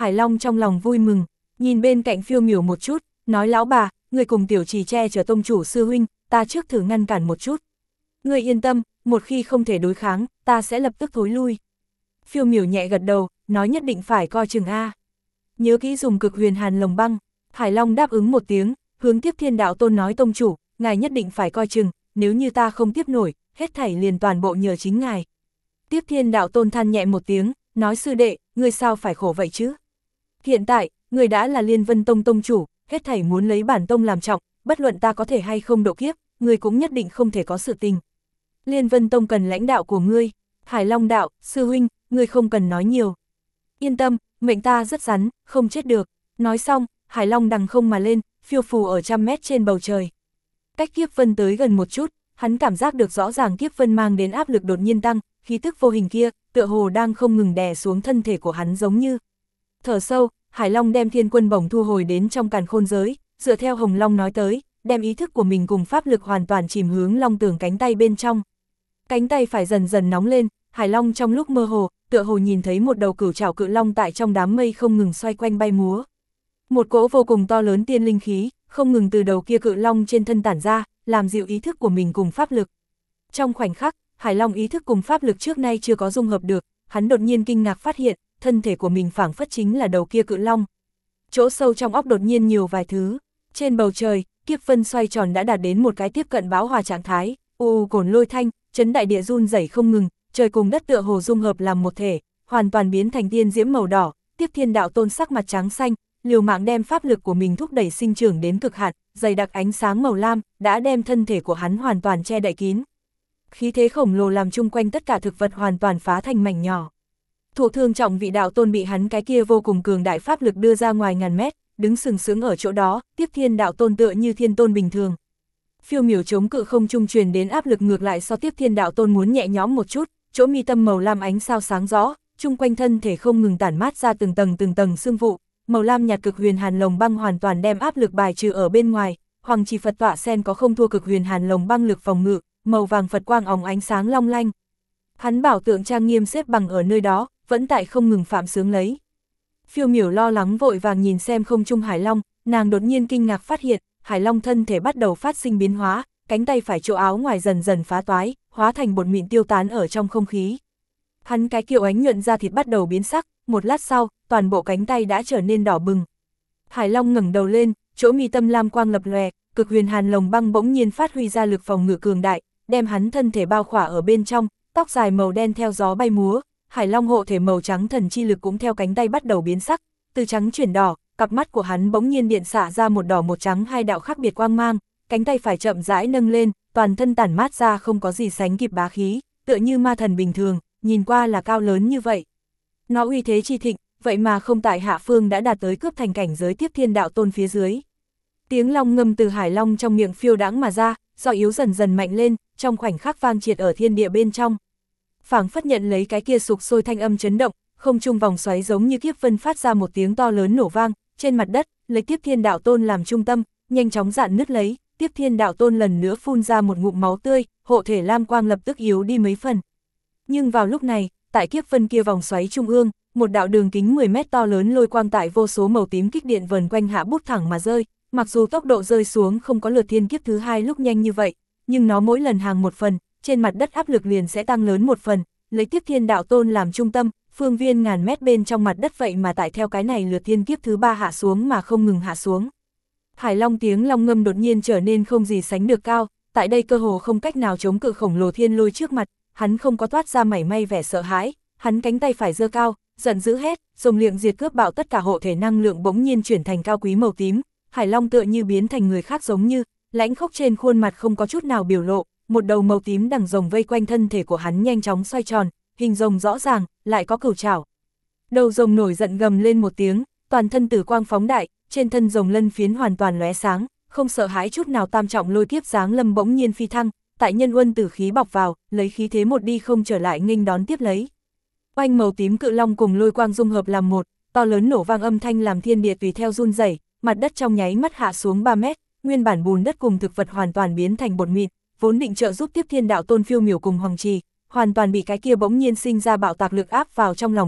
Hải Long trong lòng vui mừng, nhìn bên cạnh Phiêu Miểu một chút, nói lão bà, người cùng tiểu trì che chở tông chủ sư huynh, ta trước thử ngăn cản một chút. Người yên tâm, một khi không thể đối kháng, ta sẽ lập tức thối lui. Phiêu Miểu nhẹ gật đầu, nói nhất định phải coi chừng a. Nhớ kỹ dùng cực huyền hàn lồng băng. Hải Long đáp ứng một tiếng, hướng Tiếp Thiên Đạo Tôn nói tông chủ, ngài nhất định phải coi chừng, nếu như ta không tiếp nổi, hết thảy liền toàn bộ nhờ chính ngài. Tiếp Thiên Đạo Tôn than nhẹ một tiếng, nói sư đệ, ngươi sao phải khổ vậy chứ? Hiện tại, người đã là Liên Vân Tông tông chủ, hết thảy muốn lấy bản tông làm trọng, bất luận ta có thể hay không độ kiếp, người cũng nhất định không thể có sự tình. Liên Vân Tông cần lãnh đạo của ngươi. Hải Long đạo, sư huynh, ngươi không cần nói nhiều. Yên tâm, mệnh ta rất rắn, không chết được. Nói xong, Hải Long đằng không mà lên, phiêu phù ở 100 mét trên bầu trời. Cách kiếp vân tới gần một chút, hắn cảm giác được rõ ràng kiếp vân mang đến áp lực đột nhiên tăng, khí tức vô hình kia, tựa hồ đang không ngừng đè xuống thân thể của hắn giống như. Thở sâu, Hải Long đem thiên quân bổng thu hồi đến trong càn khôn giới, dựa theo Hồng Long nói tới, đem ý thức của mình cùng pháp lực hoàn toàn chìm hướng long tường cánh tay bên trong. Cánh tay phải dần dần nóng lên, Hải Long trong lúc mơ hồ, tựa hồ nhìn thấy một đầu cửu trảo cự long tại trong đám mây không ngừng xoay quanh bay múa. Một cỗ vô cùng to lớn tiên linh khí, không ngừng từ đầu kia cự long trên thân tản ra, làm dịu ý thức của mình cùng pháp lực. Trong khoảnh khắc, Hải Long ý thức cùng pháp lực trước nay chưa có dung hợp được, hắn đột nhiên kinh ngạc phát hiện, thân thể của mình phảng phất chính là đầu kia cự long. Chỗ sâu trong óc đột nhiên nhiều vài thứ, trên bầu trời, kiếp vân xoay tròn đã đạt đến một cái tiếp cận bão hòa trạng thái, cồn lôi thanh, chấn đại địa run rẩy không ngừng, trời cùng đất tựa hồ dung hợp làm một thể, hoàn toàn biến thành tiên diễm màu đỏ. Tiếp Thiên Đạo Tôn sắc mặt trắng xanh, liều mạng đem pháp lực của mình thúc đẩy sinh trưởng đến cực hạn, dày đặc ánh sáng màu lam đã đem thân thể của hắn hoàn toàn che đậy kín. Khí thế khổng lồ làm chung quanh tất cả thực vật hoàn toàn phá thành mảnh nhỏ. Thụ thương trọng vị đạo tôn bị hắn cái kia vô cùng cường đại pháp lực đưa ra ngoài ngàn mét, đứng sừng sững ở chỗ đó. Tiếp Thiên Đạo Tôn tựa như thiên tôn bình thường. Phiêu Miểu chống cự không trung truyền đến áp lực ngược lại so Tiếp Thiên Đạo Tôn muốn nhẹ nhõm một chút, chỗ mi tâm màu lam ánh sao sáng rõ, chung quanh thân thể không ngừng tản mát ra từng tầng sương vụ, màu lam nhạt cực huyền hàn lồng băng hoàn toàn đem áp lực bài trừ ở bên ngoài. Hoàng Trì Phật tọa sen có không thua cực huyền hàn lồng băng lực phòng ngự, màu vàng Phật quang óng ánh sáng long lanh. Hắn bảo tượng trang nghiêm xếp bằng ở nơi đó, vẫn tại không ngừng phạm sướng lấy. Phiêu Miểu lo lắng vội vàng nhìn xem không trung Hải Long, nàng đột nhiên kinh ngạc phát hiện, Hải Long thân thể bắt đầu phát sinh biến hóa, cánh tay phải chỗ áo ngoài dần dần phá toái, hóa thành bột mịn tiêu tán ở trong không khí. Hắn cái kiệu ánh nhuận da thịt bắt đầu biến sắc, một lát sau, toàn bộ cánh tay đã trở nên đỏ bừng. Hải Long ngẩng đầu lên, chỗ mi tâm lam quang lập lòe, cực huyền hàn lồng băng bỗng nhiên phát huy ra lực phòng ngự cường đại, đem hắn thân thể bao khỏa ở bên trong, tóc dài màu đen theo gió bay múa. Hải Long hộ thể màu trắng thần chi lực cũng theo cánh tay bắt đầu biến sắc, từ trắng chuyển đỏ, cặp mắt của hắn bỗng nhiên điện xạ ra một đỏ một trắng hai đạo khác biệt quang mang, cánh tay phải chậm rãi nâng lên, toàn thân tản mát ra không có gì sánh kịp bá khí, tựa như ma thần bình thường, nhìn qua là cao lớn như vậy. Nó uy thế chi thịnh, vậy mà không tại hạ phương đã đạt tới cướp thành cảnh giới Tiếp Thiên Đạo Tôn phía dưới. Tiếng long ngâm từ Hải Long trong miệng phiêu đãng mà ra, do yếu dần dần mạnh lên, trong khoảnh khắc vang triệt ở thiên địa bên trong. Phảng phất nhận lấy cái kia sục sôi thanh âm chấn động, không trung vòng xoáy giống như kiếp vân phát ra một tiếng to lớn nổ vang, trên mặt đất, lấy Tiếp Thiên Đạo Tôn làm trung tâm, nhanh chóng dạn nứt lấy, Tiếp Thiên Đạo Tôn lần nữa phun ra một ngụm máu tươi, hộ thể lam quang lập tức yếu đi mấy phần. Nhưng vào lúc này, tại kiếp vân kia vòng xoáy trung ương, một đạo đường kính 10 mét to lớn lôi quang tại vô số màu tím kích điện vờn quanh hạ bút thẳng mà rơi, mặc dù tốc độ rơi xuống không có lượt thiên kiếp thứ hai lúc nhanh như vậy, nhưng nó mỗi lần hàng một phần, trên mặt đất áp lực liền sẽ tăng lớn một phần, lấy Tiếp Thiên Đạo Tôn làm trung tâm, phương viên ngàn mét bên trong mặt đất vậy mà tại theo cái này lượt thiên kiếp thứ ba hạ xuống mà không ngừng hạ xuống. Hải Long tiếng long ngâm đột nhiên trở nên không gì sánh được cao, tại đây cơ hồ không cách nào chống cự khổng lồ thiên lôi trước mặt, hắn không có toát ra mảy may vẻ sợ hãi, hắn cánh tay phải giơ cao, giận dữ hét, rồng liệng diệt cướp bạo tất cả hộ thể năng lượng bỗng nhiên chuyển thành cao quý màu tím, Hải Long tựa như biến thành người khác giống như, lãnh khốc trên khuôn mặt không có chút nào biểu lộ, một đầu màu tím đằng rồng vây quanh thân thể của hắn nhanh chóng xoay tròn, hình rồng rõ ràng, lại có cửu trảo. Đầu rồng nổi giận gầm lên một tiếng, toàn thân tử quang phóng đại, trên thân rồng lân phiến hoàn toàn lóe sáng, không sợ hãi chút nào tam trọng lôi kiếp giáng lâm bỗng nhiên phi thăng, tại nhân uân tử khí bọc vào, lấy khí thế một đi không trở lại nghênh đón tiếp lấy. Oanh màu tím cự long cùng lôi quang dung hợp làm một, to lớn nổ vang âm thanh làm thiên địa tùy theo run rẩy, mặt đất trong nháy mắt hạ xuống 3 mét, nguyên bản bùn đất cùng thực vật hoàn toàn biến thành bột mịn, vốn định trợ giúp Tiếp Thiên Đạo Tôn Phiêu Miểu cùng Hoàng Trì, hoàn toàn bị cái kia bỗng nhiên sinh ra bạo tạc lực áp vào trong lòng đất,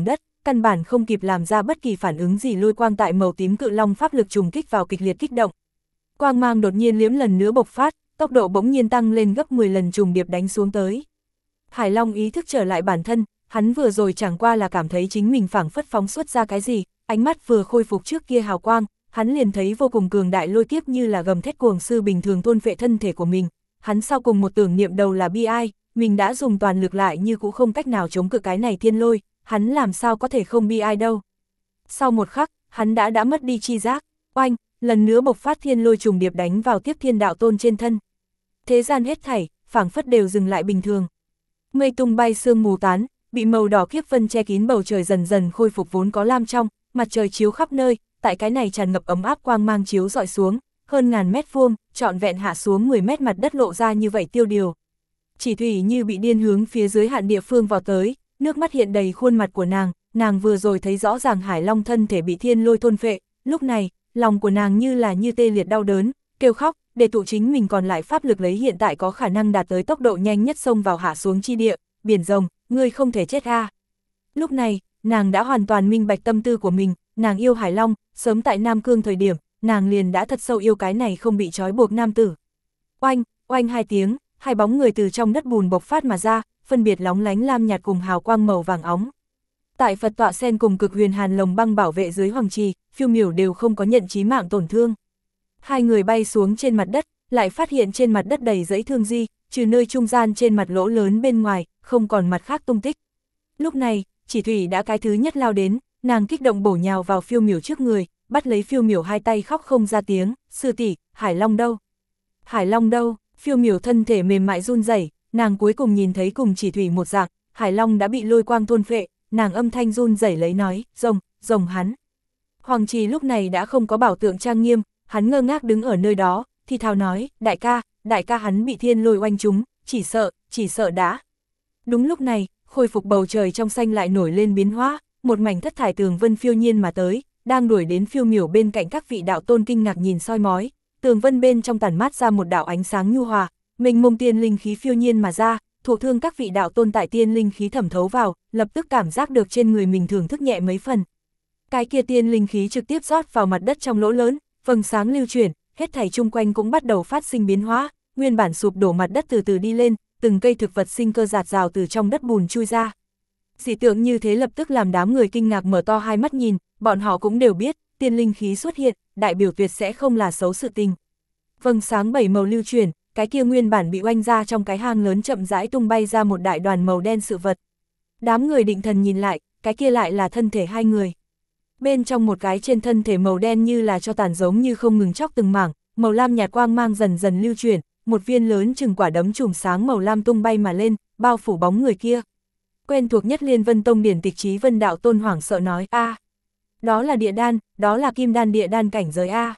căn bản không kịp làm ra bất kỳ phản ứng gì, lôi quang tại màu tím cự long pháp lực trùng kích vào kịch liệt kích động. Quang mang đột nhiên liếm lần nữa bộc phát, tốc độ bỗng nhiên tăng lên gấp 10 lần trùng điệp đánh xuống tới. Hải Long ý thức trở lại bản thân, hắn vừa rồi chẳng qua là cảm thấy chính mình phảng phất phóng xuất ra cái gì, ánh mắt vừa khôi phục trước kia hào quang, hắn liền thấy vô cùng cường đại lôi kiếp như là gầm thét cuồng sư bình thường thôn phệ thân thể của mình. Hắn sau cùng một tưởng niệm đầu là bi ai, mình đã dùng toàn lực lại như cũng không cách nào chống cự cái này thiên lôi, hắn làm sao có thể không bi ai đâu. Sau một khắc, hắn đã mất đi chi giác, oanh, lần nữa bộc phát thiên lôi trùng điệp đánh vào Tiếp Thiên Đạo Tôn trên thân. Thế gian hết thảy, phảng phất đều dừng lại bình thường. Mây tung bay sương mù tán, bị màu đỏ kiếp vân che kín bầu trời dần dần khôi phục vốn có lam trong, mặt trời chiếu khắp nơi, tại cái này tràn ngập ấm áp quang mang chiếu dọi xuống, hơn ngàn mét vuông, trọn vẹn hạ xuống 10 mét mặt đất lộ ra như vậy tiêu điều. Chỉ Thủy như bị điên hướng phía dưới hạn địa phương vào tới, nước mắt hiện đầy khuôn mặt của nàng vừa rồi thấy rõ ràng Hải Long thân thể bị thiên lôi thôn phệ, lúc này, lòng của nàng như tê liệt đau đớn, kêu khóc, để tụ chính mình còn lại pháp lực lấy hiện tại có khả năng đạt tới tốc độ nhanh nhất xông vào hạ xuống chi địa, biển rồng, ngươi không thể chết a. Lúc này, nàng đã hoàn toàn minh bạch tâm tư của mình, nàng yêu Hải Long, sớm tại Nam Cương thời điểm, nàng liền đã thật sâu yêu cái này không bị trói buộc nam tử. Oanh, oanh hai tiếng, hai bóng người từ trong đất bùn bộc phát mà ra, phân biệt lóng lánh lam nhạt cùng hào quang màu vàng óng. Tại Phật tọa sen cùng cực huyền hàn lồng băng bảo vệ dưới hoàng trì, Phiêu Miểu đều không có nhận chí mạng tổn thương. Hai người bay xuống trên mặt đất, lại phát hiện trên mặt đất đầy dẫy thương di, trừ nơi trung gian trên mặt lỗ lớn bên ngoài, không còn mặt khác tung tích. Lúc này, Chỉ Thủy đã cái thứ nhất lao đến, nàng kích động bổ nhào vào Phiêu Miểu trước người, bắt lấy Phiêu Miểu hai tay khóc không ra tiếng, sư tỷ, Hải Long đâu? Hải Long đâu? Phiêu Miểu thân thể mềm mại run rẩy, nàng cuối cùng nhìn thấy cùng Chỉ Thủy một dạng, Hải Long đã bị lôi quang thôn phệ, nàng âm thanh run rẩy lấy nói, rồng hắn. Hoàng trì lúc này đã không có bảo tượng trang nghiêm, hắn ngơ ngác đứng ở nơi đó, thì thào nói, đại ca hắn bị thiên lôi oanh trúng, chỉ sợ đã. Đúng lúc này, khôi phục bầu trời trong xanh lại nổi lên biến hóa, một mảnh thất thải tường vân phiêu nhiên mà tới, đang đuổi đến Phiêu Miểu bên cạnh các vị đạo tôn kinh ngạc nhìn soi mói, tường vân bên trong tản mát ra một đạo ánh sáng nhu hòa, mênh mông tiên linh khí phiêu nhiên mà ra, thụ thương các vị đạo tôn tại tiên linh khí thẩm thấu vào, lập tức cảm giác được trên người mình thưởng thức nhẹ mấy phần. Cái kia tiên linh khí trực tiếp rót vào mặt đất trong lỗ lớn, vầng sáng lưu chuyển, hết thảy chung quanh cũng bắt đầu phát sinh biến hóa, nguyên bản sụp đổ mặt đất từ từ đi lên, từng cây thực vật sinh cơ rạt rào từ trong đất bùn chui ra. Dị tượng như thế lập tức làm đám người kinh ngạc mở to hai mắt nhìn, bọn họ cũng đều biết, tiên linh khí xuất hiện, đại biểu tuyệt sẽ không là xấu sự tình. Vầng sáng bảy màu lưu chuyển, cái kia nguyên bản bị oanh ra trong cái hang lớn chậm rãi tung bay ra một đại đoàn màu đen sự vật. Đám người định thần nhìn lại, cái kia lại là thân thể hai người. Bên trong một cái trên thân thể màu đen như là cho tàn giống như không ngừng chóc từng mảng, màu lam nhạt quang mang dần dần lưu chuyển, một viên lớn chừng quả đấm chùm sáng màu lam tung bay mà lên, bao phủ bóng người kia. Quen thuộc nhất Liên Vân Tông điển tịch Chí Vân đạo tôn hoảng sợ nói, đó là địa đan, đó là kim đan địa đan cảnh giới a.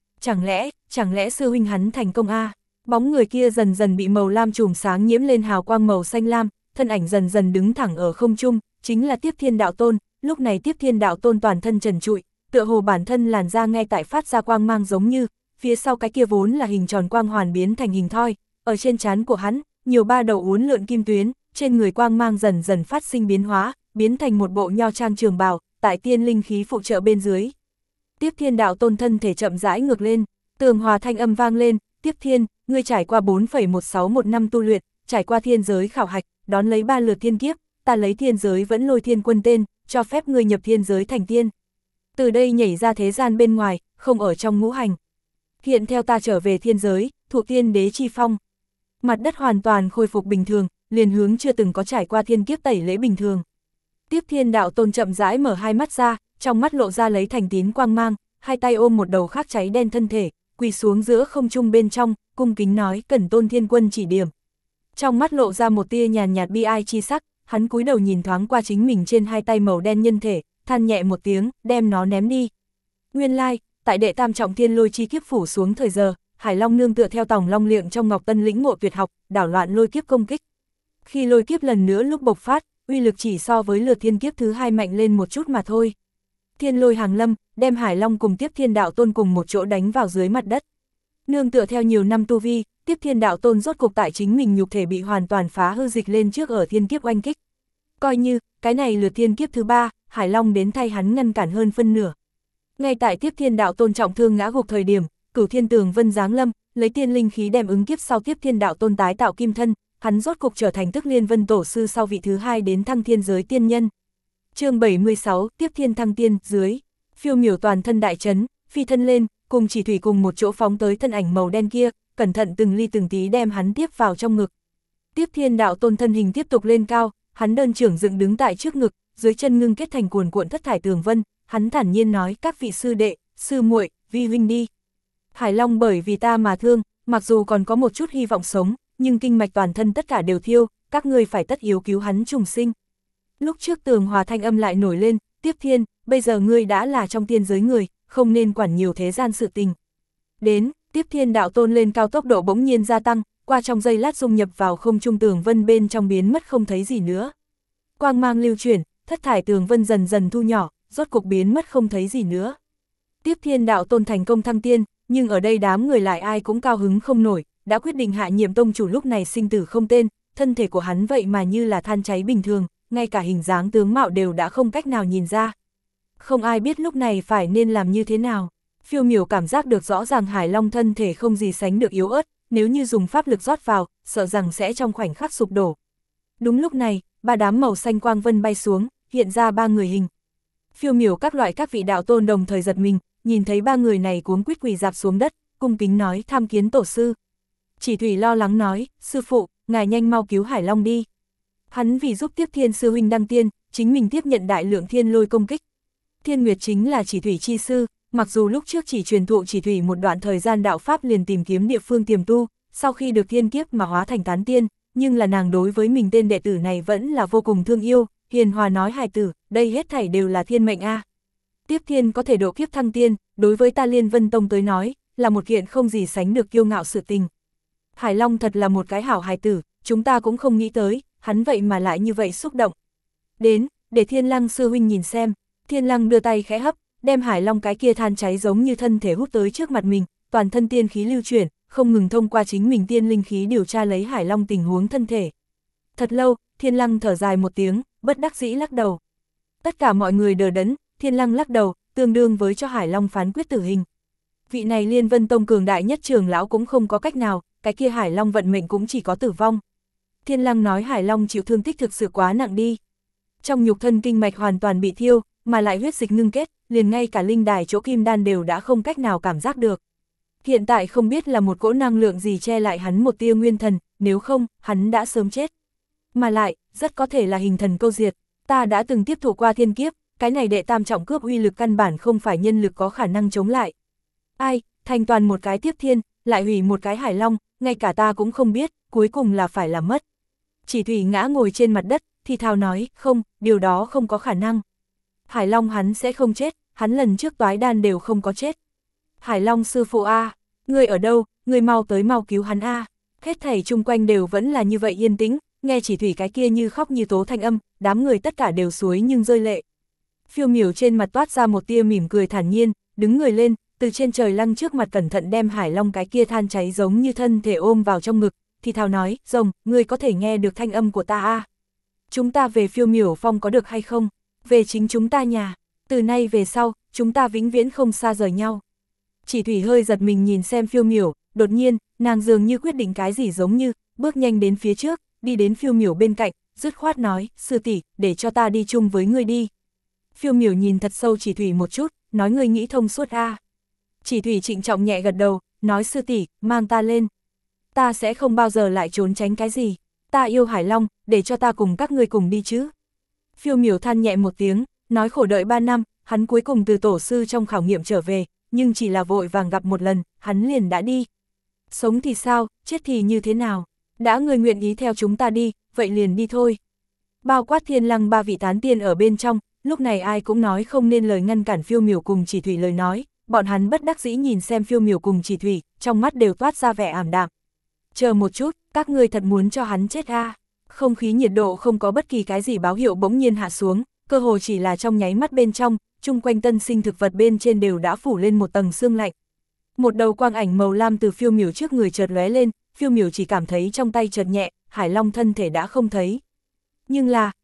Chẳng lẽ sư huynh hắn thành công a? Bóng người kia dần dần bị màu lam chùm sáng nhiễm lên hào quang màu xanh lam, thân ảnh dần dần đứng thẳng ở không trung, chính là Tiếp Thiên đạo tôn. Lúc này Tiếp Thiên đạo tôn toàn thân trần trụi, tựa hồ bản thân làn da ngay tại phát ra quang mang giống như, phía sau cái kia vốn là hình tròn quang hoàn biến thành hình thoi, ở trên trán của hắn, nhiều ba đầu uốn lượn kim tuyến, trên người quang mang dần dần phát sinh biến hóa, biến thành một bộ nho trang trường bào, tại tiên linh khí phụ trợ bên dưới. Tiếp Thiên đạo tôn thân thể chậm rãi ngược lên, tường hòa thanh âm vang lên, Tiếp Thiên, ngươi trải qua 4,161 năm tu luyện, trải qua thiên giới khảo hạch, đón lấy 3 lượt thiên kiếp, ta lấy thiên giới vẫn lôi thiên quân tên, cho phép ngươi nhập thiên giới thành tiên. Từ đây nhảy ra thế gian bên ngoài, không ở trong ngũ hành. Hiện theo ta trở về thiên giới, thụ tiên đế chi phong. Mặt đất hoàn toàn khôi phục bình thường, liền hướng chưa từng có trải qua thiên kiếp tẩy lễ bình thường. Tiếp Thiên đạo tôn chậm rãi mở hai mắt ra, trong mắt lộ ra lấy thành tín quang mang, hai tay ôm một đầu khác cháy đen thân thể, quỳ xuống giữa không trung bên trong, cung kính nói cần tôn thiên quân chỉ điểm. Trong mắt lộ ra một tia nhàn nhạt bi ai chi sắc, hắn cúi đầu nhìn thoáng qua chính mình trên hai tay màu đen nhân thể, than nhẹ một tiếng, đem nó ném đi. Nguyên lai, tại đệ tam trọng thiên lôi chi kiếp phủ xuống thời giờ, Hải Long nương tựa theo tòng long liệng trong Ngọc Tân lĩnh ngộ tuyệt học, đảo loạn lôi kiếp công kích. Khi lôi kiếp lần nữa lúc bộc phát, uy lực chỉ so với lượt thiên kiếp thứ hai mạnh lên một chút mà thôi. Thiên lôi hàng lâm, đem Hải Long cùng Tiếp Thiên đạo tôn cùng một chỗ đánh vào dưới mặt đất. Nương tựa theo nhiều năm tu vi, Tiếp Thiên đạo tôn rốt cục tại chính mình nhục thể bị hoàn toàn phá hư dịch lên trước ở thiên kiếp oanh kích. Coi như, cái này lượt thiên kiếp thứ ba, Hải Long đến thay hắn ngăn cản hơn phân nửa. Ngay tại Tiếp Thiên Đạo Tôn trọng thương ngã gục thời điểm, Cửu Thiên Tường Vân giáng lâm, lấy tiên linh khí đem ứng kiếp sau Tiếp Thiên Đạo Tôn tái tạo kim thân, hắn rốt cục trở thành Tức Liên Vân Tổ sư sau vị thứ 2 đến thăng thiên giới tiên nhân. Chương 76, Tiếp Thiên thăng tiên, dưới. Phiêu Miểu toàn thân đại chấn, phi thân lên, cùng Chỉ Thủy cùng một chỗ phóng tới thân ảnh màu đen kia, cẩn thận từng ly từng tí đem hắn tiếp vào trong ngực. Tiếp Thiên Đạo Tôn thân hình tiếp tục lên cao, hắn đơn trưởng dựng đứng tại trước ngực, dưới chân ngưng kết thành cuồn cuộn thất thải tường vân, hắn thản nhiên nói: các vị sư đệ, sư muội, vi huynh đi. Hải Long bởi vì ta mà thương, mặc dù còn có một chút hy vọng sống, nhưng kinh mạch toàn thân tất cả đều thiêu, các ngươi phải tất yếu cứu hắn trùng sinh. Lúc trước Tường Hòa thanh âm lại nổi lên: Tiếp Thiên, bây giờ ngươi đã là trong tiên giới người, không nên quản nhiều thế gian sự tình. Đến, Tiếp Thiên Đạo Tôn lên cao tốc độ bỗng nhiên gia tăng, qua trong giây lát dung nhập vào không trung tường vân bên trong biến mất không thấy gì nữa. Quang mang lưu chuyển, thất thải tường vân dần dần thu nhỏ, rốt cục biến mất không thấy gì nữa. Tiếp Thiên Đạo Tôn thành công thăng tiên, nhưng ở đây đám người lại ai cũng cao hứng không nổi, đã quyết định hạ nhiệm tông chủ lúc này sinh tử không tên, thân thể của hắn vậy mà như là than cháy bình thường, ngay cả hình dáng tướng mạo đều đã không cách nào nhìn ra. Không ai biết lúc này phải nên làm như thế nào. Phiêu Miểu cảm giác được rõ ràng Hải Long thân thể không gì sánh được yếu ớt, nếu như dùng pháp lực rót vào, sợ rằng sẽ trong khoảnh khắc sụp đổ. Đúng lúc này, ba đám màu xanh quang vân bay xuống, hiện ra ba người hình. Phiêu Miểu các vị đạo tôn đồng thời giật mình, nhìn thấy ba người này cuống quýt quỳ rạp xuống đất, cung kính nói: tham kiến tổ sư. Chỉ Thủy lo lắng nói: sư phụ, ngài nhanh mau cứu Hải Long đi. Hắn vì giúp Tiếp Thiên sư huynh đăng tiên, chính mình tiếp nhận đại lượng thiên lôi công kích. Thiên Nguyệt chính là Chỉ Thủy chi sư, mặc dù lúc trước chỉ truyền thụ Chỉ Thủy một đoạn thời gian đạo pháp liền tìm kiếm địa phương tiềm tu, sau khi được thiên kiếp mà hóa thành tán tiên, nhưng là nàng đối với mình tên đệ tử này vẫn là vô cùng thương yêu, hiền hòa nói: hài tử, đây hết thảy đều là thiên mệnh a. Tiếp Thiên có thể độ kiếp thăng tiên, đối với ta Liên Vân Tông tới nói, là một kiện không gì sánh được kiêu ngạo sự tình. Hải Long thật là một cái hảo hài tử, chúng ta cũng không nghĩ tới, hắn vậy mà lại như vậy xúc động. Đến, để Thiên Lăng sư huynh nhìn xem. Thiên Lăng đưa tay khẽ hấp, đem Hải Long cái kia than cháy giống như thân thể hút tới trước mặt mình, toàn thân tiên khí lưu chuyển, không ngừng thông qua chính mình tiên linh khí điều tra lấy Hải Long tình huống thân thể. Thật lâu, Thiên Lăng thở dài một tiếng, bất đắc dĩ lắc đầu. Tất cả mọi người đờ đẫn, Thiên Lăng lắc đầu, tương đương với cho Hải Long phán quyết tử hình. Vị này Liên Vân Tông cường đại nhất trưởng lão cũng không có cách nào, cái kia Hải Long vận mệnh cũng chỉ có tử vong. Thiên Lăng nói: Hải Long chịu thương tích thực sự quá nặng đi. Trong nhục thân kinh mạch hoàn toàn bị thiêu, mà lại huyết dịch ngưng kết, liền ngay cả linh đài chỗ kim đan đều đã không cách nào cảm giác được. Hiện tại không biết là một cỗ năng lượng gì che lại hắn một tia nguyên thần, nếu không, hắn đã sớm chết. Mà lại, rất có thể là hình thần câu diệt, ta đã từng tiếp thụ qua thiên kiếp, cái này đệ tam trọng cướp uy lực căn bản không phải nhân lực có khả năng chống lại. Ai, thành toàn một cái Tiếp Thiên, lại hủy một cái Hải Long, ngay cả ta cũng không biết, cuối cùng là phải làm mất. Chỉ Thủy ngã ngồi trên mặt đất, thì thào nói: không, điều đó không có khả năng. Hải Long hắn sẽ không chết, hắn lần trước toái đan đều không có chết. Hải Long sư phụ a, ngươi ở đâu, ngươi mau tới mau cứu hắn a. Hết thảy chung quanh đều vẫn là như vậy yên tĩnh, nghe Chỉ Thủy cái kia như khóc như tố thanh âm, đám người tất cả đều suối nhưng rơi lệ. Phiêu Miểu trên mặt toát ra một tia mỉm cười thản nhiên, đứng người lên, từ trên trời lăng trước mặt cẩn thận đem Hải Long cái kia than cháy giống như thân thể ôm vào trong ngực, thì thào nói: rồng, ngươi có thể nghe được thanh âm của ta a. Chúng ta về Phiêu Miểu Phong có được hay không? Về chính chúng ta nhà, từ nay về sau, chúng ta vĩnh viễn không xa rời nhau. Chỉ Thủy hơi giật mình nhìn xem Phiêu Miểu, đột nhiên, nàng dường như quyết định cái gì giống như, bước nhanh đến phía trước, đi đến Phiêu Miểu bên cạnh, dứt khoát nói: sư tỷ, để cho ta đi chung với ngươi đi. Phiêu Miểu nhìn thật sâu Chỉ Thủy một chút, nói: ngươi nghĩ thông suốt a. Chỉ Thủy trịnh trọng nhẹ gật đầu, nói: sư tỷ, mang ta lên. Ta sẽ không bao giờ lại trốn tránh cái gì. Ta yêu Hải Long, để cho ta cùng các ngươi cùng đi chứ. Phiêu Miểu than nhẹ một tiếng, nói: khổ đợi 3 năm, hắn cuối cùng từ tổ sư trong khảo nghiệm trở về, nhưng chỉ là vội vàng gặp một lần, hắn liền đã đi. Sống thì sao, chết thì như thế nào? Đã người nguyện ý theo chúng ta đi, vậy liền đi thôi. Bao quát Thiên Lăng 3 vị tán tiên ở bên trong, lúc này ai cũng nói không nên lời ngăn cản Phiêu Miểu cùng Chỉ Thủy lời nói, bọn hắn bất đắc dĩ nhìn xem Phiêu Miểu cùng Chỉ Thủy, trong mắt đều toát ra vẻ ảm đạm. Chờ một chút, các ngươi thật muốn cho hắn chết a? Không khí nhiệt độ không có bất kỳ cái gì báo hiệu bỗng nhiên hạ xuống, cơ hồ chỉ là trong nháy mắt bên trong, chung quanh tân sinh thực vật bên trên đều đã phủ lên một tầng sương lạnh. Một đầu quang ảnh màu lam từ Phiêu Miểu trước người chợt lóe lên, Phiêu Miểu chỉ cảm thấy trong tay chợt nhẹ, Hải Long thân thể đã không thấy. Nhưng là,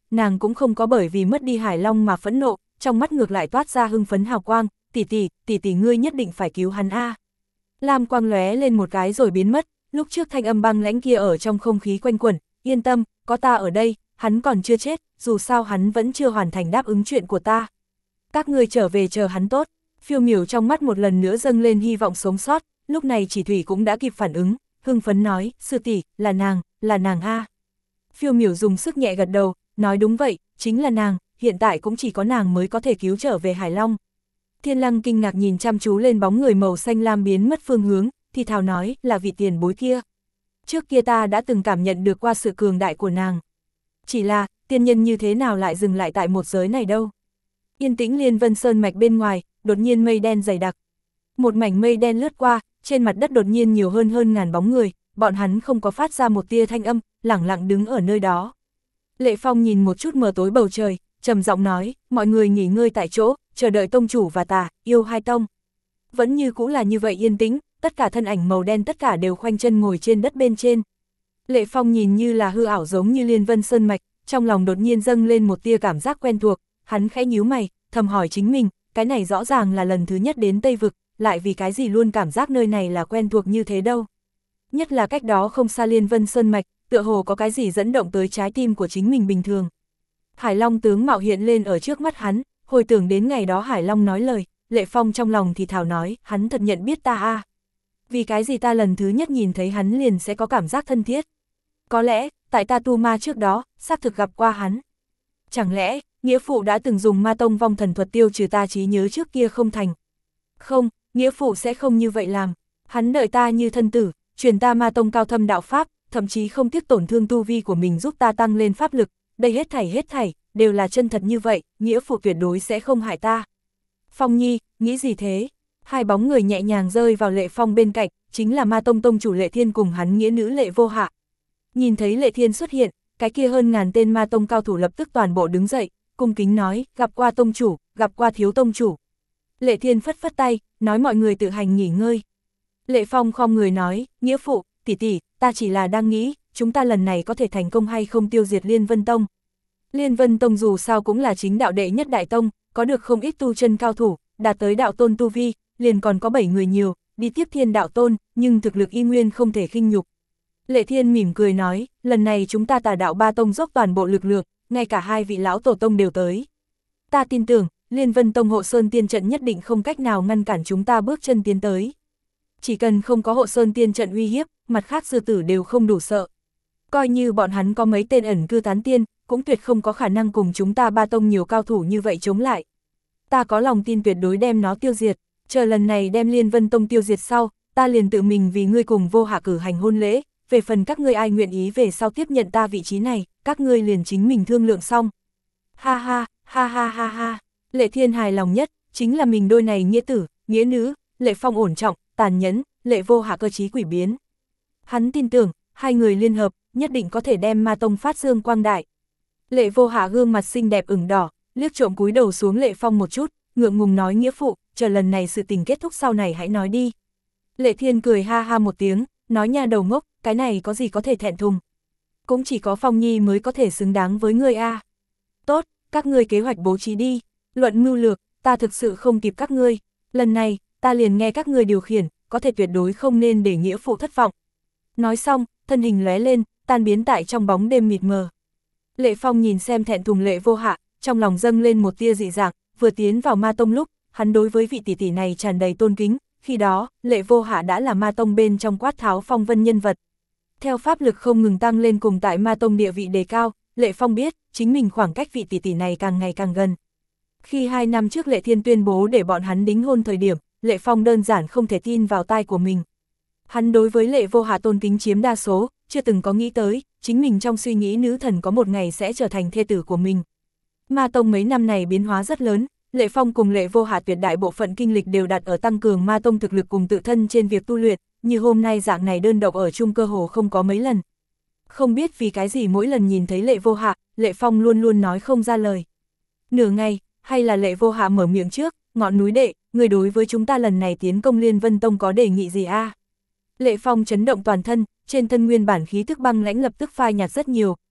nàng cũng không có bởi vì mất đi Hải Long mà phẫn nộ, trong mắt ngược lại toát ra hưng phấn hào quang, tỷ tỷ ngươi nhất định phải cứu hắn a. Lam quang lóe lên một cái rồi biến mất, lúc trước thanh âm băng lãnh kia ở trong không khí quanh quẩn, yên tâm, có ta ở đây, hắn còn chưa chết, dù sao hắn vẫn chưa hoàn thành đáp ứng chuyện của ta. Các ngươi trở về chờ hắn tốt. Phiêu Miểu trong mắt một lần nữa dâng lên hy vọng sống sót, lúc này Chỉ Thủy cũng đã kịp phản ứng, hưng phấn nói, sư tỷ, là nàng a. Phiêu Miểu dùng sức nhẹ gật đầu, nói đúng vậy, chính là nàng, hiện tại cũng chỉ có nàng mới có thể cứu trở về Hải Long. Thiên Lăng kinh ngạc nhìn chăm chú lên bóng người màu xanh lam biến mất phương hướng, thì thào nói, là vị tiền bối kia. Trước kia ta đã từng cảm nhận được qua sự cường đại của nàng. Chỉ là, tiên nhân như thế nào lại dừng lại tại một giới này đâu. Yên tĩnh Liên Vân Sơn mạch bên ngoài, đột nhiên mây đen dày đặc. Một mảnh mây đen lướt qua, trên mặt đất đột nhiên nhiều hơn ngàn bóng người, bọn hắn không có phát ra một tia thanh âm, lẳng lặng đứng ở nơi đó. Lệ Phong nhìn một chút mờ tối bầu trời, trầm giọng nói, mọi người nghỉ ngơi tại chỗ, chờ đợi tông chủ và tà, yêu hai tông. Vẫn như cũ là như vậy yên tĩnh, tất cả thân ảnh màu đen tất cả đều khoanh chân ngồi trên đất bên trên. Lệ Phong nhìn như là hư ảo giống như Liên Vân Sơn mạch, trong lòng đột nhiên dâng lên một tia cảm giác quen thuộc, hắn khẽ nhíu mày, thầm hỏi chính mình, cái này rõ ràng là lần thứ nhất đến Tây Vực, lại vì cái gì luôn cảm giác nơi này là quen thuộc như thế đâu. Nhất là cách đó không xa Liên Vân Sơn mạch, tựa hồ có cái gì dẫn động tới trái tim của chính mình bình thường. Hải Long tướng mạo hiện lên ở trước mắt hắn, hồi tưởng đến ngày đó Hải Long nói lời, Lệ Phong trong lòng thì thào nói, hắn thật nhận biết ta a. Vì cái gì ta lần thứ nhất nhìn thấy hắn liền sẽ có cảm giác thân thiết. Có lẽ, tại ta tu ma trước đó, xác thực gặp qua hắn. Chẳng lẽ, nghĩa phụ đã từng dùng ma tông vong thần thuật tiêu trừ ta trí nhớ trước kia không thành? Không, nghĩa phụ sẽ không như vậy làm. Hắn đợi ta như thân tử, truyền ta ma tông cao thâm đạo pháp, thậm chí không tiếc tổn thương tu vi của mình giúp ta tăng lên pháp lực. Đây hết thảy, đều là chân thật như vậy, nghĩa phụ tuyệt đối sẽ không hại ta. Phong Nhi, nghĩ gì thế? Hai bóng người nhẹ nhàng rơi vào Lệ Phong bên cạnh, chính là ma tông tông chủ Lệ Thiên cùng hắn nghĩa nữ Lệ Vô Hạ. Nhìn thấy Lệ Thiên xuất hiện, cái kia hơn ngàn tên ma tông cao thủ lập tức toàn bộ đứng dậy, cung kính nói, gặp qua tông chủ, gặp qua thiếu tông chủ. Lệ Thiên phất phất tay, nói mọi người tự hành nghỉ ngơi. Lệ Phong khom người nói, nghĩa phụ, tỷ, ta chỉ là đang nghĩ, chúng ta lần này có thể thành công hay không tiêu diệt Liên Vân Tông. Liên Vân Tông dù sao cũng là chính đạo đệ nhất đại tông, có được không ít tu chân cao thủ, đạt tới đạo tôn tu vi, liền còn có 7 người nhiều, đi tiếp thiên đạo tôn, nhưng thực lực y nguyên không thể khinh nhục. Lệ Thiên mỉm cười nói, lần này chúng ta Tà đạo ba tông dốc toàn bộ lực lượng, ngay cả hai vị lão tổ tông đều tới. Ta tin tưởng, Liên Vân Tông hộ sơn tiên trận nhất định không cách nào ngăn cản chúng ta bước chân tiến tới. Chỉ cần không có hộ sơn tiên trận uy hiếp, mặt khác sư tử đều không đủ sợ. Coi như bọn hắn có mấy tên ẩn cư tán tiên, cũng tuyệt không có khả năng cùng chúng ta ba tông nhiều cao thủ như vậy chống lại. Ta có lòng tin tuyệt đối đem nó tiêu diệt, chờ lần này đem Liên Vân Tông tiêu diệt sau, ta liền tự mình vì ngươi cùng Vô Hạ cử hành hôn lễ, về phần các ngươi ai nguyện ý về sau tiếp nhận ta vị trí này, các ngươi liền chính mình thương lượng xong. Ha ha. Lệ Thiên hài lòng nhất, chính là mình đôi này nghĩa tử, nghĩa nữ, Lệ Phong ổn trọng, tàn nhẫn, Lệ Vô Hạ cơ trí quỷ biến. Hắn tin tưởng, hai người liên hợp, nhất định có thể đem ma tông phát dương quang đại. Lệ Vô Hạ gương mặt xinh đẹp ửng đỏ, liếc trộm cúi đầu xuống Lệ Phong một chút, ngượng ngùng nói nghĩa phụ, chờ lần này sự tình kết thúc sau này hãy nói đi. Lệ Thiên cười ha ha một tiếng, nói nha đầu ngốc, cái này có gì có thể thẹn thùng. Cũng chỉ có Phong Nhi mới có thể xứng đáng với ngươi a. Tốt, các ngươi kế hoạch bố trí đi, luận mưu lược, ta thực sự không kịp các ngươi, lần này, ta liền nghe các ngươi điều khiển, có thể tuyệt đối không nên để nghĩa phụ thất vọng. Nói xong, thân hình lóe lên, tan biến tại trong bóng đêm mịt mờ. Lệ Phong nhìn xem thẹn thùng Lệ Vô Hạ, trong lòng dâng lên một tia dị dạng, vừa tiến vào ma tông lúc, hắn đối với vị tỷ tỷ này tràn đầy tôn kính, khi đó, Lệ Vô Hạ đã là ma tông bên trong quát tháo phong vân nhân vật. Theo pháp lực không ngừng tăng lên cùng tại ma tông địa vị đề cao, Lệ Phong biết, chính mình khoảng cách vị tỷ tỷ này càng ngày càng gần. Khi 2 năm trước Lệ Thiên tuyên bố để bọn hắn đính hôn thời điểm, Lệ Phong đơn giản không thể tin vào tai của mình. Hắn đối với Lệ Vô Hạ tôn kính chiếm đa số, chưa từng có nghĩ tới, chính mình trong suy nghĩ nữ thần có một ngày sẽ trở thành thê tử của mình. Ma tông mấy năm này biến hóa rất lớn, Lệ Phong cùng Lệ Vô Hạ tuyệt đại bộ phận kinh lịch đều đặt ở tăng cường ma tông thực lực cùng tự thân trên việc tu luyện, như hôm nay dạng này đơn độc ở chung cơ hồ không có mấy lần. Không biết vì cái gì mỗi lần nhìn thấy Lệ Vô Hạ, Lệ Phong luôn luôn nói không ra lời. Nửa ngày, hay là Lệ Vô Hạ mở miệng trước, ngọn núi đệ, người đối với chúng ta lần này tiến công Liên Vân Tông có đề nghị gì a? Lệ Phong chấn động toàn thân, trên thân nguyên bản khí tức băng lãnh lập tức phai nhạt rất nhiều,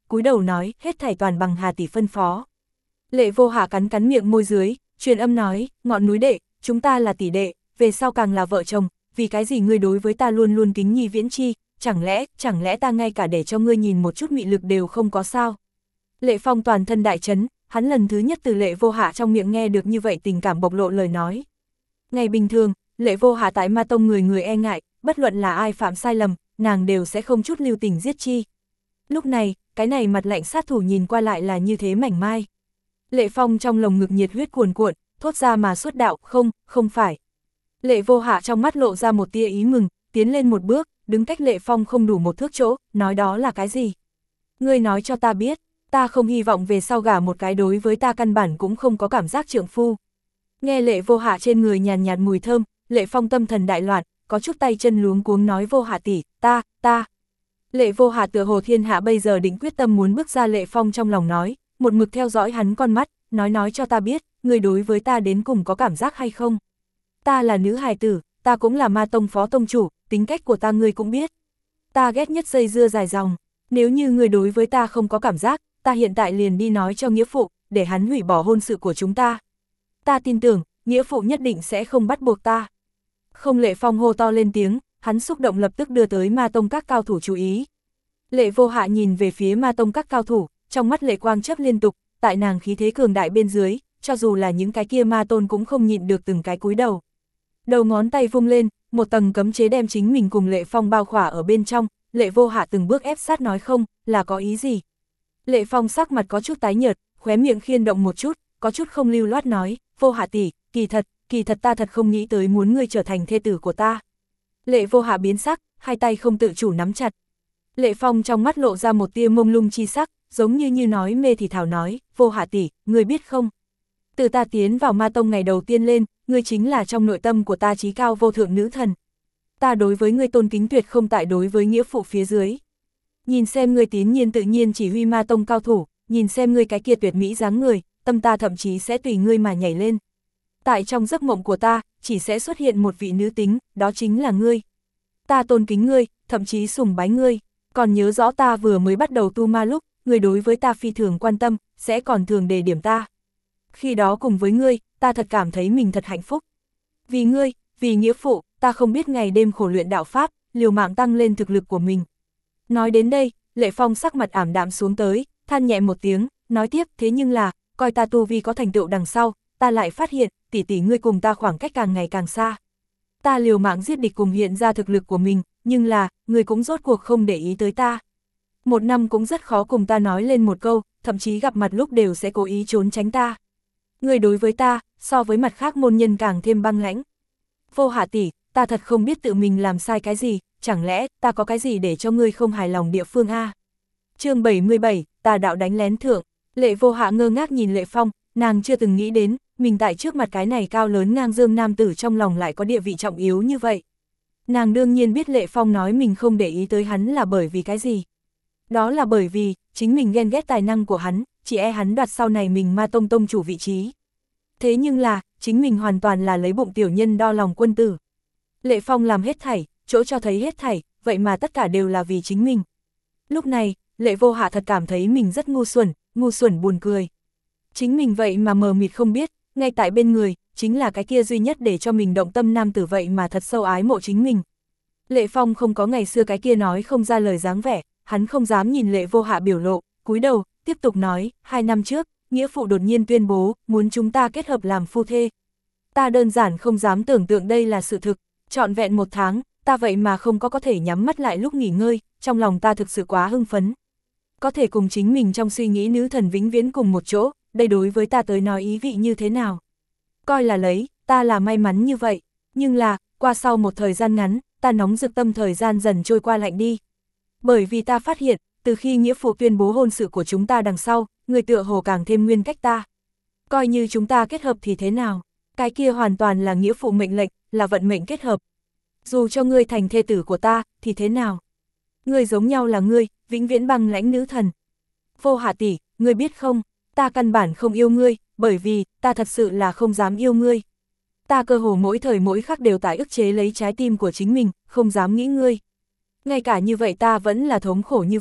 cúi đầu nói, hết thảy toàn bằng Hà tỷ phân phó. Lệ Vô Hạ cắn cắn miệng môi dưới, truyền âm nói, Ngọn núi đệ, chúng ta là tỷ đệ, về sau càng là vợ chồng, vì cái gì ngươi đối với ta luôn luôn kính nhi viễn chi, chẳng lẽ ta ngay cả để cho ngươi nhìn một chút mị lực đều không có sao. Lệ Phong toàn thân đại chấn, hắn lần thứ nhất từ Lệ Vô Hạ trong miệng nghe được như vậy tình cảm bộc lộ lời nói. Ngày bình thường, Lệ Vô Hạ tại Ma Tông người e ngại, bất luận là ai phạm sai lầm, nàng đều sẽ không chút lưu tình giết chi. Lúc này, cái này mặt lạnh sát thủ nhìn qua lại là như thế mảnh mai. Lệ Phong trong lồng ngực nhiệt huyết cuồn cuộn, thốt ra mà xuất đạo, không phải. Lệ Vô Hạ trong mắt lộ ra một tia ý mừng, tiến lên một bước, đứng cách Lệ Phong không đủ một thước chỗ, nói đó là cái gì? Ngươi nói cho ta biết, ta không hy vọng về sau gả một cái đối với ta căn bản cũng không có cảm giác trượng phu. Nghe Lệ Vô Hạ trên người nhàn nhạt mùi thơm, Lệ Phong tâm thần đại loạn, có chút tay chân luống cuống nói Vô Hạ tỷ, ta. Lệ Vô Hạ tựa hồ thiên hạ bây giờ định quyết tâm muốn bước ra Lệ Phong trong lòng nói, một mực theo dõi hắn con mắt, nói cho ta biết, ngươi đối với ta đến cùng có cảm giác hay không? Ta là nữ hài tử, ta cũng là Ma Tông phó tông chủ, tính cách của ta ngươi cũng biết. Ta ghét nhất dây dưa dài dòng, nếu như ngươi đối với ta không có cảm giác, ta hiện tại liền đi nói cho nghĩa phụ, để hắn hủy bỏ hôn sự của chúng ta. Ta tin tưởng, nghĩa phụ nhất định sẽ không bắt buộc ta. Không. Lệ Phong hô to lên tiếng, hắn xúc động lập tức đưa tới Ma Tông các cao thủ chú ý. Lệ Vô Hạ nhìn về phía Ma Tông các cao thủ, trong mắt lệ quang chớp liên tục, tại nàng khí thế cường đại bên dưới, cho dù là những cái kia ma tôn cũng không nhịn được từng cái cúi đầu. Đầu ngón tay vung lên, một tầng cấm chế đem chính mình cùng Lệ Phong bao khỏa ở bên trong, Lệ Vô Hạ từng bước ép sát nói không, là có ý gì? Lệ Phong sắc mặt có chút tái nhợt, khóe miệng khiên động một chút, có chút không lưu loát nói, Vô Hạ tỷ, kỳ thật ta thật không nghĩ tới muốn ngươi trở thành thê tử của ta. Lệ Vô Hạ biến sắc, hai tay không tự chủ nắm chặt. Lệ Phong trong mắt lộ ra một tia mông lung chi sắc, giống như nói mê thì thảo nói, Vô Hạ tỷ, ngươi biết không? Từ ta tiến vào Ma Tông ngày đầu tiên lên, ngươi chính là trong nội tâm của ta chí cao vô thượng nữ thần. Ta đối với ngươi tôn kính tuyệt không tại đối với nghĩa phụ phía dưới. Nhìn xem ngươi tín nhiên tự nhiên chỉ huy Ma Tông cao thủ, nhìn xem ngươi cái kia tuyệt mỹ dáng người, tâm ta thậm chí sẽ tùy ngươi mà nhảy lên. Tại trong giấc mộng của ta, chỉ sẽ xuất hiện một vị nữ tính, đó chính là ngươi. Ta tôn kính ngươi, thậm chí sùng bái ngươi, còn nhớ rõ ta vừa mới bắt đầu tu ma lúc, ngươi đối với ta phi thường quan tâm, sẽ còn thường đề điểm ta. Khi đó cùng với ngươi, ta thật cảm thấy mình thật hạnh phúc. Vì ngươi, vì nghĩa phụ, ta không biết ngày đêm khổ luyện đạo pháp, liều mạng tăng lên thực lực của mình. Nói đến đây, Lệ Phong sắc mặt ảm đạm xuống tới, than nhẹ một tiếng, nói tiếp, thế nhưng là, coi ta tu vi có thành tựu đằng sau, ta lại phát hiện, tỷ ngươi cùng ta khoảng cách càng ngày càng xa. Ta liều mạng giết địch cùng hiện ra thực lực của mình, nhưng là, ngươi cũng rốt cuộc không để ý tới ta. Một năm cũng rất khó cùng ta nói lên một câu, thậm chí gặp mặt lúc đều sẽ cố ý trốn tránh ta. Ngươi đối với ta, so với mặt khác môn nhân càng thêm băng lãnh. Vô Hạ tỷ, ta thật không biết tự mình làm sai cái gì, chẳng lẽ ta có cái gì để cho ngươi không hài lòng địa phương a? Chương 77, tà đạo đánh lén thượng. Lệ Vô Hạ ngơ ngác nhìn Lệ Phong, nàng chưa từng nghĩ đến, mình tại trước mặt cái này cao lớn ngang dương nam tử trong lòng lại có địa vị trọng yếu như vậy. Nàng đương nhiên biết Lệ Phong nói mình không để ý tới hắn là bởi vì cái gì. Đó là bởi vì, chính mình ghen ghét tài năng của hắn, chỉ e hắn đoạt sau này mình Ma Tông tông chủ vị trí. Thế nhưng là, chính mình hoàn toàn là lấy bụng tiểu nhân đo lòng quân tử. Lệ Phong làm hết thảy, chỗ cho thấy hết thảy, vậy mà tất cả đều là vì chính mình. Lúc này, Lệ Vô Hạ thật cảm thấy mình rất ngu xuẩn buồn cười. Chính mình vậy mà mờ mịt không biết, ngay tại bên người, chính là cái kia duy nhất để cho mình động tâm nam tử vậy mà thật sâu ái mộ chính mình. Lệ Phong không có ngày xưa cái kia nói không ra lời dáng vẻ, hắn không dám nhìn Lệ Vô Hạ biểu lộ, cúi đầu, tiếp tục nói, 2 năm trước, nghĩa phụ đột nhiên tuyên bố, muốn chúng ta kết hợp làm phu thê. Ta đơn giản không dám tưởng tượng đây là sự thực, trọn vẹn 1 tháng, ta vậy mà không có thể nhắm mắt lại lúc nghỉ ngơi, trong lòng ta thực sự quá hưng phấn. Có thể cùng chính mình trong suy nghĩ nữ thần vĩnh viễn cùng một chỗ, đây đối với ta tới nói ý vị như thế nào. Coi là lấy, ta là may mắn như vậy, nhưng là, qua sau một thời gian ngắn, ta nóng rực tâm thời gian dần trôi qua lạnh đi. Bởi vì ta phát hiện, từ khi nghĩa phụ tuyên bố hôn sự của chúng ta đằng sau, người tựa hồ càng thêm nguyên cách ta. Coi như chúng ta kết hợp thì thế nào, cái kia hoàn toàn là nghĩa phụ mệnh lệnh, là vận mệnh kết hợp. Dù cho ngươi thành thê tử của ta, thì thế nào? Ngươi giống nhau là ngươi, vĩnh viễn băng lãnh nữ thần. Vô Hạ tỷ, ngươi biết không, ta căn bản không yêu ngươi, bởi vì, ta thật sự là không dám yêu ngươi. Ta cơ hồ mỗi thời mỗi khắc đều tại ức chế lấy trái tim của chính mình, không dám nghĩ ngươi. Ngay cả như vậy ta vẫn là thống khổ như vậy,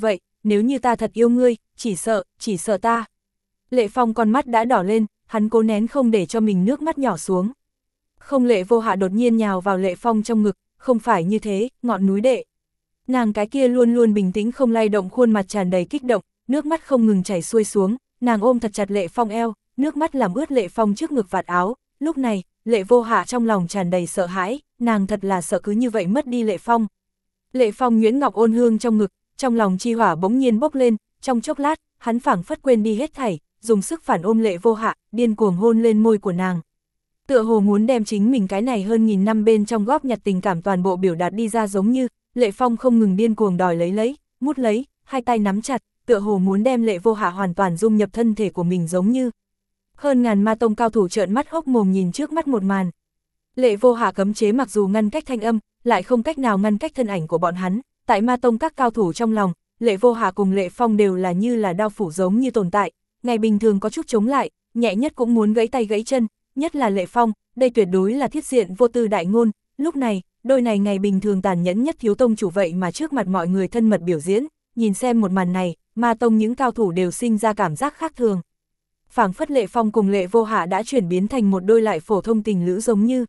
nếu như ta thật yêu ngươi, chỉ sợ ta. Lệ Phong con mắt đã đỏ lên, hắn cố nén không để cho mình nước mắt nhỏ xuống. Không, Lệ Vô Hạ đột nhiên nhào vào Lệ Phong trong ngực, không phải như thế, ngọn núi đệ. Nàng cái kia luôn luôn bình tĩnh không lay động khuôn mặt tràn đầy kích động, nước mắt không ngừng chảy xuôi xuống, nàng ôm thật chặt Lệ Phong eo, nước mắt làm ướt Lệ Phong trước ngực vạt áo. Lúc này, Lệ Vô Hạ trong lòng tràn đầy sợ hãi, nàng thật là sợ cứ như vậy mất đi Lệ Phong. Lệ Phong nhuyễn ngọc ôn hương trong ngực, trong lòng chi hỏa bỗng nhiên bốc lên, trong chốc lát, hắn phảng phất quên đi hết thảy, dùng sức phản ôm Lệ Vô Hạ, điên cuồng hôn lên môi của nàng. Tựa hồ muốn đem chính mình cái này hơn nghìn năm bên trong góp nhặt tình cảm toàn bộ biểu đạt đi ra giống như, Lệ Phong không ngừng điên cuồng đòi lấy, mút lấy, hai tay nắm chặt, tựa hồ muốn đem Lệ Vô Hạ hoàn toàn dung nhập thân thể của mình giống như. Hơn ngàn ma tông cao thủ trợn mắt hốc mồm nhìn trước mắt một màn. Lệ Vô Hạ cấm chế mặc dù ngăn cách thanh âm, lại không cách nào ngăn cách thân ảnh của bọn hắn, tại ma tông các cao thủ trong lòng, Lệ Vô Hạ cùng Lệ Phong đều là như là đao phủ giống như tồn tại, ngày bình thường có chút chống lại, nhẹ nhất cũng muốn gãy tay gãy chân, nhất là Lệ Phong, đây tuyệt đối là thiết diện vô tư đại ngôn, lúc này, đôi này ngày bình thường tàn nhẫn nhất thiếu tông chủ vậy mà trước mặt mọi người thân mật biểu diễn, nhìn xem một màn này, ma tông những cao thủ đều sinh ra cảm giác khác thường. Phảng phất Lệ Phong cùng Lệ Vô Hạ đã chuyển biến thành một đôi lại phổ thông tình lữ giống như.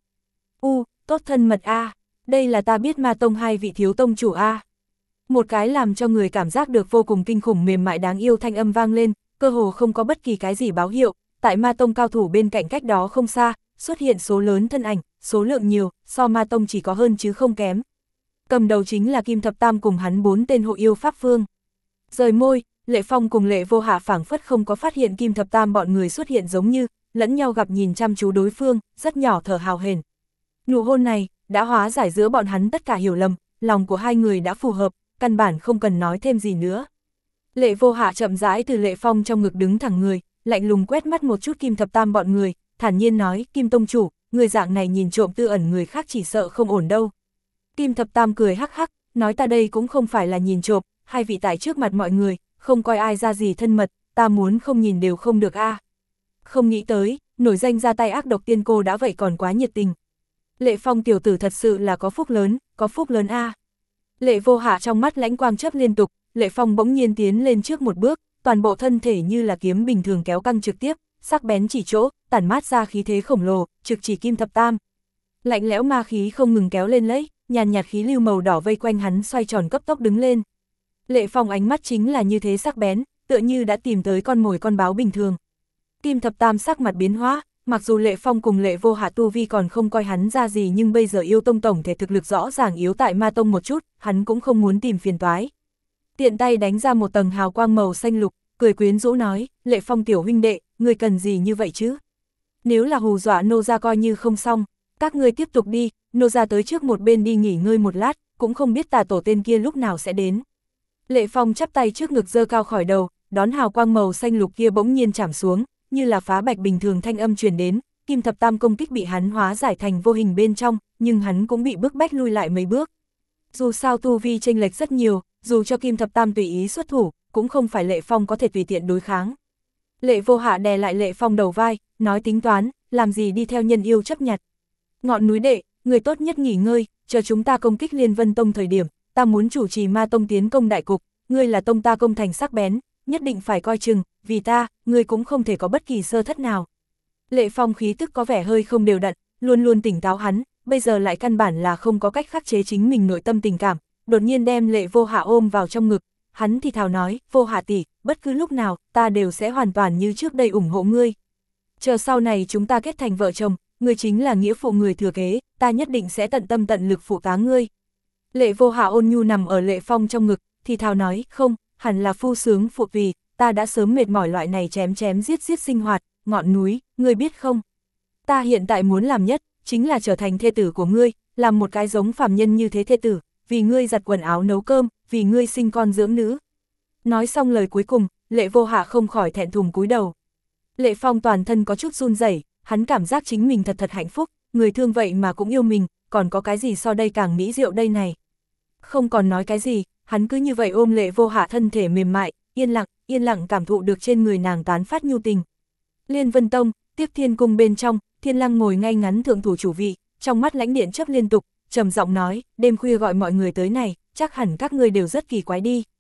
Tốt thân mật a, đây là ta biết ma tông hai vị thiếu tông chủ a. Một cái làm cho người cảm giác được vô cùng kinh khủng mềm mại đáng yêu thanh âm vang lên, cơ hồ không có bất kỳ cái gì báo hiệu, tại ma tông cao thủ bên cạnh cách đó không xa, xuất hiện số lớn thân ảnh, số lượng nhiều, so ma tông chỉ có hơn chứ không kém. Cầm đầu chính là Kim Thập Tam cùng hắn 4 tên hộ yêu pháp vương. Rời môi, Lệ Phong cùng Lệ Vô Hạ phảng phất không có phát hiện Kim Thập Tam bọn người xuất hiện giống như, lẫn nhau gặp nhìn chăm chú đối phương, rất nhỏ thở hào hển. Nụ hôn này, đã hóa giải giữa bọn hắn tất cả hiểu lầm, lòng của hai người đã phù hợp, căn bản không cần nói thêm gì nữa. Lệ Vô Hạ chậm rãi từ Lệ Phong trong ngực đứng thẳng người, lạnh lùng quét mắt một chút Kim Thập Tam bọn người, thản nhiên nói, Kim tông chủ, người dạng này nhìn trộm tư ẩn người khác chỉ sợ không ổn đâu. Kim Thập Tam cười hắc hắc, nói ta đây cũng không phải là nhìn trộm, hai vị tại trước mặt mọi người, không coi ai ra gì thân mật, ta muốn không nhìn đều không được a. Không nghĩ tới, nổi danh ra tay ác độc tiên cô đã vậy còn quá nhiệt tình. Lệ Phong tiểu tử thật sự là có phúc lớn a. Lệ Vô Hạ trong mắt lãnh quang chớp liên tục, Lệ Phong bỗng nhiên tiến lên trước một bước, toàn bộ thân thể như là kiếm bình thường kéo căng trực tiếp, sắc bén chỉ chỗ, tản mát ra khí thế khổng lồ, trực chỉ Kim Thập Tam. Lạnh lẽo ma khí không ngừng kéo lên lấy, nhàn nhạt khí lưu màu đỏ vây quanh hắn xoay tròn cấp tốc đứng lên. Lệ Phong ánh mắt chính là như thế sắc bén, tựa như đã tìm tới con mồi con báo bình thường. Kim Thập Tam sắc mặt biến hóa, mặc dù Lệ Phong cùng Lệ Vô Hạ tu vi còn không coi hắn ra gì nhưng bây giờ yêu tông tổng thể thực lực rõ ràng yếu tại ma tông một chút, hắn cũng không muốn tìm phiền toái. Tiện tay đánh ra một tầng hào quang màu xanh lục, cười quyến rũ nói, Lệ Phong tiểu huynh đệ, người cần gì như vậy chứ? Nếu là hù dọa nô gia coi như không xong, các ngươi tiếp tục đi, nô gia tới trước một bên đi nghỉ ngơi một lát, cũng không biết tà tổ tên kia lúc nào sẽ đến. Lệ Phong chắp tay trước ngực giơ cao khỏi đầu, đón hào quang màu xanh lục kia bỗng nhiên chạm xuống, như là phá bạch bình thường thanh âm truyền đến, Kim Thập Tam công kích bị hắn hóa giải thành vô hình bên trong, nhưng hắn cũng bị bức bách lui lại mấy bước. Dù sao tu vi chênh lệch rất nhiều, dù cho Kim Thập Tam tùy ý xuất thủ, cũng không phải Lệ Phong có thể tùy tiện đối kháng. Lệ Vô Hạ đè lại Lệ Phong đầu vai, nói tính toán, làm gì đi theo nhân yêu chấp nhặt. Ngọn núi đệ, người tốt nhất nghỉ ngơi, chờ chúng ta công kích Liên Vân Tông thời điểm, ta muốn chủ trì ma tông tiến công đại cục, ngươi là tông ta công thành sắc bén, nhất định phải coi chừng, vì ta, ngươi cũng không thể có bất kỳ sơ thất nào. Lệ Phong khí tức có vẻ hơi không đều đặn, luôn luôn tỉnh táo hắn, bây giờ lại căn bản là không có cách khắc chế chính mình nội tâm tình cảm, đột nhiên đem Lệ Vô Hạ ôm vào trong ngực, hắn thì thào nói, Vô Hạ tỷ, bất cứ lúc nào, ta đều sẽ hoàn toàn như trước đây ủng hộ ngươi. Chờ sau này chúng ta kết thành vợ chồng, ngươi chính là nghĩa phụ người thừa kế, ta nhất định sẽ tận tâm tận lực phụ tá ngươi. Lệ Vô Hạ ôn nhu nằm ở Lệ Phong trong ngực, thì thào nói, không, hẳn là phu sướng phụ vì, ta đã sớm mệt mỏi loại này chém chém giết giết sinh hoạt, ngọn núi, ngươi biết không? Ta hiện tại muốn làm nhất, chính là trở thành thê tử của ngươi, làm một cái giống phàm nhân như thế thê tử, vì ngươi giặt quần áo nấu cơm, vì ngươi sinh con dưỡng nữ. Nói xong lời cuối cùng, Lệ Vô Hạ không khỏi thẹn thùng cúi đầu. Lệ Phong toàn thân có chút run rẩy, hắn cảm giác chính mình thật thật hạnh phúc, người thương vậy mà cũng yêu mình, còn có cái gì so đây càng mỹ diệu đây này. Không còn nói cái gì, hắn cứ như vậy ôm Lệ Vô Hạ thân thể mềm mại, yên lặng cảm thụ được trên người nàng tán phát nhu tình. Liên Vân Tông, Tiếp Thiên Cung bên trong, Thiên Lăng ngồi ngay ngắn thượng thủ chủ vị, trong mắt lãnh điện chớp liên tục, trầm giọng nói, đêm khuya gọi mọi người tới này, chắc hẳn các ngươi đều rất kỳ quái đi.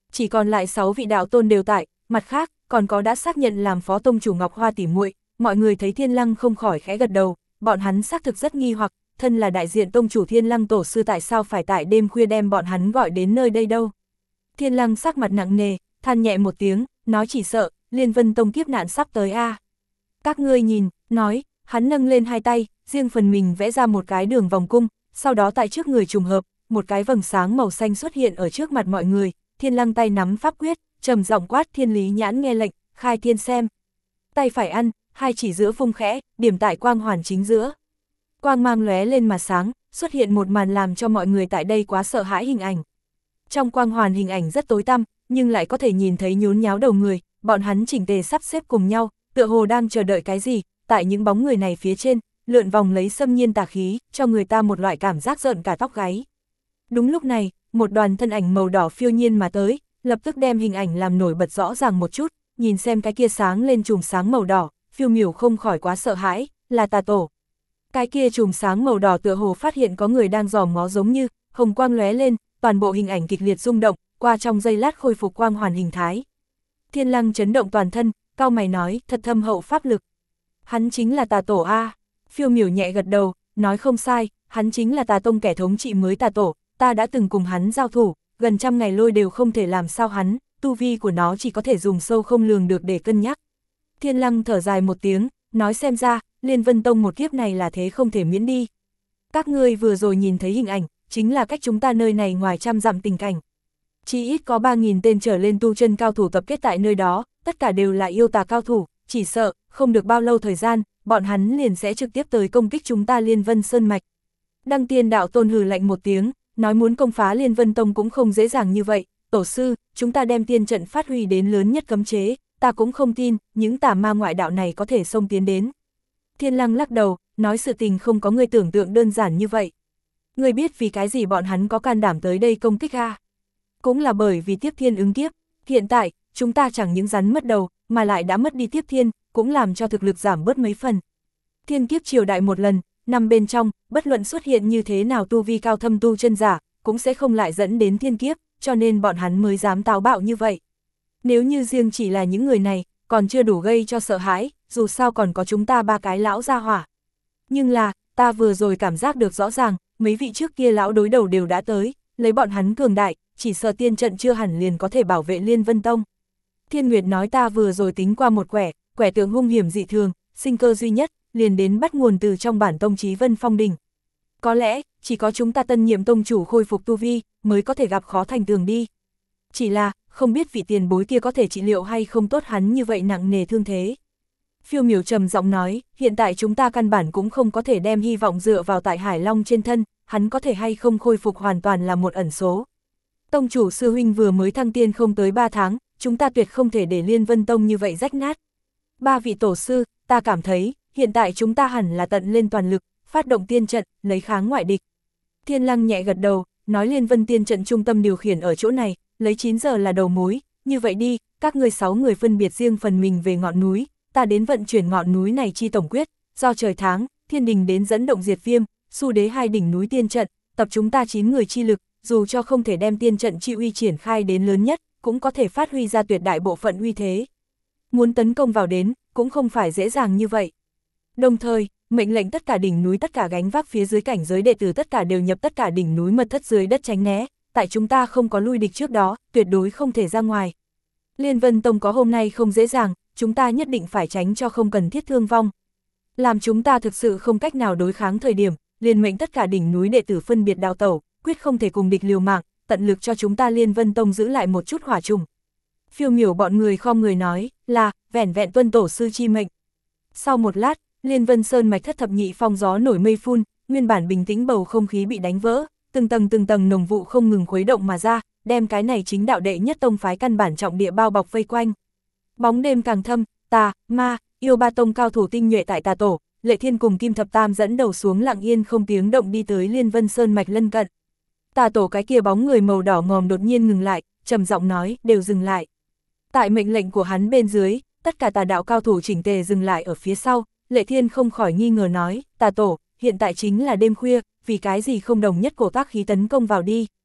Chỉ còn lại 6 vị đạo tôn đều tại, mặt khác, còn có đã xác nhận làm phó tông chủ Ngọc Hoa tỉ muội. Mọi người thấy Thiên Lăng không khỏi khẽ gật đầu, bọn hắn xác thực rất nghi hoặc, thân là đại diện tông chủ Thiên Lăng tổ sư tại sao phải tại đêm khuya đem bọn hắn gọi đến nơi đây đâu. Thiên Lăng sắc mặt nặng nề, than nhẹ một tiếng, nói chỉ sợ, Liên Vân Tông kiếp nạn sắp tới a. Các ngươi nhìn, nói, hắn nâng lên hai tay, riêng phần mình vẽ ra một cái đường vòng cung, sau đó tại trước người trùng hợp, một cái vầng sáng màu xanh xuất hiện ở trước mặt mọi người, Thiên Lăng tay nắm pháp quyết, trầm giọng quát Thiên Lý Nhãn nghe lệnh, khai thiên xem. Tay phải ăn, hai chỉ giữa vung khẽ, điểm tại quang hoàn chính giữa. Quang mang lóe lên mà sáng, xuất hiện một màn làm cho mọi người tại đây quá sợ hãi hình ảnh. Trong quang hoàn hình ảnh rất tối tăm, nhưng lại có thể nhìn thấy nhốn nháo đầu người, bọn hắn chỉnh tề sắp xếp cùng nhau, tựa hồ đang chờ đợi cái gì, tại những bóng người này phía trên, lượn vòng lấy xâm nhiên tà khí, cho người ta một loại cảm giác rợn cả tóc gáy. Đúng lúc này, một đoàn thân ảnh màu đỏ phiêu nhiên mà tới, lập tức đem hình ảnh làm nổi bật rõ ràng một chút, nhìn xem cái kia sáng lên chùm sáng màu đỏ, Phiêu Miểu không khỏi quá sợ hãi, là tà tổ. Cái kia chùm sáng màu đỏ tựa hồ phát hiện có người đang dòm ngó giống như, hồng quang lóe lên, toàn bộ hình ảnh kịch liệt rung động, qua trong giây lát khôi phục quang hoàn hình thái. Thiên Lăng chấn động toàn thân, cau mày nói, thật thâm hậu pháp lực. Hắn chính là tà tổ a. Phiêu Miểu nhẹ gật đầu, nói không sai, hắn chính là tà tông kẻ thống trị mới tà tổ, ta đã từng cùng hắn giao thủ, gần trăm ngày lôi đều không thể làm sao hắn, tu vi của nó chỉ có thể dùng sâu không lường được để cân nhắc. Thiên Lăng thở dài một tiếng, nói xem ra, Liên Vân Tông một kiếp này là thế không thể miễn đi. Các ngươi vừa rồi nhìn thấy hình ảnh, chính là cách chúng ta nơi này ngoài trăm dặm tình cảnh. Chỉ ít có 3.000 tên trở lên tu chân cao thủ tập kết tại nơi đó, tất cả đều là yêu tà cao thủ, chỉ sợ, không được bao lâu thời gian, bọn hắn liền sẽ trực tiếp tới công kích chúng ta Liên Vân Sơn Mạch. Đăng Tiên đạo tôn hừ lạnh một tiếng, nói muốn công phá Liên Vân Tông cũng không dễ dàng như vậy, tổ sư, chúng ta đem tiên trận phát huy đến lớn nhất cấm chế, ta cũng không tin, những tà ma ngoại đạo này có thể xông tiến đến. Thiên Lăng lắc đầu, nói sự tình không có người tưởng tượng đơn giản như vậy. Người biết vì cái gì bọn hắn có can đảm tới đây công kích a? Cũng là bởi vì tiếp thiên ứng kiếp, hiện tại, chúng ta chẳng những rắn mất đầu, mà lại đã mất đi tiếp thiên, cũng làm cho thực lực giảm bớt mấy phần. Thiên kiếp triều đại một lần, nằm bên trong, bất luận xuất hiện như thế nào tu vi cao thâm tu chân giả, cũng sẽ không lại dẫn đến thiên kiếp, cho nên bọn hắn mới dám táo bạo như vậy. Nếu như riêng chỉ là những người này, còn chưa đủ gây cho sợ hãi, dù sao còn có chúng ta ba cái lão gia hỏa. Nhưng là, ta vừa rồi cảm giác được rõ ràng, mấy vị trước kia lão đối đầu đều đã tới, lấy bọn hắn cường đại, chỉ sợ tiên trận chưa hẳn liền có thể bảo vệ Liên Vân Tông. Thiên Nguyệt nói ta vừa rồi tính qua một quẻ tượng hung hiểm dị thường, sinh cơ duy nhất, liền đến bắt nguồn từ trong bản tông Chí Vân Phong Đỉnh. Có lẽ, chỉ có chúng ta tân nhiệm tông chủ khôi phục tu vi, mới có thể gặp khó thành tường đi. Chỉ là, không biết vị tiền bối kia có thể trị liệu hay không tốt hắn như vậy nặng nề thương thế. Phiêu Miểu trầm giọng nói, hiện tại chúng ta căn bản cũng không có thể đem hy vọng dựa vào tại Hải Long trên thân, hắn có thể hay không khôi phục hoàn toàn là một ẩn số. Tông chủ sư huynh vừa mới thăng tiên không tới 3 tháng, chúng ta tuyệt không thể để Liên Vân Tông như vậy rách nát. Ba vị tổ sư, ta cảm thấy, hiện tại chúng ta hẳn là tận lên toàn lực, phát động tiên trận, lấy kháng ngoại địch. Thiên Lăng nhẹ gật đầu, nói Liên Vân tiên trận trung tâm điều khiển ở chỗ này, lấy 9 giờ là đầu mối, như vậy đi, các ngươi 6 người phân biệt riêng phần mình về ngọn núi, ta đến vận chuyển ngọn núi này chi tổng quyết, do trời tháng, thiên đình đến dẫn động diệt viêm, xu đế hai đỉnh núi tiên trận, tập chúng ta 9 người chi lực, dù cho không thể đem tiên trận chi uy triển khai đến lớn nhất, cũng có thể phát huy ra tuyệt đại bộ phận uy thế. Muốn tấn công vào đến, cũng không phải dễ dàng như vậy. Đồng thời, mệnh lệnh tất cả đỉnh núi tất cả gánh vác phía dưới cảnh giới đệ tử tất cả đều nhập tất cả đỉnh núi mật thất dưới đất tránh né, tại chúng ta không có lui địch trước đó, tuyệt đối không thể ra ngoài. Liên Vân Tông có hôm nay không dễ dàng, chúng ta nhất định phải tránh cho không cần thiết thương vong. Làm chúng ta thực sự không cách nào đối kháng thời điểm, liền mệnh tất cả đỉnh núi đệ tử phân biệt đào tẩu, quyết không thể cùng địch liều mạng, tận lực cho chúng ta Liên Vân Tông giữ lại một chút hỏa trùng. Phiêu Miểu bọn người khom người nói, là, vẻn vẹn tuân tổ sư chi mệnh. Sau một lát, Liên Vân Sơn mạch thất thập nhị phong gió nổi mây phun, nguyên bản bình tĩnh bầu không khí bị đánh vỡ, từng tầng nồng vụ không ngừng khuấy động mà ra, đem cái này chính đạo đệ nhất tông phái căn bản trọng địa bao bọc vây quanh. Bóng đêm càng thâm, tà, ma, yêu ba tông cao thủ tinh nhuệ tại tà tổ, Lệ Thiên cùng Kim Thập Tam dẫn đầu xuống lặng yên không tiếng động đi tới Liên Vân Sơn mạch lân cận. Tà tổ cái kia bóng người màu đỏ ngòm đột nhiên ngừng lại, trầm giọng nói, đều dừng lại. Tại mệnh lệnh của hắn bên dưới, tất cả tà đạo cao thủ chỉnh tề dừng lại ở phía sau, Lệ Thiên không khỏi nghi ngờ nói, tà tổ, hiện tại chính là đêm khuya, vì cái gì không đồng nhất cổ tác khí tấn công vào đi.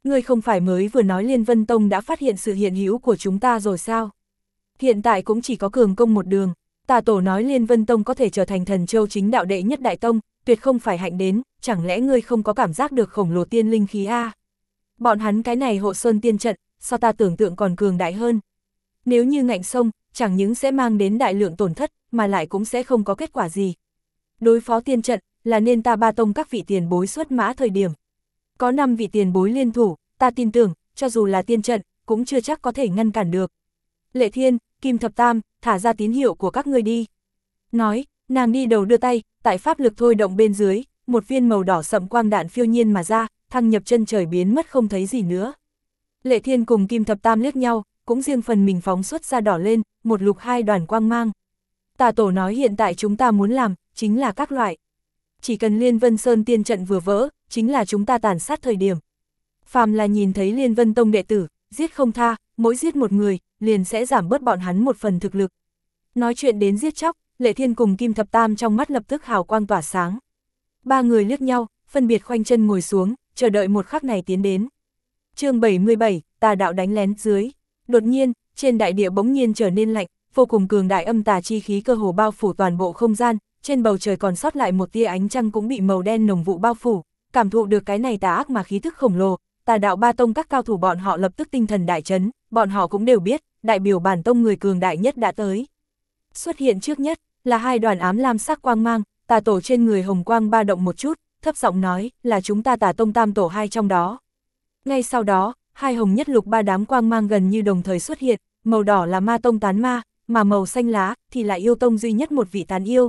Ngươi không phải mới vừa nói Liên Vân Tông đã phát hiện sự hiện hữu của chúng ta rồi sao? Hiện tại cũng chỉ có cường công một đường. Tà tổ nói Liên Vân Tông có thể trở thành Thần Châu chính đạo đệ nhất đại tông, tuyệt không phải hạnh đến, chẳng lẽ ngươi không có cảm giác được khổng lồ tiên linh khí a? Bọn hắn cái này hộ sơn tiên trận, so ta tưởng tượng còn cường đại hơn. Nếu như ngạnh sông, chẳng những sẽ mang đến đại lượng tổn thất, mà lại cũng sẽ không có kết quả gì. Đối phó tiên trận, là nên ta ba tông các vị tiền bối xuất mã thời điểm. Có 5 vị tiền bối liên thủ, ta tin tưởng, cho dù là tiên trận, cũng chưa chắc có thể ngăn cản được. Lệ Thiên, Kim Thập Tam, thả ra tín hiệu của các ngươi đi. Nói, nàng đi đầu đưa tay, tại pháp lực thôi động bên dưới, một viên màu đỏ sậm quang đạn phiêu nhiên mà ra, thăng nhập chân trời biến mất không thấy gì nữa. Lệ Thiên cùng Kim Thập Tam liếc nhau, cũng riêng phần mình phóng xuất ra đỏ lên, một lục hai đoàn quang mang. Tà tổ nói hiện tại chúng ta muốn làm, chính là các loại. Chỉ cần Liên Vân Sơn tiên trận vừa vỡ, chính là chúng ta tàn sát thời điểm. Phàm là nhìn thấy Liên Vân Tông đệ tử, giết không tha, mỗi giết một người, liền sẽ giảm bớt bọn hắn một phần thực lực. Nói chuyện đến giết chóc, Lệ Thiên cùng Kim Thập Tam trong mắt lập tức hào quang tỏa sáng. Ba người liếc nhau, phân biệt khoanh chân ngồi xuống, chờ đợi một khắc này tiến đến. Chương 77, tà đạo đánh lén dưới. Đột nhiên, trên đại địa bỗng nhiên trở nên lạnh, vô cùng cường đại âm tà chi khí cơ hồ bao phủ toàn bộ không gian, trên bầu trời còn sót lại một tia ánh trăng cũng bị màu đen nồng vụ bao phủ. Cảm thụ được cái này tà ác mà khí thức khổng lồ, tà đạo ba tông các cao thủ bọn họ lập tức tinh thần đại chấn, bọn họ cũng đều biết, đại biểu bản tông người cường đại nhất đã tới. Xuất hiện trước nhất, là hai đoàn ám lam sắc quang mang, tà tổ trên người hồng quang ba động một chút, thấp giọng nói, là chúng ta tà tông tam tổ hai trong đó. Ngay sau đó, hai hồng nhất lục ba đám quang mang gần như đồng thời xuất hiện, màu đỏ là ma tông tán ma, mà màu xanh lá thì là yêu tông duy nhất một vị tán yêu.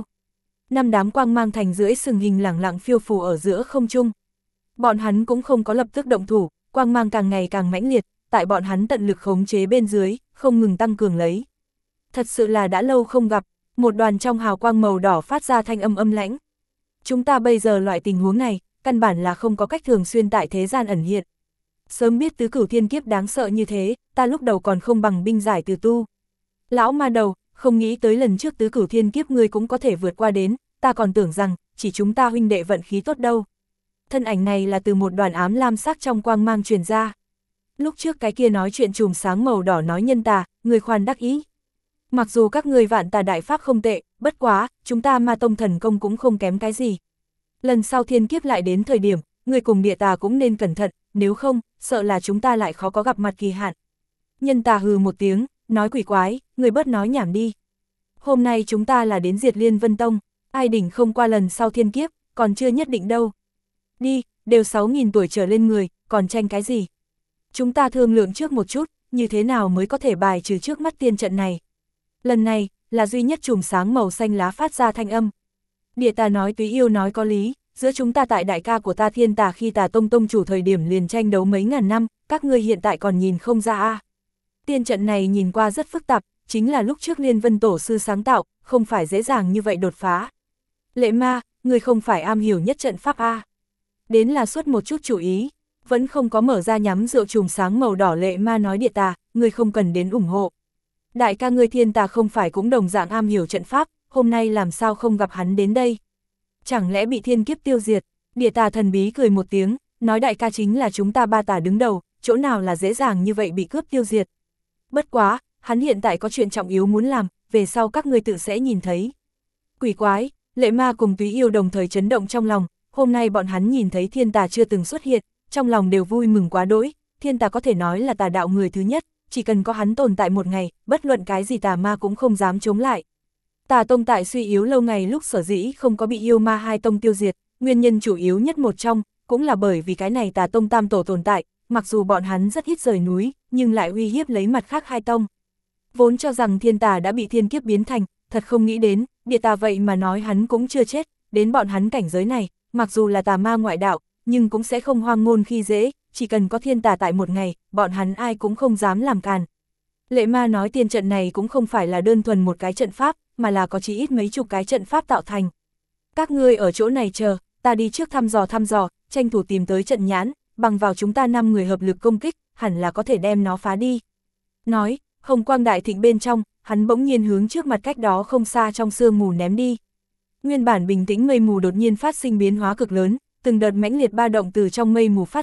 5 đám quang mang thành rưỡi sừng hình lẳng lặng phiêu phù ở giữa không trung. Bọn hắn cũng không có lập tức động thủ, quang mang càng ngày càng mãnh liệt, tại bọn hắn tận lực khống chế bên dưới, không ngừng tăng cường lấy. Thật sự là đã lâu không gặp, một đoàn trong hào quang màu đỏ phát ra thanh âm âm lãnh. Chúng ta bây giờ loại tình huống này, căn bản là không có cách thường xuyên tại thế gian ẩn hiện. Sớm biết tứ cửu thiên kiếp đáng sợ như thế, ta lúc đầu còn không bằng binh giải từ tu. Lão ma đầu, không nghĩ tới lần trước tứ cửu thiên kiếp ngươi cũng có thể vượt qua đến, ta còn tưởng rằng, chỉ chúng ta huynh đệ vận khí tốt đâu. Thân ảnh này là từ một đoàn ám lam sắc trong quang mang truyền ra. Lúc trước cái kia nói chuyện chùm sáng màu đỏ nói nhân tà, người khoan đắc ý. Mặc dù các người vạn tà đại pháp không tệ, bất quá, chúng ta ma tông thần công cũng không kém cái gì. Lần sau thiên kiếp lại đến thời điểm, người cùng địa tà cũng nên cẩn thận, nếu không, sợ là chúng ta lại khó có gặp mặt kỳ hạn. Nhân tà hừ một tiếng, nói quỷ quái, người bớt nói nhảm đi. Hôm nay chúng ta là đến diệt Liên Vân Tông, ai đỉnh không qua lần sau thiên kiếp, còn chưa nhất định đâu. Đi, đều 6.000 tuổi trở lên người, còn tranh cái gì? Chúng ta thương lượng trước một chút, như thế nào mới có thể bài trừ trước mắt tiên trận này. Lần này, là duy nhất chùm sáng màu xanh lá phát ra thanh âm. Địa tà nói túy yêu nói có lý, giữa chúng ta tại đại ca của ta thiên tà khi tà tông tông chủ thời điểm liền tranh đấu mấy ngàn năm, các ngươi hiện tại còn nhìn không ra a. Tiên trận này nhìn qua rất phức tạp, chính là lúc trước Liên Vân Tổ sư sáng tạo, không phải dễ dàng như vậy đột phá. Lệ ma, người không phải am hiểu nhất trận pháp a. Đến là suốt một chút chú ý, vẫn không có mở ra nhắm rượu chùm sáng màu đỏ. Lệ ma nói địa tà, người không cần đến ủng hộ. Đại ca ngươi thiên tà không phải cũng đồng dạng am hiểu trận pháp, hôm nay làm sao không gặp hắn đến đây? Chẳng lẽ bị thiên kiếp tiêu diệt? Địa tà thần bí cười một tiếng, nói đại ca chính là chúng ta ba tà đứng đầu, chỗ nào là dễ dàng như vậy bị cướp tiêu diệt. Bất quá, hắn hiện tại có chuyện trọng yếu muốn làm, về sau các ngươi tự sẽ nhìn thấy. Quỷ quái, Lệ ma cùng túy yêu đồng thời chấn động trong lòng, hôm nay bọn hắn nhìn thấy thiên tà chưa từng xuất hiện, trong lòng đều vui mừng quá đỗi, thiên tà có thể nói là tà đạo người thứ nhất, chỉ cần có hắn tồn tại một ngày, bất luận cái gì tà ma cũng không dám chống lại. Tà tông tại suy yếu lâu ngày lúc sở dĩ không có bị yêu ma hai tông tiêu diệt, nguyên nhân chủ yếu nhất một trong, cũng là bởi vì cái này tà tông tam tổ tồn tại, mặc dù bọn hắn rất ít rời núi, nhưng lại uy hiếp lấy mặt khác hai tông. Vốn cho rằng thiên tà đã bị thiên kiếp biến thành, thật không nghĩ đến, địa tà vậy mà nói hắn cũng chưa chết, đến bọn hắn cảnh giới này, mặc dù là tà ma ngoại đạo, nhưng cũng sẽ không hoang ngôn khi dễ, chỉ cần có thiên tà tại một ngày, bọn hắn ai cũng không dám làm càn. Lệ ma nói tiên trận này cũng không phải là đơn thuần một cái trận pháp, mà là có chí ít mấy chục cái trận pháp tạo thành. Các ngươi ở chỗ này chờ, ta đi trước thăm dò, tranh thủ tìm tới trận nhãn, bằng vào chúng ta 5 người hợp lực công kích, hẳn là có thể đem nó phá đi. Nói, hồng quang đại thịnh bên trong, hắn bỗng nhiên hướng trước mặt cách đó không xa trong sương mù ném đi. Nguyên bản bình tĩnh mây mù đột nhiên phát sinh biến hóa cực lớn, từng đợt mãnh liệt ba động từ trong mây mù phát ra,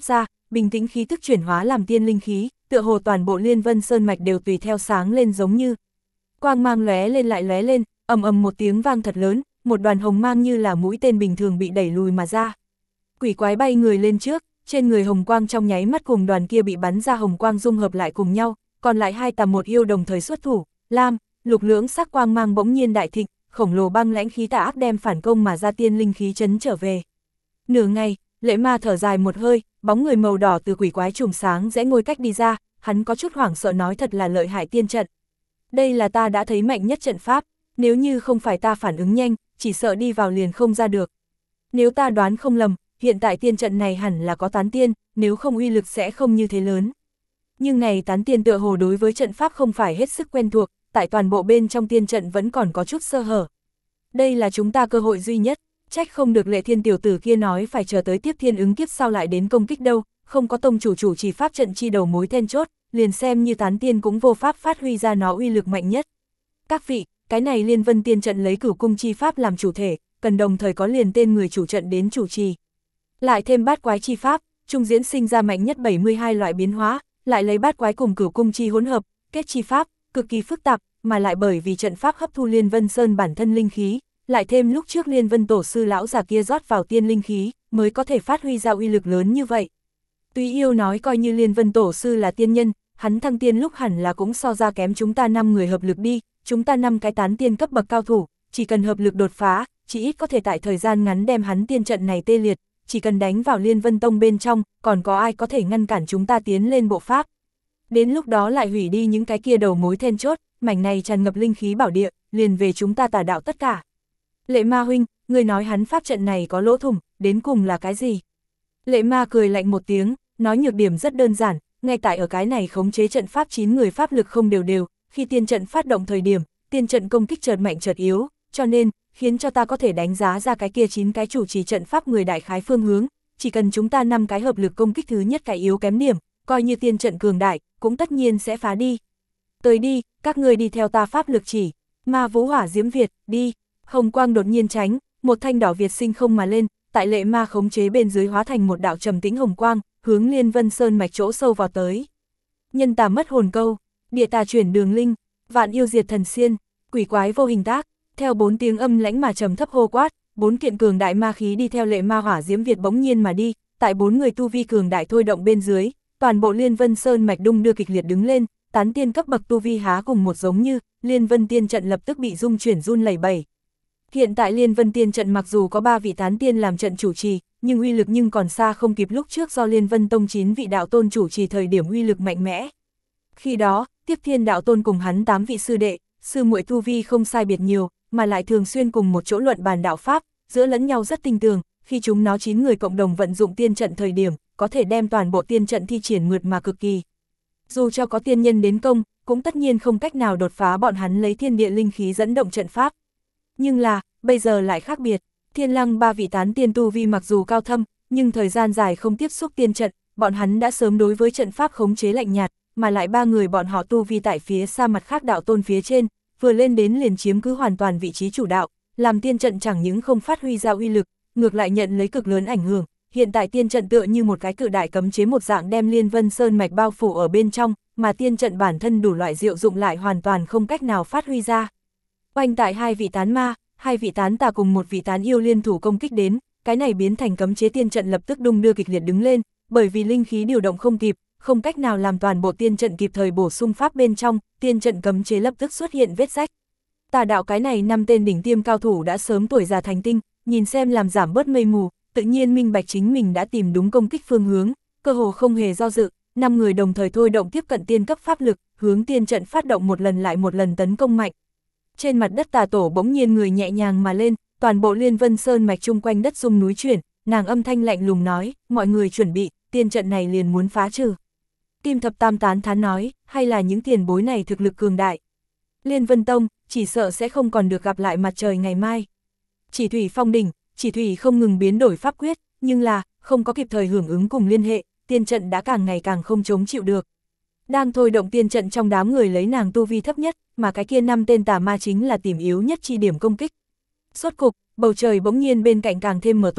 bình tĩnh khí tức chuyển hóa làm tiên linh khí, tựa hồ toàn bộ Liên Vân Sơn mạch đều tùy theo sáng lên giống như. Quang mang lóe lên lại lóe lên, ầm ầm một tiếng vang thật lớn, một đoàn hồng mang như là mũi tên bình thường bị đẩy lùi mà ra. Quỷ quái bay người lên trước, trên người hồng quang trong nháy mắt cùng đoàn kia bị bắn ra hồng quang dung hợp lại cùng nhau, còn lại hai tà một yêu đồng thời xuất thủ, lam, lục lưỡng sắc quang mang bỗng nhiên đại thịnh, khổng lồ băng lãnh khí tà áp đem phản công mà ra tiên linh khí chấn trở về. Nửa ngày, Lệ Ma thở dài một hơi, bóng người màu đỏ từ quỷ quái trùng sáng rẽ ngôi cách đi ra, hắn có chút hoảng sợ nói thật là lợi hại tiên trận. Đây là ta đã thấy mạnh nhất trận pháp, nếu như không phải ta phản ứng nhanh, chỉ sợ đi vào liền không ra được. Nếu ta đoán không lầm, hiện tại tiên trận này hẳn là có tán tiên, nếu không uy lực sẽ không như thế lớn. Nhưng này tán tiên tựa hồ đối với trận pháp không phải hết sức quen thuộc, tại toàn bộ bên trong tiên trận vẫn còn có chút sơ hở. Đây là chúng ta cơ hội duy nhất, trách không được Lệ Thiên tiểu tử kia nói phải chờ tới tiếp thiên ứng kiếp sau lại đến công kích đâu, không có tông chủ chỉ pháp trận chi đầu mối then chốt, liền xem như tán tiên cũng vô pháp phát huy ra nó uy lực mạnh nhất. Các vị, cái này Liên Vân tiên trận lấy Cửu Cung chi pháp làm chủ thể, cần đồng thời có liền tên người chủ trận đến chủ trì. Lại thêm bát quái chi pháp, trung diễn sinh ra mạnh nhất 72 loại biến hóa, lại lấy bát quái cùng Cửu Cung chi hỗn hợp, kết chi pháp, cực kỳ phức tạp, mà lại bởi vì trận pháp hấp thu Liên Vân Sơn bản thân linh khí, lại thêm lúc trước Liên Vân tổ sư lão già kia rót vào tiên linh khí, mới có thể phát huy ra uy lực lớn như vậy. Tuy yêu nói coi như Liên Vân tổ sư là tiên nhân, hắn thăng tiên lúc hẳn là cũng so ra kém chúng ta 5 người hợp lực đi, chúng ta 5 cái tán tiên cấp bậc cao thủ, chỉ cần hợp lực đột phá, chỉ ít có thể tại thời gian ngắn đem hắn tiên trận này tê liệt, chỉ cần đánh vào Liên Vân Tông bên trong, còn có ai có thể ngăn cản chúng ta tiến lên bộ pháp. Đến lúc đó lại hủy đi những cái kia đầu mối then chốt, mảnh này tràn ngập linh khí bảo địa, liền về chúng ta tà đạo tất cả. Lệ Ma huynh, người nói hắn pháp trận này có lỗ thủng, đến cùng là cái gì? Lệ Ma cười lạnh một tiếng, nói nhược điểm rất đơn giản, ngay tại ở cái này khống chế trận pháp 9 người pháp lực không đều đều, khi tiên trận phát động thời điểm, tiên trận công kích chợt mạnh chợt yếu, cho nên, khiến cho ta có thể đánh giá ra cái kia 9 cái chủ trì trận pháp người đại khái phương hướng, chỉ cần chúng ta 5 cái hợp lực công kích thứ nhất cái yếu kém điểm, coi như tiên trận cường đại, cũng tất nhiên sẽ phá đi. Tới đi, các người đi theo ta pháp lực chỉ, Ma Vũ Hỏa Diễm Việt, đi. Hồng quang đột nhiên tránh, một thanh đỏ Việt sinh không mà lên, tại Lệ Ma khống chế bên dưới hóa thành một đạo trầm tĩnh hồng quang, hướng Liên Vân Sơn mạch chỗ sâu vào tới. Nhân tà mất hồn câu, địa tà chuyển đường linh, vạn yêu diệt thần xiên, quỷ quái vô hình tác, theo 4 tiếng âm lãnh mà trầm thấp hô quát, 4 kiện cường đại ma khí đi theo Lệ Ma Hỏa Diễm Việt bỗng nhiên mà đi, tại 4 người tu vi cường đại thôi động bên dưới, toàn bộ Liên Vân Sơn mạch đung đưa kịch liệt đứng lên, tán tiên cấp bậc tu vi há cùng một giống như, Liên Vân tiên trận lập tức bị rung chuyển run lẩy bẩy. Hiện tại Liên Vân tiên trận mặc dù có 3 vị tán tiên làm trận chủ trì, nhưng uy lực nhưng còn xa không kịp lúc trước do Liên Vân Tông 9 vị đạo tôn chủ trì thời điểm uy lực mạnh mẽ. Khi đó, Tiếp Thiên đạo tôn cùng hắn 8 vị sư đệ, sư muội tu vi không sai biệt nhiều, mà lại thường xuyên cùng một chỗ luận bàn đạo pháp, giữa lẫn nhau rất tinh tường, khi chúng nó 9 người cộng đồng vận dụng tiên trận thời điểm, có thể đem toàn bộ tiên trận thi triển mượt mà cực kỳ. Dù cho có tiên nhân đến công, cũng tất nhiên không cách nào đột phá bọn hắn lấy thiên địa linh khí dẫn động trận pháp. Nhưng là, bây giờ lại khác biệt, Thiên Lăng 3 vị tán tiên tu vi mặc dù cao thâm, nhưng thời gian dài không tiếp xúc tiên trận, bọn hắn đã sớm đối với trận pháp khống chế lạnh nhạt, mà lại 3 người bọn họ tu vi tại phía xa mặt khác đạo tôn phía trên, vừa lên đến liền chiếm cứ hoàn toàn vị trí chủ đạo, làm tiên trận chẳng những không phát huy ra uy lực, ngược lại nhận lấy cực lớn ảnh hưởng. Hiện tại tiên trận tựa như một cái cự đại cấm chế một dạng đem Liên Vân Sơn mạch bao phủ ở bên trong, mà tiên trận bản thân đủ loại diệu dụng lại hoàn toàn không cách nào phát huy ra. Oanh tại 2 vị tán ma, 2 vị tán tà cùng 1 vị tán yêu liên thủ công kích đến, cái này biến thành cấm chế tiên trận lập tức đung đưa kịch liệt đứng lên, bởi vì linh khí điều động không kịp, không cách nào làm toàn bộ tiên trận kịp thời bổ sung pháp bên trong, tiên trận cấm chế lập tức xuất hiện vết rách. Tà đạo cái này 5 tên đỉnh tiêm cao thủ đã sớm tuổi già thành tinh, nhìn xem làm giảm bớt mây mù, tự nhiên minh bạch chính mình đã tìm đúng công kích phương hướng, cơ hồ không hề do dự, 5 người đồng thời thôi động tiếp cận tiên cấp pháp lực, hướng tiên trận phát động một lần lại một lần tấn công mạnh. Trên mặt đất Tà Tổ bỗng nhiên người nhẹ nhàng mà lên, toàn bộ Liên Vân Sơn mạch chung quanh đất rung núi chuyển, nàng âm thanh lạnh lùng nói, mọi người chuẩn bị, tiên trận này liền muốn phá trừ. Kim Thập Tam tán thán nói, hay là những tiền bối này thực lực cường đại. Liên Vân Tông, chỉ sợ sẽ không còn được gặp lại mặt trời ngày mai. Chỉ Thủy Phong đỉnh, Chỉ Thủy không ngừng biến đổi pháp quyết, nhưng là, không có kịp thời hưởng ứng cùng liên hệ, tiên trận đã càng ngày càng không chống chịu được. Đang thôi động tiên trận trong đám người lấy nàng tu vi thấp nhất, mà cái kia 5 tên tà ma chính là tìm yếu nhất chi điểm công kích. Sốt cục, bầu trời bỗng nhiên bên cạnh càng thêm mờ tối,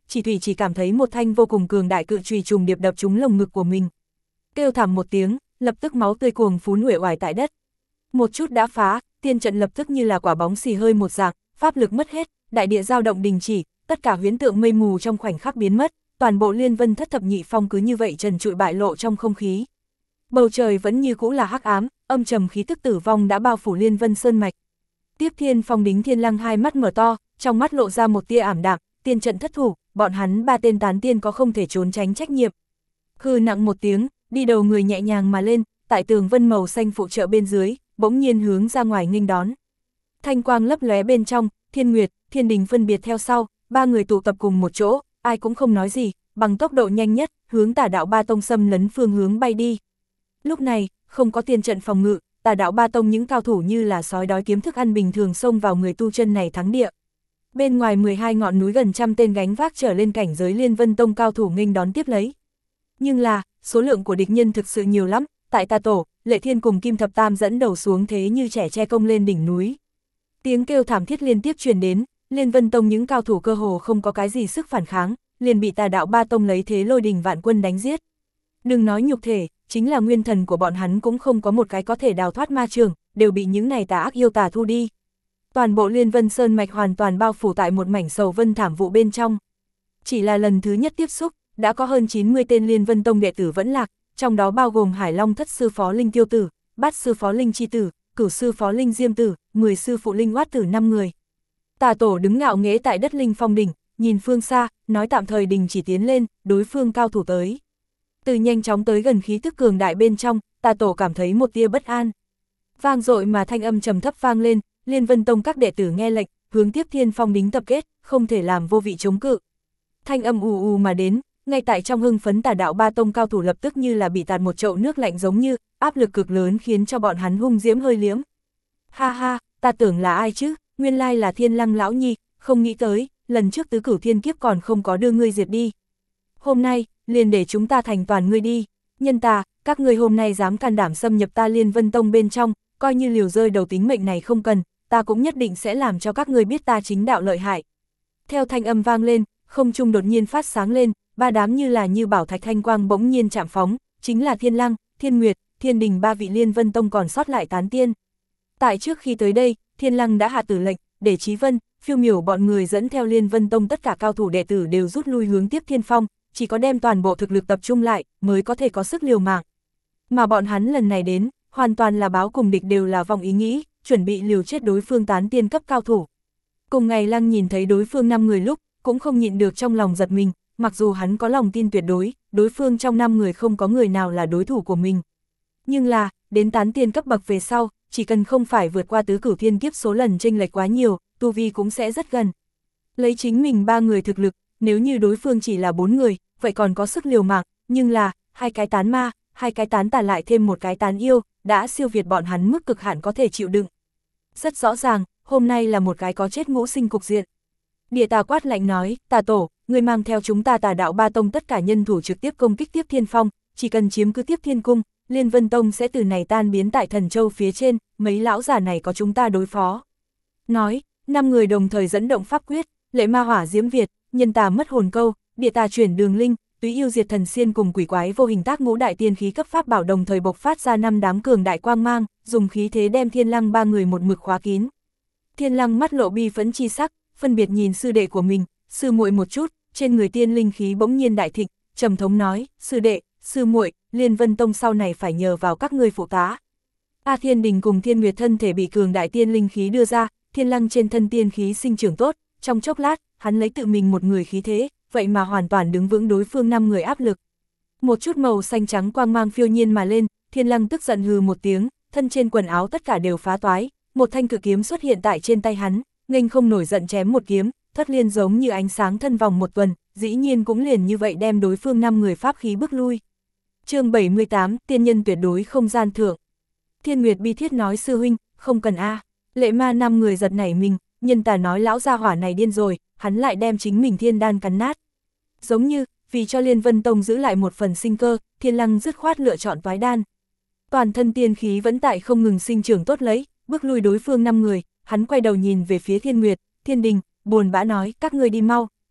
chỉ thủy chỉ cảm thấy một thanh vô cùng cường đại cự chùy trùng điệp đập trúng lồng ngực của mình. Kêu thảm một tiếng, lập tức máu tươi cuồng phún uể oải tại đất. Một chút đã phá, tiên trận lập tức như là quả bóng xì hơi một dạng, pháp lực mất hết, đại địa dao động đình chỉ, tất cả huyễn tượng mây mù trong khoảnh khắc biến mất, toàn bộ Liên Vân Thất Thập Nhị Phong cứ như vậy trần trụi bại lộ trong không khí. Bầu trời vẫn như cũ là hắc ám, âm trầm khí tức tử vong đã bao phủ Liên Vân Sơn mạch. Tiếp Thiên Phong Đính Thiên Lăng hai mắt mở to, trong mắt lộ ra một tia ảm đạm, tiên trận thất thủ, bọn hắn ba tên tán tiên có không thể trốn tránh trách nhiệm. Hừ nặng một tiếng, đi đầu người nhẹ nhàng mà lên, tại tường vân màu xanh phụ trợ bên dưới, bỗng nhiên hướng ra ngoài nghênh đón. Thanh quang lấp lóe bên trong, Thiên Nguyệt, Thiên Đình phân biệt theo sau, ba người tụ tập cùng một chỗ, ai cũng không nói gì, bằng tốc độ nhanh nhất, hướng Tà Đạo Ba Tông xâm lấn phương hướng bay đi. Lúc này, không có tiên trận phòng ngự, Tà Đạo Ba Tông những cao thủ như là sói đói kiếm thức ăn bình thường xông vào người tu chân này thắng địa. Bên ngoài 12 ngọn núi gần trăm tên gánh vác trở lên cảnh giới Liên Vân Tông cao thủ nghênh đón tiếp lấy. Nhưng là, số lượng của địch nhân thực sự nhiều lắm, tại Tà Tổ, Lệ Thiên cùng Kim Thập Tam dẫn đầu xuống thế như trẻ tre công lên đỉnh núi. Tiếng kêu thảm thiết liên tiếp truyền đến, Liên Vân Tông những cao thủ cơ hồ không có cái gì sức phản kháng, liền bị Tà Đạo Ba Tông lấy thế lôi đình vạn quân đánh giết. Đừng nói nhục thể, chính là nguyên thần của bọn hắn cũng không có một cái có thể đào thoát ma trường, đều bị những này tà ác yêu tà thu đi. Toàn bộ Liên Vân Sơn mạch hoàn toàn bao phủ tại một mảnh sầu vân thảm vụ bên trong. Chỉ là lần thứ nhất tiếp xúc, đã có hơn 90 tên Liên Vân Tông đệ tử vẫn lạc, trong đó bao gồm Hải Long Thất Sư Phó Linh Tiêu Tử, Bát Sư Phó Linh Chi Tử, Cửu Sư Phó Linh Diêm Tử, 10 Sư Phụ Linh Oát Tử 5 người. Tà Tổ đứng ngạo nghễ tại đất Linh Phong đỉnh, nhìn phương xa, nói tạm thời đình chỉ tiến lên, đối phương cao thủ tới. Từ nhanh chóng tới gần khí tức cường đại bên trong, Tà Tổ cảm thấy một tia bất an. Vang dội mà thanh âm trầm thấp vang lên, Liên Vân Tông các đệ tử nghe lệnh, hướng Tiếp Thiên Phong Đính tập kết, không thể làm vô vị chống cự. Thanh âm ù ù mà đến, ngay tại trong hưng phấn Tà Đạo Ba Tông cao thủ lập tức như là bị tạt một chậu nước lạnh giống như, áp lực cực lớn khiến cho bọn hắn hung diễm hơi liếm. Ha ha, ta tưởng là ai chứ, nguyên lai là Thiên Lăng lão nhi, không nghĩ tới, lần trước tứ cửu thiên kiếp còn không có đưa ngươi diệt đi. Hôm nay, liền để chúng ta thành toàn ngươi đi, nhân tà, các ngươi hôm nay dám can đảm xâm nhập ta Liên Vân Tông bên trong, coi như liều rơi đầu tính mệnh này không cần, ta cũng nhất định sẽ làm cho các ngươi biết ta chính đạo lợi hại. Theo thanh âm vang lên, không trung đột nhiên phát sáng lên, ba đám như là như bảo thạch thanh quang bỗng nhiên chạm phóng, chính là Thiên Lăng, Thiên Nguyệt, Thiên Đình ba vị Liên Vân Tông còn sót lại tán tiên. Tại trước khi tới đây, Thiên Lăng đã hạ tử lệnh, để Chí Vân, Phiêu Miểu bọn người dẫn theo Liên Vân Tông tất cả cao thủ đệ tử đều rút lui hướng Tiếp Thiên Phong, chỉ có đem toàn bộ thực lực tập trung lại, mới có thể có sức liều mạng. Mà bọn hắn lần này đến, hoàn toàn là báo cùng địch đều là vòng ý nghĩ, chuẩn bị liều chết đối phương tán tiên cấp cao thủ. Cùng ngày Lăng nhìn thấy đối phương 5 người lúc, cũng không nhịn được trong lòng giật mình, mặc dù hắn có lòng tin tuyệt đối phương trong 5 người không có người nào là đối thủ của mình. Nhưng là, đến tán tiên cấp bậc về sau, chỉ cần không phải vượt qua tứ cửu thiên kiếp số lần chênh lệch quá nhiều, tu vi cũng sẽ rất gần. Lấy chính mình 3 người thực lực, nếu như đối phương chỉ là 4 người, vậy còn có sức liều mạng, nhưng là, 2 cái tán ma, 2 cái tán tà lại thêm 1 cái tán yêu, đã siêu việt bọn hắn mức cực hạn có thể chịu đựng. Rất rõ ràng, hôm nay là một cái có chết ngũ sinh cục diện. Địa Tà quát lạnh nói, Tà Tổ, người mang theo chúng ta Tà Đạo Ba Tông tất cả nhân thủ trực tiếp công kích Tiếp Thiên Phong, chỉ cần chiếm cứ Tiếp Thiên Cung, Liên Vân Tông sẽ từ này tan biến tại Thần Châu phía trên, mấy lão già này có chúng ta đối phó. Nói, 5 người đồng thời dẫn động pháp quyết, Lệ Ma Hỏa Diễm Việt, Nhân Tà Mất Hồn Câu, Địa Tà Chuyển Đường Linh, Túy Yêu Diệt Thần Xiên cùng quỷ quái vô hình tác ngũ đại tiên khí cấp pháp bảo đồng thời bộc phát ra 5 đám cường đại quang mang, dùng khí thế đem Thiên Lăng 3 người một mực khóa kín. Thiên Lăng mắt lộ bi phẫn chi sắc, phân biệt nhìn sư đệ của mình, sư muội một chút, trên người tiên linh khí bỗng nhiên đại thịnh, trầm thống nói, sư đệ, sư muội, Liên Vân Tông sau này phải nhờ vào các ngươi phụ tá. A Thiên Đình cùng Thiên Nguyệt thân thể bị cường đại tiên linh khí đưa ra, Thiên Lăng trên thân tiên khí sinh trưởng tốt, trong chốc lát, hắn lấy tự mình một người khí thế, vậy mà hoàn toàn đứng vững đối phương 5 người áp lực. Một chút màu xanh trắng quang mang phiêu nhiên mà lên, Thiên Lăng tức giận hừ một tiếng, thân trên quần áo tất cả đều phá toái, một thanh cự kiếm xuất hiện tại trên tay hắn, nghênh không nổi giận chém một kiếm, Thất Liên giống như ánh sáng thân vòng một tuần, dĩ nhiên cũng liền như vậy đem đối phương 5 người pháp khí bước lui. Chương 78, tiên nhân tuyệt đối không gian thượng. Thiên Nguyệt bi thiết nói sư huynh, không cần a. Lệ Ma 5 người giật nảy mình, Nhân Tà nói lão gia hỏa này điên rồi, hắn lại đem chính mình thiên đan cắn nát. Giống như, vì cho Liên Vân Tông giữ lại một phần sinh cơ, Thiên Lăng dứt khoát lựa chọn toái đan. Toàn thân tiên khí vẫn tại không ngừng sinh trưởng tốt lấy, bước lui đối phương 5 người, hắn quay đầu nhìn về phía Thiên Nguyệt, Thiên Đình, buồn bã nói, các ngươi đi mau,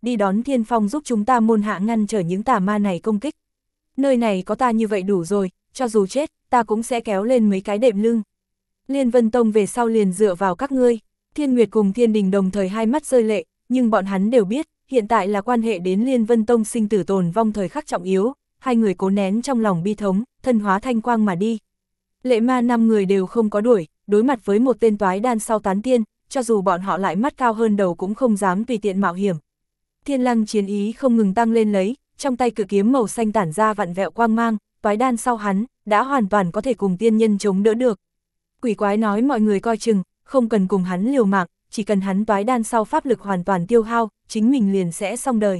đi đón Thiên Phong giúp chúng ta môn hạ ngăn trở những tà ma này công kích. Nơi này có ta như vậy đủ rồi, cho dù chết, ta cũng sẽ kéo lên mấy cái đệm lưng. Liên Vân Tông về sau liền dựa vào các ngươi. Thiên Nguyệt cùng Thiên Đình đồng thời hai mắt rơi lệ, nhưng bọn hắn đều biết, hiện tại là quan hệ đến Liên Vân Tông sinh tử tồn vong thời khắc trọng yếu, hai người cố nén trong lòng bi thống, thân hóa thanh quang mà đi. Lệ ma 5 người đều không có đuổi, đối mặt với một tên toái đan sau tán tiên, cho dù bọn họ lại mắt cao hơn đầu cũng không dám tùy tiện mạo hiểm. Thiên Lăng chiến ý không ngừng tăng lên lấy, trong tay cự kiếm màu xanh tản ra vặn vẹo quang mang, toái đan sau hắn, đã hoàn toàn có thể cùng tiên nhân chống đỡ được. Quỷ quái nói mọi người coi chừng, không cần cùng hắn liều mạng, chỉ cần hắn toái đan sau pháp lực hoàn toàn tiêu hao, chính mình liền sẽ xong đời.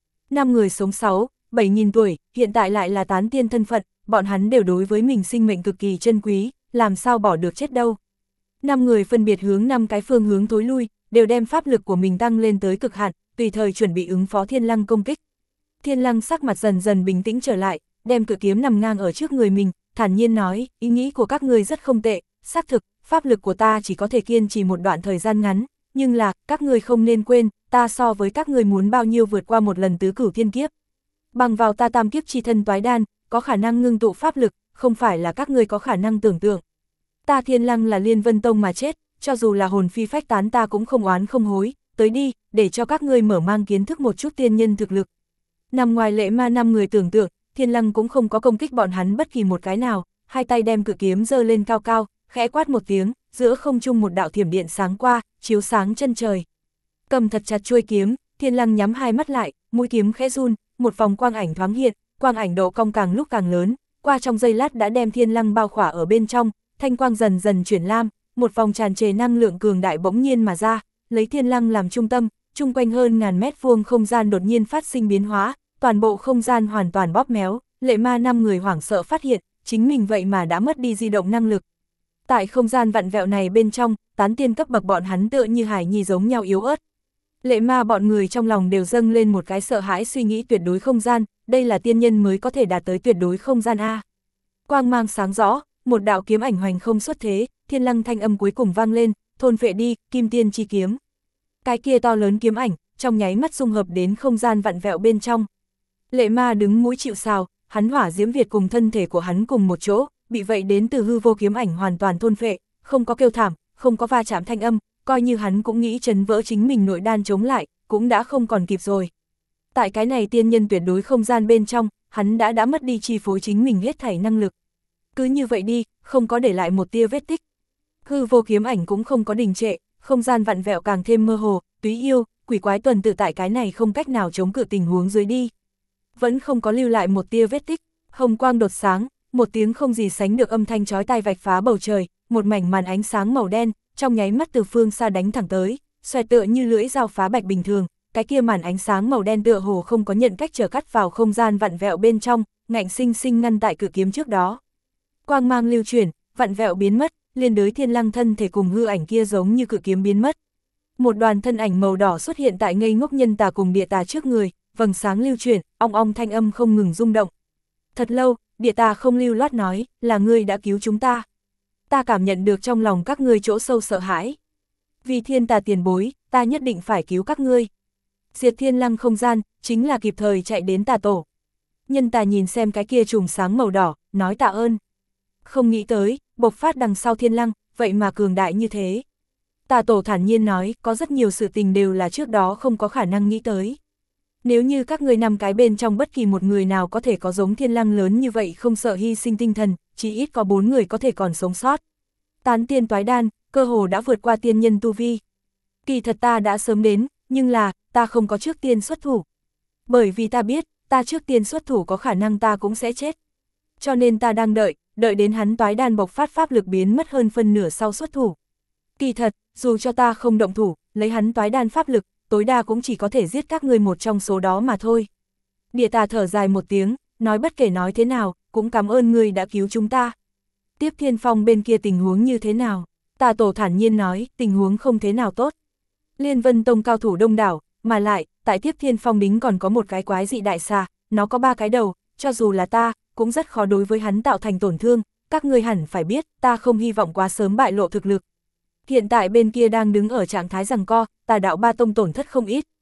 5 người sống 7.000 tuổi, hiện tại lại là tán tiên thân phận, bọn hắn đều đối với mình sinh mệnh cực kỳ chân quý, làm sao bỏ được chết đâu. 5 người phân biệt hướng 5 cái phương hướng thối lui, đều đem pháp lực của mình tăng lên tới cực hạn, tùy thời chuẩn bị ứng phó Thiên Lăng công kích. Thiên Lăng sắc mặt dần dần bình tĩnh trở lại, đem cự kiếm nằm ngang ở trước người mình, thản nhiên nói, ý nghĩ của các ngươi rất không tệ, xác thực, pháp lực của ta chỉ có thể kiên trì một đoạn thời gian ngắn, nhưng là, các ngươi không nên quên, ta so với các ngươi muốn bao nhiêu vượt qua một lần tứ cửu thiên kiếp. Bằng vào ta tam kiếp chi thân toái đan, có khả năng ngưng tụ pháp lực, không phải là các ngươi có khả năng tưởng tượng. Ta Thiên Lăng là Liên Vân Tông mà chết, cho dù là hồn phi phách tán ta cũng không oán không hối, tới đi, để cho các ngươi mở mang kiến thức một chút tiên nhân thực lực. Nằm ngoài lệ ma 5 người tưởng tượng, Thiên Lăng cũng không có công kích bọn hắn bất kỳ một cái nào, hai tay đem cự kiếm giơ lên cao cao, khẽ quát một tiếng, giữa không trung một đạo thiểm điện sáng qua, chiếu sáng chân trời. Cầm thật chặt chuôi kiếm, Thiên Lăng nhắm hai mắt lại, mũi kiếm khẽ run, một vòng quang ảnh thoáng hiện, quang ảnh độ cong càng lúc càng lớn, qua trong giây lát đã đem Thiên Lăng bao khỏa ở bên trong, thanh quang dần dần chuyển lam, một vòng tràn trề năng lượng cường đại bỗng nhiên mà ra, lấy Thiên Lăng làm trung tâm, chung quanh hơn ngàn mét vuông không gian đột nhiên phát sinh biến hóa, toàn bộ không gian hoàn toàn bóp méo, lệ ma 5 người hoảng sợ phát hiện, chính mình vậy mà đã mất đi di động năng lực. Tại không gian vặn vẹo này bên trong, tán tiên cấp bậc bọn hắn tựa như hải nhi giống nhau yếu ớt. Lệ ma bọn người trong lòng đều dâng lên một cái sợ hãi suy nghĩ tuyệt đối không gian, đây là tiên nhân mới có thể đạt tới tuyệt đối không gian A. Quang mang sáng rõ, một đạo kiếm ảnh hoành không xuất thế, Thiên Lăng thanh âm cuối cùng vang lên, thôn phệ đi, kim tiên chi kiếm. Cái kia to lớn kiếm ảnh, trong nháy mắt dung hợp đến không gian vặn vẹo bên trong. Lệ ma đứng mũi chịu sào, hắn hỏa diễm Việt cùng thân thể của hắn cùng một chỗ, bị vậy đến từ hư vô kiếm ảnh hoàn toàn thôn phệ, không có kêu thảm, không có va chạm thanh âm, coi như hắn cũng nghĩ chấn vỡ chính mình nội đan chống lại, cũng đã không còn kịp rồi. Tại cái này tiên nhân tuyệt đối không gian bên trong, hắn đã mất đi chi phối chính mình hết thảy năng lực. Cứ như vậy đi, không có để lại một tia vết tích. Hư vô kiếm ảnh cũng không có đình trệ, không gian vặn vẹo càng thêm mơ hồ, túy yêu, quỷ quái tuần tự tại cái này không cách nào chống cự tình huống dưới đi. Vẫn không có lưu lại một tia vết tích, hồng quang đột sáng, một tiếng không gì sánh được âm thanh chói tai vạch phá bầu trời, một mảnh màn ánh sáng màu đen, trong nháy mắt từ phương xa đánh thẳng tới, xoẹt tựa như lưỡi dao phá bạch bình thường, cái kia màn ánh sáng màu đen tựa hồ không có nhận cách trở cắt vào không gian vặn vẹo bên trong, ngạnh sinh sinh ngăn tại cự kiếm trước đó. Quang mang lưu chuyển, vặn vẹo biến mất, liên đới Thiên Lăng thân thể cùng hư ảnh kia giống như cự kiếm biến mất. Một đoàn thân ảnh màu đỏ xuất hiện tại ngây ngốc nhân tà cùng địa tà trước người, vầng sáng lưu chuyển, ong ong thanh âm không ngừng rung động. Thật lâu, địa tà không lưu loát nói, là ngươi đã cứu chúng ta. Ta cảm nhận được trong lòng các ngươi chỗ sâu sợ hãi. Vì thiên tà tiền bối, ta nhất định phải cứu các ngươi. Diệt Thiên Lăng không gian, chính là kịp thời chạy đến tà tổ. Nhân tà nhìn xem cái kia chùm sáng màu đỏ, nói tạ ơn. Không nghĩ tới, bộc phát đằng sau Thiên Lăng, vậy mà cường đại như thế. Tà tổ thản nhiên nói, có rất nhiều sự tình đều là trước đó không có khả năng nghĩ tới. Nếu như các ngươi 5 cái bên trong bất kỳ một người nào có thể có giống Thiên Lăng lớn như vậy không sợ hy sinh tinh thần, chỉ ít có 4 người có thể còn sống sót. Tán tiên toái đan, cơ hồ đã vượt qua tiên nhân tu vi. Kỳ thật ta đã sớm đến, nhưng là, ta không có trước tiên xuất thủ. Bởi vì ta biết, ta trước tiên xuất thủ có khả năng ta cũng sẽ chết. Cho nên ta đang đợi đến hắn toái đan bộc phát pháp lực biến mất hơn phân nửa sau xuất thủ. Kỳ thật, dù cho ta không động thủ, lấy hắn toái đan pháp lực, tối đa cũng chỉ có thể giết các ngươi một trong số đó mà thôi. Địa tà thở dài một tiếng, nói bất kể nói thế nào, cũng cảm ơn ngươi đã cứu chúng ta. Tiếp Thiên Phong bên kia tình huống như thế nào? Tà tổ thản nhiên nói, tình huống không thế nào tốt. Liên Vân Tông cao thủ đông đảo, mà lại, tại Tiếp Thiên Phong đính còn có một cái quái dị đại xà, nó có 3 cái đầu, cho dù là ta, cũng rất khó đối với hắn tạo thành tổn thương, các ngươi hẳn phải biết, ta không hy vọng quá sớm bại lộ thực lực. Hiện tại bên kia đang đứng ở trạng thái giằng co, Tà đạo 3 tông tổn thất không ít.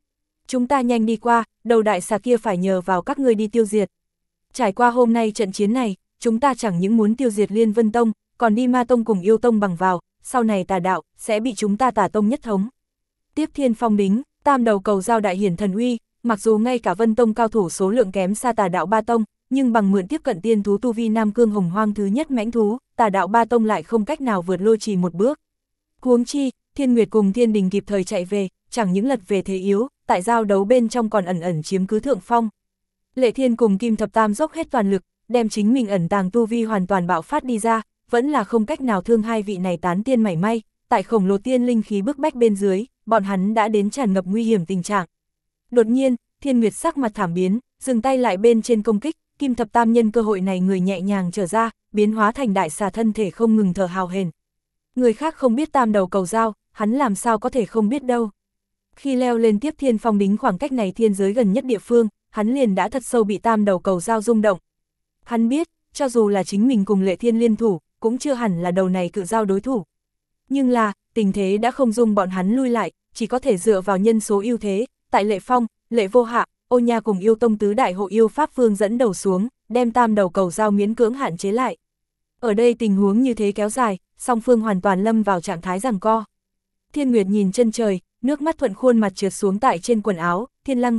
Chúng ta nhanh đi qua, đầu đại xà kia phải nhờ vào các ngươi đi tiêu diệt. Trải qua hôm nay trận chiến này, chúng ta chẳng những muốn tiêu diệt Liên Vân Tông, còn đi Ma Tông cùng Yêu Tông bằng vào, sau này tà đạo, sẽ bị chúng ta Tà Tông nhất thống. Tiếp Thiên Phong đính, tam đầu cầu giao đại hiển thần uy, mặc dù ngay cả Vân Tông cao thủ số lượng kém xa Tà đạo Ba Tông, nhưng bằng mượn tiếp cận tiên thú tu vi Nam Cương Hồng Hoang thứ nhất mãnh thú, Tà đạo Ba Tông lại không cách nào vượt lôi trì một bước. Huống chi, Thiên Nguyệt cùng Thiên Đình kịp thời chạy về, chẳng những lật về thế yếu, tại giao đấu bên trong còn ẩn ẩn chiếm cứ thượng phong. Lệ Thiên cùng Kim Thập Tam dốc hết toàn lực, đem chính mình ẩn tàng tu vi hoàn toàn bạo phát đi ra, vẫn là không cách nào thương hai vị này tán tiên mảy may, tại khổng lồ tiên linh khí bức bách bên dưới, bọn hắn đã đến tràn ngập nguy hiểm tình trạng. Đột nhiên, Thiên Nguyệt sắc mặt thảm biến, dừng tay lại bên trên công kích, Kim Thập Tam nhân cơ hội này người nhẹ nhàng trở ra, biến hóa thành đại xà thân thể không ngừng thở hào hển. Người khác không biết tam đầu cầu giao, hắn làm sao có thể không biết đâu. Khi leo lên tiếp Thiên Phong đính khoảng cách này thiên giới gần nhất địa phương, hắn liền đã thật sâu bị tam đầu cầu giao rung động. Hắn biết, cho dù là chính mình cùng Lệ Thiên liên thủ, cũng chưa hẳn là đầu này cự giao đối thủ. Nhưng là, tình thế đã không dung bọn hắn lui lại, chỉ có thể dựa vào nhân số ưu thế, tại Lệ Phong, Lệ Vô Hạ, Ô Nha cùng Yêu Tông tứ đại hộ yêu pháp phương dẫn đầu xuống, đem tam đầu cầu giao miễn cưỡng hạn chế lại. Ở đây tình huống như thế kéo dài, song phương hoàn toàn lâm vào trạng thái giằng co. Thiên Nguyệt nhìn chân trời, nước mắt thuận khuôn mặt trượt xuống tại trên quần áo, Thiên Lăng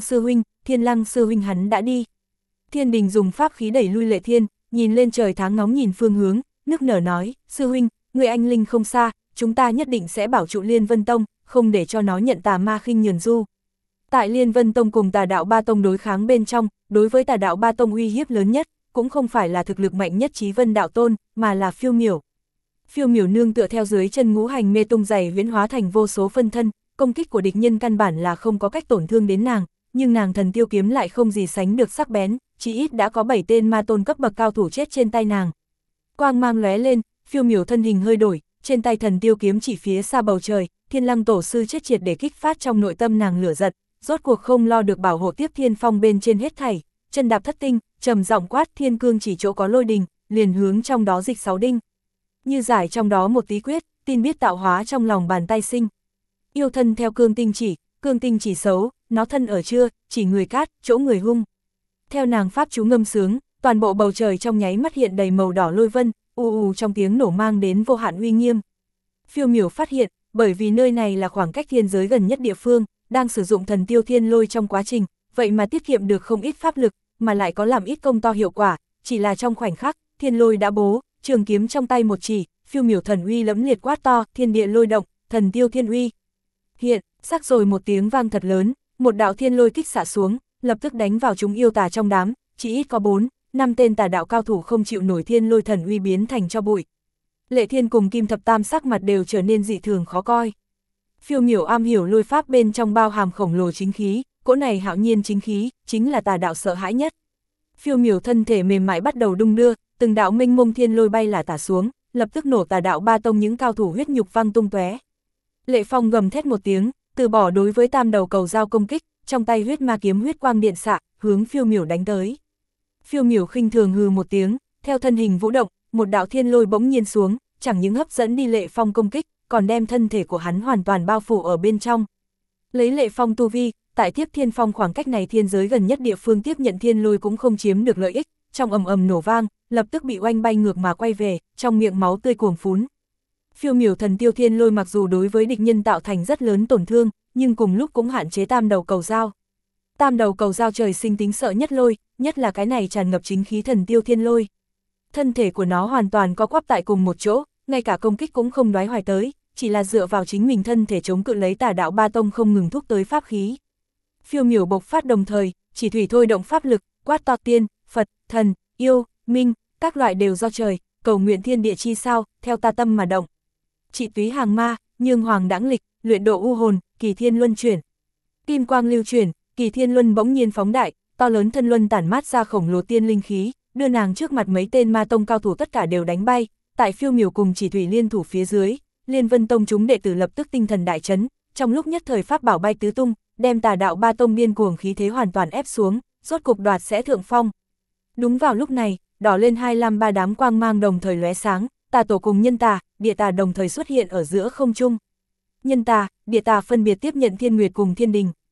sư huynh hắn đã đi. Thiên Đình dùng pháp khí đẩy lui Lệ Thiên, nhìn lên trời tháng ngóng nhìn phương hướng, nức nở nói, sư huynh, người anh linh không xa, chúng ta nhất định sẽ bảo trụ Liên Vân Tông, không để cho nó nhận tà ma khinh nhờn du. Tại Liên Vân Tông cùng Tà đạo Ba Tông đối kháng bên trong, đối với Tà đạo Ba Tông uy hiếp lớn nhất, cũng không phải là thực lực mạnh nhất Chí Vân đạo tôn, mà là Phiêu Miểu. Phiêu Miểu nương tựa theo dưới chân ngũ hành mê tung dày huyễn hóa thành vô số phân thân, công kích của địch nhân căn bản là không có cách tổn thương đến nàng, nhưng nàng thần tiêu kiếm lại không gì sánh được sắc bén, chỉ ít đã có 7 tên ma tôn cấp bậc cao thủ chết trên tay nàng. Quang mang lóe lên, Phiêu Miểu thân hình hơi đổi, trên tay thần tiêu kiếm chỉ phía xa bầu trời, Thiên Lăng tổ sư chết triệt để kích phát trong nội tâm nàng lửa giận, rốt cuộc không lo được bảo hộ tiếp Thiên Phong bên trên hết thảy, chân đạp thất tinh, trầm giọng quát Thiên Cương chỉ chỗ có lôi đình, liền hướng trong đó dịch 6 đinh. Như giải trong đó một tí quyết, tin biết tạo hóa trong lòng bàn tay sinh. Yêu thân theo cương tinh chỉ xấu, nó thân ở chưa, chỉ người cát, chỗ người hung. Theo nàng pháp chú ngâm sướng, toàn bộ bầu trời trong nháy mắt hiện đầy màu đỏ lôi vân, trong tiếng nổ mang đến vô hạn uy nghiêm. Phiêu Miểu phát hiện, bởi vì nơi này là khoảng cách thiên giới gần nhất địa phương, đang sử dụng thần tiêu thiên lôi trong quá trình, vậy mà tiết kiệm được không ít pháp lực, mà lại có làm ít công to hiệu quả, chỉ là trong khoảnh khắc, thiên lôi đã bố, trường kiếm trong tay một chỉ, Phiêu Miểu thần uy lẫm liệt quát to, thiên địa lôi động, thần tiêu thiên uy. Hiện, sắc rồi một tiếng vang thật lớn, một đạo thiên lôi kích xạ xuống, lập tức đánh vào chúng yêu tà trong đám, chỉ ít có 4-5 tên tà đạo cao thủ không chịu nổi thiên lôi thần uy biến thành cho bụi. Lệ Thiên cùng Kim Thập Tam sắc mặt đều trở nên dị thường khó coi. Phiêu Miểu am hiểu lôi pháp bên trong bao hàm khổng lồ chính khí, cỗ này hạo nhiên chính khí, chính là tà đạo sợ hãi nhất. Phiêu Miểu thân thể mềm mại bắt đầu đung đưa, từng đạo mênh mông thiên lôi bay là tả xuống, lập tức nổ Tà đạo Ba Tông những cao thủ huyết nhục văng tung tóe. Lệ Phong gầm thét một tiếng, từ bỏ đối với tam đầu cầu giao công kích, trong tay huyết ma kiếm huyết quang điện xạ, hướng Phiêu Miểu đánh tới. Phiêu Miểu khinh thường hừ một tiếng, theo thân hình vũ động, một đạo thiên lôi bỗng nhiên xuống, chẳng những hấp dẫn đi Lệ Phong công kích, còn đem thân thể của hắn hoàn toàn bao phủ ở bên trong. Lấy Lệ Phong tu vi, tại Tiếp Thiên Phong khoảng cách này thiên giới gần nhất địa phương tiếp nhận thiên lôi cũng không chiếm được lợi ích, trong ầm ầm nổ vang, lập tức bị oanh bay ngược mà quay về, trong miệng máu tươi cuồng phún. Phiêu Miểu thần tiêu thiên lôi mặc dù đối với địch nhân tạo thành rất lớn tổn thương, nhưng cùng lúc cũng hạn chế tam đầu cầu giao. Tam đầu cầu giao trời sinh tính sợ nhất lôi, nhất là cái này tràn ngập chính khí thần tiêu thiên lôi. Thân thể của nó hoàn toàn co quắp tại cùng một chỗ, ngay cả công kích cũng không đoái hoài tới, chỉ là dựa vào chính mình thân thể chống cự lấy Tà đạo Ba Tông không ngừng thúc tới pháp khí. Phiêu Miểu bộc phát đồng thời, chỉ thủy thôi động pháp lực, quát to tiên, Phật, thần, yêu, minh, các loại đều do trời, cầu nguyện thiên địa chi sao, theo ta tâm mà động. Trị túy hàng ma, nhương hoàng đãng lịch, luyện độ u hồn, kỳ thiên luân chuyển. Kim quang lưu chuyển, kỳ thiên luân bỗng nhiên phóng đại, to lớn thân luân tản mát ra khổng lồ tiên linh khí, đưa nàng trước mặt mấy tên ma tông cao thủ tất cả đều đánh bay, tại Phiêu Miểu cùng chỉ thủy liên thủ phía dưới, Liên Vân Tông chúng đệ tử lập tức tinh thần đại chấn, trong lúc nhất thời pháp bảo bay tứ tung, đem Tà đạo Ba Tông điên cuồng khí thế hoàn toàn ép xuống, rốt cục đoạt sẽ thượng phong. Đúng vào lúc này, đỏ lên 253 đám quang mang đồng thời lóe sáng, tà tổ cùng nhân tà, địa tà đồng thời xuất hiện ở giữa không trung. Nhân tà, địa tà phân biệt tiếp nhận Thiên Nguyệt cùng Thiên Đình.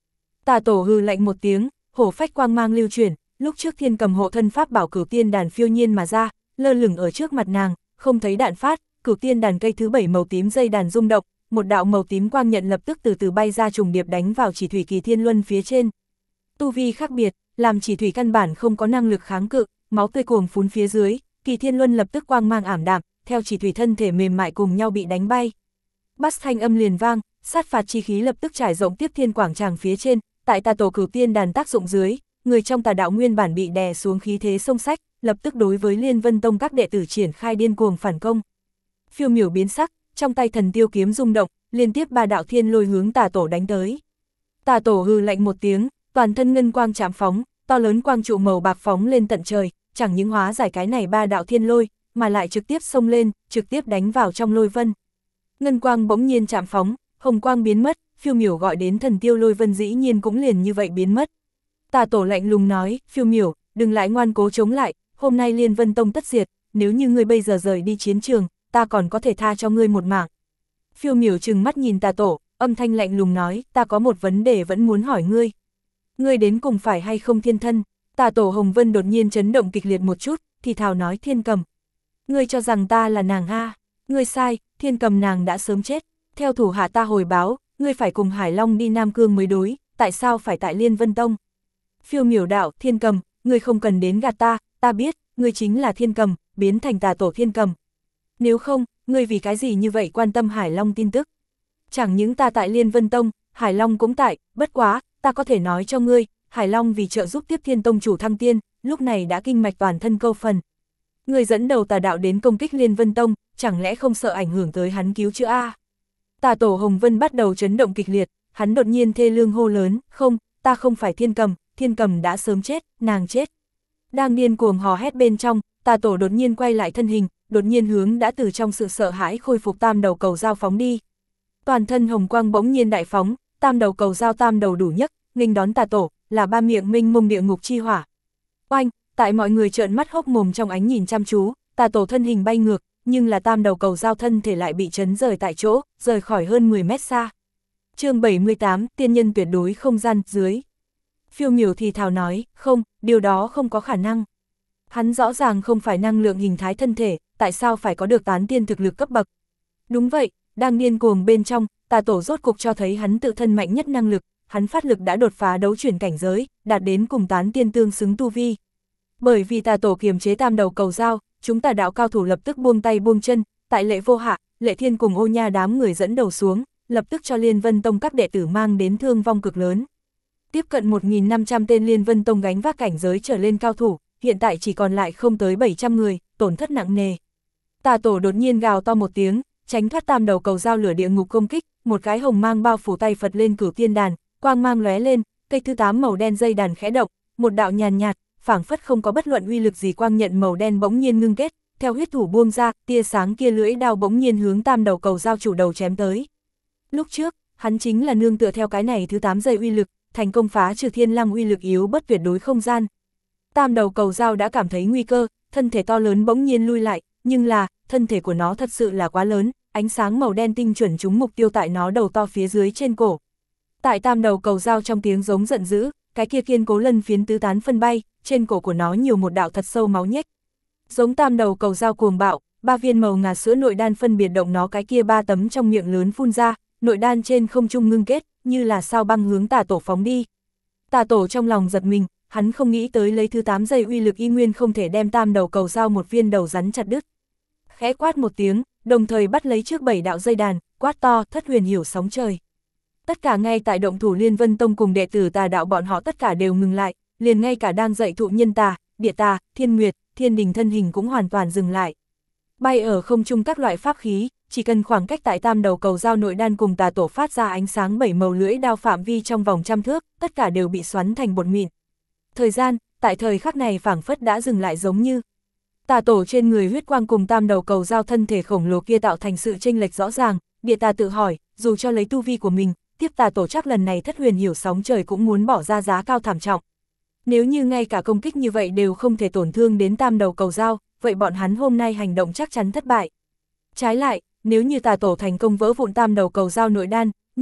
Tà tổ hừ lạnh một tiếng, hổ phách quang mang lưu chuyển, lúc trước thiên cầm hộ thân pháp bảo cửu tiên đàn phiêu nhiên mà ra, lơ lửng ở trước mặt nàng, không thấy đạn phát, cửu tiên đàn cây thứ 7 màu tím dây đàn rung động, một đạo màu tím quang nhận lập tức từ từ bay ra trùng điệp đánh vào chỉ thủy kỳ thiên luân phía trên. Tu vi khác biệt, làm chỉ thủy căn bản không có năng lực kháng cự, máu tươi cuồng phún phía dưới, kỳ thiên luân lập tức quang mang ảm đạm, theo chỉ thủy thân thể mềm mại cùng nhau bị đánh bay. Bass thanh âm liền vang, sát phạt chi khí lập tức trải rộng tiếp thiên quảng tràng phía trên, tại tà tổ cửu tiên đàn tác dụng dưới, người trong tà đạo nguyên bản bị đè xuống khí thế sông sách, lập tức đối với Liên Vân Tông các đệ tử triển khai điên cuồng phản công. Phiêu miểu biến sắc, trong tay thần tiêu kiếm rung động, liên tiếp 3 đạo thiên lôi hướng tà tổ đánh tới. Tà tổ hừ lạnh một tiếng, toàn thân ngân quang chạm phóng, to lớn quang trụ màu bạc phóng lên tận trời, chẳng những hóa giải cái này 3 đạo thiên lôi, mà lại trực tiếp xông lên, trực tiếp đánh vào trong lôi vân. Ngân quang bỗng nhiên chạm phóng, hồng quang biến mất, phiêu miểu gọi đến thần tiêu lôi vân dĩ nhiên cũng liền như vậy biến mất. Tà tổ lạnh lùng nói, phiêu miểu, đừng lại ngoan cố chống lại, hôm nay Liên Vân Tông tất diệt, nếu như ngươi bây giờ rời đi chiến trường, ta còn có thể tha cho ngươi một mạng. Phiêu miểu trừng mắt nhìn tà tổ, âm thanh lạnh lùng nói, ta có một vấn đề vẫn muốn hỏi ngươi. Ngươi đến cùng phải hay không thiên thân? Tà tổ Hồng Vân đột nhiên chấn động kịch liệt một chút, thì thào nói thiên cầm. Ngươi cho rằng ta là nàng ha? Ngươi sai, thiên cầm nàng đã sớm chết. Theo thủ hạ ta hồi báo, ngươi phải cùng Hải Long đi Nam Cương mới đối, tại sao phải tại Liên Vân Tông? Phiêu miểu đạo, thiên cầm, ngươi không cần đến gạt ta biết, ngươi chính là thiên cầm, biến thành tà tổ thiên cầm. Nếu không, ngươi vì cái gì như vậy quan tâm Hải Long tin tức? Chẳng những ta tại Liên Vân Tông, Hải Long cũng tại, bất quá, ta có thể nói cho ngươi, Hải Long vì trợ giúp tiếp thiên tông chủ thăng tiên, lúc này đã kinh mạch toàn thân câu phần. Ngươi dẫn đầu tà đạo đến công kích Liên Vân Tông, chẳng lẽ không sợ ảnh hưởng tới hắn cứu chữa a? Tà tổ Hồng Vân bắt đầu chấn động kịch liệt, hắn đột nhiên thê lương hô lớn, không, ta không phải thiên cầm đã sớm chết, nàng chết. Đang điên cuồng hò hét bên trong, tà tổ đột nhiên quay lại thân hình, đột nhiên hướng đã từ trong sự sợ hãi khôi phục tam đầu cầu dao phóng đi. Toàn thân hồng quang bỗng nhiên đại phóng, tam đầu cầu dao tam đầu đủ nhấc, nghênh đón tà tổ, là 3 miệng minh mông địa ngục chi hỏa. Oanh, tại mọi người trợn mắt hốc mồm trong ánh nhìn chăm chú, tà tổ thân hình bay ngược, nhưng là tam đầu cầu dao thân thể lại bị chấn rời tại chỗ, rời khỏi hơn 10 mét xa. Chương 78, tiên nhân tuyệt đối không gian dưới. Phiêu miểu thì thào nói, không, điều đó không có khả năng. Hắn rõ ràng không phải năng lượng hình thái thân thể, tại sao phải có được tán tiên thực lực cấp bậc? Đúng vậy, đang điên cuồng bên trong, tà tổ rốt cục cho thấy hắn tự thân mạnh nhất năng lực, hắn phát lực đã đột phá đấu chuyển cảnh giới, đạt đến cùng tán tiên tương xứng tu vi. Bởi vì tà tổ kiềm chế tam đầu cầu dao, chúng tà đạo cao thủ lập tức buông tay buông chân, tại Lệ Vô Hạ, Lệ Thiên cùng Ô Nha đám người dẫn đầu xuống, lập tức cho Liên Vân Tông các đệ tử mang đến thương vong cực lớn. Tiếp cận 1.500 tên Liên Vân Tông gánh vác cảnh giới trở lên cao thủ, hiện tại chỉ còn lại không tới 700 người, tổn thất nặng nề. Tà tổ đột nhiên gào to một tiếng, tránh thoát tam đầu cầu dao lửa địa ngục công kích, một cái hồng mang bao phủ tay Phật lên cửu tiên đàn, quang mang lóe lên, cây thứ 8 màu đen dây đàn khẽ động, một đạo nhàn nhạt, phảng phất không có bất luận uy lực gì quang nhận màu đen bỗng nhiên ngưng kết, theo huyết thủ buông ra, tia sáng kia lưỡi đao bỗng nhiên hướng tam đầu cầu dao chủ đầu chém tới. Lúc trước, hắn chính là nương tựa theo cái này thứ 8 giây uy lực, thành công phá trừ thiên lăng uy lực yếu bất tuyệt đối không gian. Tam đầu cầu dao đã cảm thấy nguy cơ, thân thể to lớn bỗng nhiên lui lại, nhưng là, thân thể của nó thật sự là quá lớn, ánh sáng màu đen tinh chuẩn trúng mục tiêu tại nó đầu to phía dưới trên cổ. Tại tam đầu cầu dao trong tiếng giống giận dữ, cái kia kiên cố lân phiến tứ tán phân bay, trên cổ của nó nhiều một đạo thật sâu máu nhếch. Giống tam đầu cầu dao cuồng bạo, 3 viên màu ngà sữa nội đan phân biệt động nó cái kia 3 tấm trong miệng lớn phun ra, nội đan trên không trung ngưng kết, như là sao băng hướng tà tổ phóng đi. Tà tổ trong lòng giật mình, hắn không nghĩ tới lấy thứ 8 giây uy lực y nguyên không thể đem tam đầu cầu dao một viên đầu rắn chặt đứt. Khẽ quát một tiếng, đồng thời bắt lấy trước 7 đạo dây đàn, quát to, thất huyền hiểu sóng trời. Tất cả ngay tại động thủ Liên Vân Tông cùng đệ tử tà đạo bọn họ tất cả đều ngừng lại, liền ngay cả đang dạy thụ nhân tà, địa tà, thiên nguyệt, thiên đình thân hình cũng hoàn toàn dừng lại. Bay ở không trung các loại pháp khí, chỉ cần khoảng cách tại tam đầu cầu dao nội đan cùng tà tổ phát ra ánh sáng 7 màu lưỡi đao phạm vi trong vòng trăm thước, tất cả đều bị xoắn thành bột mịn. Thời gian, tại thời khắc này phảng phất đã dừng lại giống như. Tà tổ trên người huyết quang cùng tam đầu cầu dao thân thể khổng lồ kia tạo thành sự chênh lệch rõ ràng, địa tà tự hỏi, dù cho lấy tu vi của mình, tiếp tà tổ chắc lần này thất huyền hiểu sóng trời cũng muốn bỏ ra giá cao thảm trọng. Nếu như ngay cả công kích như vậy đều không thể tổn thương đến tam đầu cầu dao, vậy bọn hắn hôm nay hành động chắc chắn thất bại. Trái lại, nếu như tà tổ thành công vỡ vụn tam đầu cầu dao nội đan, như vậy,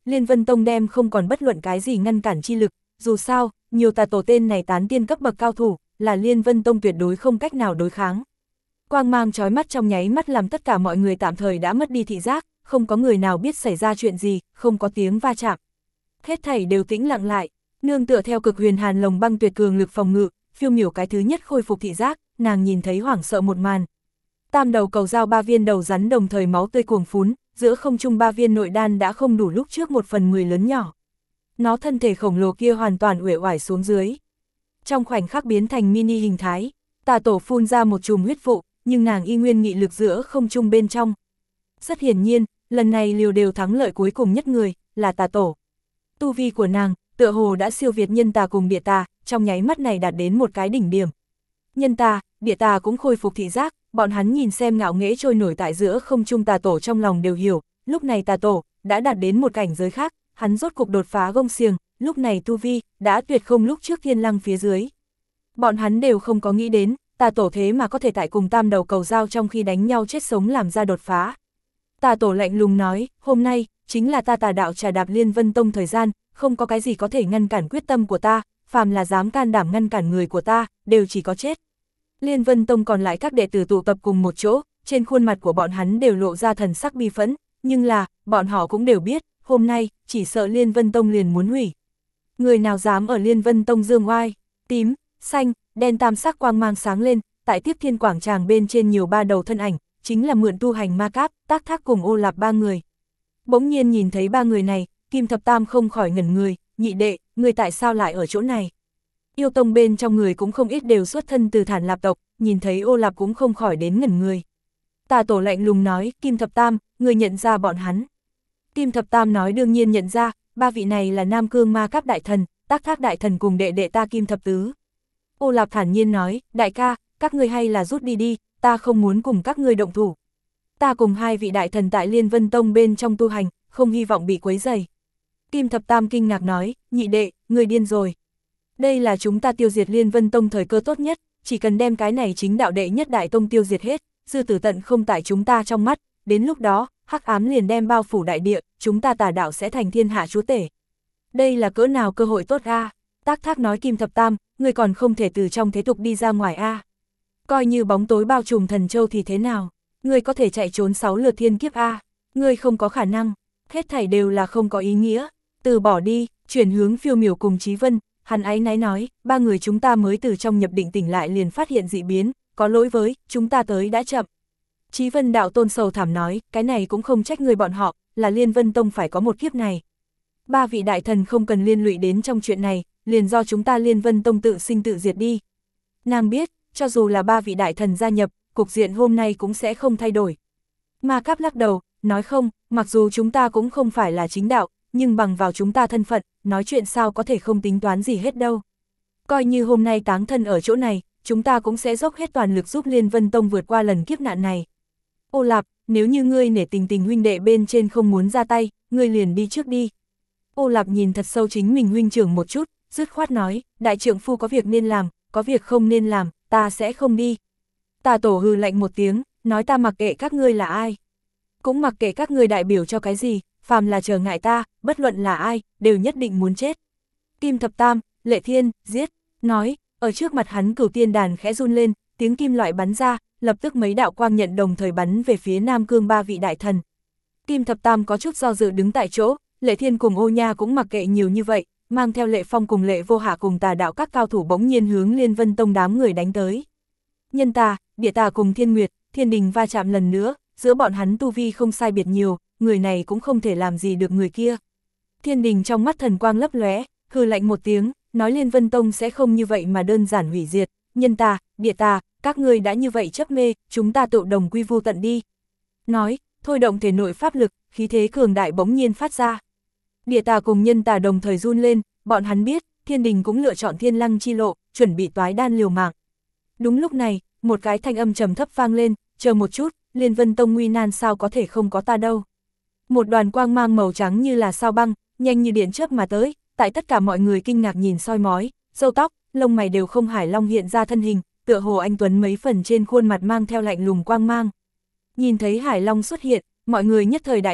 Liên Vân Tông đem không còn bất luận cái gì ngăn cản chi lực, dù sao, nhiều tà tổ tên này tán tiên cấp bậc cao thủ, là Liên Vân Tông tuyệt đối không cách nào đối kháng. Quang mang chói mắt trong nháy mắt làm tất cả mọi người tạm thời đã mất đi thị giác, không có người nào biết xảy ra chuyện gì, không có tiếng va chạm. Hết thảy đều tĩnh lặng lại, nương tựa theo cực huyền hàn lồng băng tuyệt cường lực phòng ngự, Phiêu Miểu cái thứ nhất khôi phục thị giác, nàng nhìn thấy hoảng sợ một màn. Tam đầu cầu dao 3 viên đầu rắn đồng thời máu tươi cuồng phún, giữa không trung 3 viên nội đan đã không đủ lúc trước 1/10 lớn nhỏ. Nó thân thể khổng lồ kia hoàn toàn uể oải xuống dưới. Trong khoảnh khắc biến thành mini hình thái, tà tổ phun ra một chùm huyết vụ, nhưng nàng y nguyên nghị lực giữa không trung bên trong. Rất hiển nhiên, lần này liều đều thắng lợi cuối cùng nhất người, là tà tổ. Tu vi của nàng, tựa hồ đã siêu việt nhân tà cùng địa tà, trong nháy mắt này đạt đến một cái đỉnh điểm. Nhân tà, địa tà cũng khôi phục thị giác, bọn hắn nhìn xem ngạo nghễ trôi nổi tại giữa không trung tà tổ trong lòng đều hiểu, lúc này tà tổ đã đạt đến một cảnh giới khác, hắn rốt cục đột phá gông xiềng, lúc này tu vi đã tuyệt không lúc trước thiên lăng phía dưới. Bọn hắn đều không có nghĩ đến, tà tổ thế mà có thể tại cùng tam đầu cầu dao trong khi đánh nhau chết sống làm ra đột phá. Tà tổ lạnh lùng nói, hôm nay chính là ta tà đạo trà đạp Liên Vân Tông thời gian, không có cái gì có thể ngăn cản quyết tâm của ta, phàm là dám can đảm ngăn cản người của ta, đều chỉ có chết. Liên Vân Tông còn lại các đệ tử tụ tập cùng một chỗ, trên khuôn mặt của bọn hắn đều lộ ra thần sắc bi phẫn, nhưng là, bọn họ cũng đều biết, hôm nay, chỉ sợ Liên Vân Tông liền muốn hủy. Người nào dám ở Liên Vân Tông dương oai, tím, xanh, đen tam sắc quang mang sáng lên, tại tiếp thiên quảng tràng bên trên nhiều 3 đầu thân ảnh, chính là mượn tu hành ma cáp, Tác Thác cùng Ô Lạp 3 người. Bỗng nhiên nhìn thấy 3 người này, Kim Thập Tam không khỏi ngẩn người, nhị đệ, người tại sao lại ở chỗ này? Yêu tông bên trong người cũng không ít đều xuất thân từ Thản Lạp tộc, nhìn thấy Ô Lạp cũng không khỏi đến ngẩn người. Tà tổ lạnh lùng nói, Kim Thập Tam, người nhận ra bọn hắn. Kim Thập Tam nói đương nhiên nhận ra, 3 vị này là Nam Cương Ma Cáp đại thần, Tác Thác đại thần cùng đệ đệ ta Kim Thập Tứ. Ô Lạp thản nhiên nói, đại ca, các ngươi hay là rút đi đi, ta không muốn cùng các ngươi động thủ. Ta cùng 2 vị đại thần tại Liên Vân Tông bên trong tu hành, không hy vọng bị quấy rầy. Kim Thập Tam kinh ngạc nói, nhị đệ, ngươi điên rồi. Đây là chúng ta tiêu diệt Liên Vân Tông thời cơ tốt nhất, chỉ cần đem cái này chính đạo đệ nhất đại tông tiêu diệt hết, dư tử tận không tại chúng ta trong mắt, đến lúc đó, hắc ám liền đem bao phủ đại địa, chúng ta tà đạo sẽ thành thiên hạ chúa tể. Đây là cỡ nào cơ hội tốt a? Tác Thác nói, Kim Thập Tam, ngươi còn không thể từ trong thế tục đi ra ngoài a. Coi như bóng tối bao trùm Thần Châu thì thế nào? Ngươi có thể chạy trốn 6 lượt thiên kiếp a? Ngươi không có khả năng, hết thảy đều là không có ý nghĩa. Từ bỏ đi, chuyển hướng Phiêu Miểu cùng Chí Vân, hắn áy náy nói, 3 người chúng ta mới từ trong nhập định tỉnh lại liền phát hiện dị biến, có lỗi với, chúng ta tới đã chậm. Chí Vân đạo tôn sầu thảm nói, cái này cũng không trách người bọn họ, là Liên Vân Tông phải có một kiếp này. 3 vị đại thần không cần liên lụy đến trong chuyện này, liền do chúng ta Liên Vân Tông tự sinh tự diệt đi. Nàng biết, cho dù là 3 vị đại thần gia nhập, cục diện hôm nay cũng sẽ không thay đổi. Ma Cáp lắc đầu, nói không, mặc dù chúng ta cũng không phải là chính đạo, nhưng bằng vào chúng ta thân phận, nói chuyện sao có thể không tính toán gì hết đâu. Coi như hôm nay táng thân ở chỗ này, chúng ta cũng sẽ dốc hết toàn lực giúp Liên Vân Tông vượt qua lần kiếp nạn này. Ô Lạp, nếu như ngươi nể tình huynh đệ bên trên không muốn ra tay, ngươi liền đi trước đi. Ô Lạp nhìn thật sâu chính mình huynh trưởng một chút, dứt khoát nói, đại trượng phu có việc nên làm, có việc không nên làm, ta sẽ không đi. Tà tổ hừ lạnh một tiếng, nói ta mặc kệ các ngươi là ai. Cũng mặc kệ các ngươi đại biểu cho cái gì, phàm là trở ngại ta, bất luận là ai, đều nhất định muốn chết. Kim Thập Tam, Lệ Thiên, giết, nói, ở trước mặt hắn Cửu Tiên đàn khẽ run lên, tiếng kim loại bắn ra, lập tức mấy đạo quang nhận đồng thời bắn về phía Nam Cương 3 vị đại thần. Kim Thập Tam có chút do dự đứng tại chỗ, Lệ Thiên cùng Ô Nha cũng mặc kệ nhiều như vậy, mang theo Lệ Phong cùng Lệ Vô Hạ cùng tà đạo các cao thủ bỗng nhiên hướng Liên Vân Tông đám người đánh tới. Nhân tà, địa tà cùng Thiên Nguyệt, Thiên Đình va chạm lần nữa, giữa bọn hắn tu vi không sai biệt nhiều, người này cũng không thể làm gì được người kia. Thiên Đình trong mắt thần quang lấp lóe, hừ lạnh một tiếng, nói Liên Vân Tông sẽ không như vậy mà đơn giản hủy diệt, nhân tà, địa tà, các ngươi đã như vậy chấp mê, chúng ta tự đồng quy vu tận đi. Nói, thôi động thể nội pháp lực, khí thế cường đại bỗng nhiên phát ra. Địa tà cùng nhân tà đồng thời run lên, bọn hắn biết, Thiên Đình cũng lựa chọn thiên lăng chi lộ, chuẩn bị toái đan liều mạng. Đúng lúc này, một cái thanh âm trầm thấp vang lên, chờ một chút, Liên Vân Tông nguy nan sao có thể không có ta đâu. Một đoàn quang mang màu trắng như là sao băng, nhanh như điện chớp mà tới, tại tất cả mọi người kinh ngạc nhìn soi mói, râu tóc, lông mày đều không Hải Long hiện ra thân hình, tựa hồ anh tuấn mấy phần trên khuôn mặt mang theo lạnh lùng quang mang. Nhìn thấy Hải Long xuất hiện, mọi người nhất thời đại hỉ,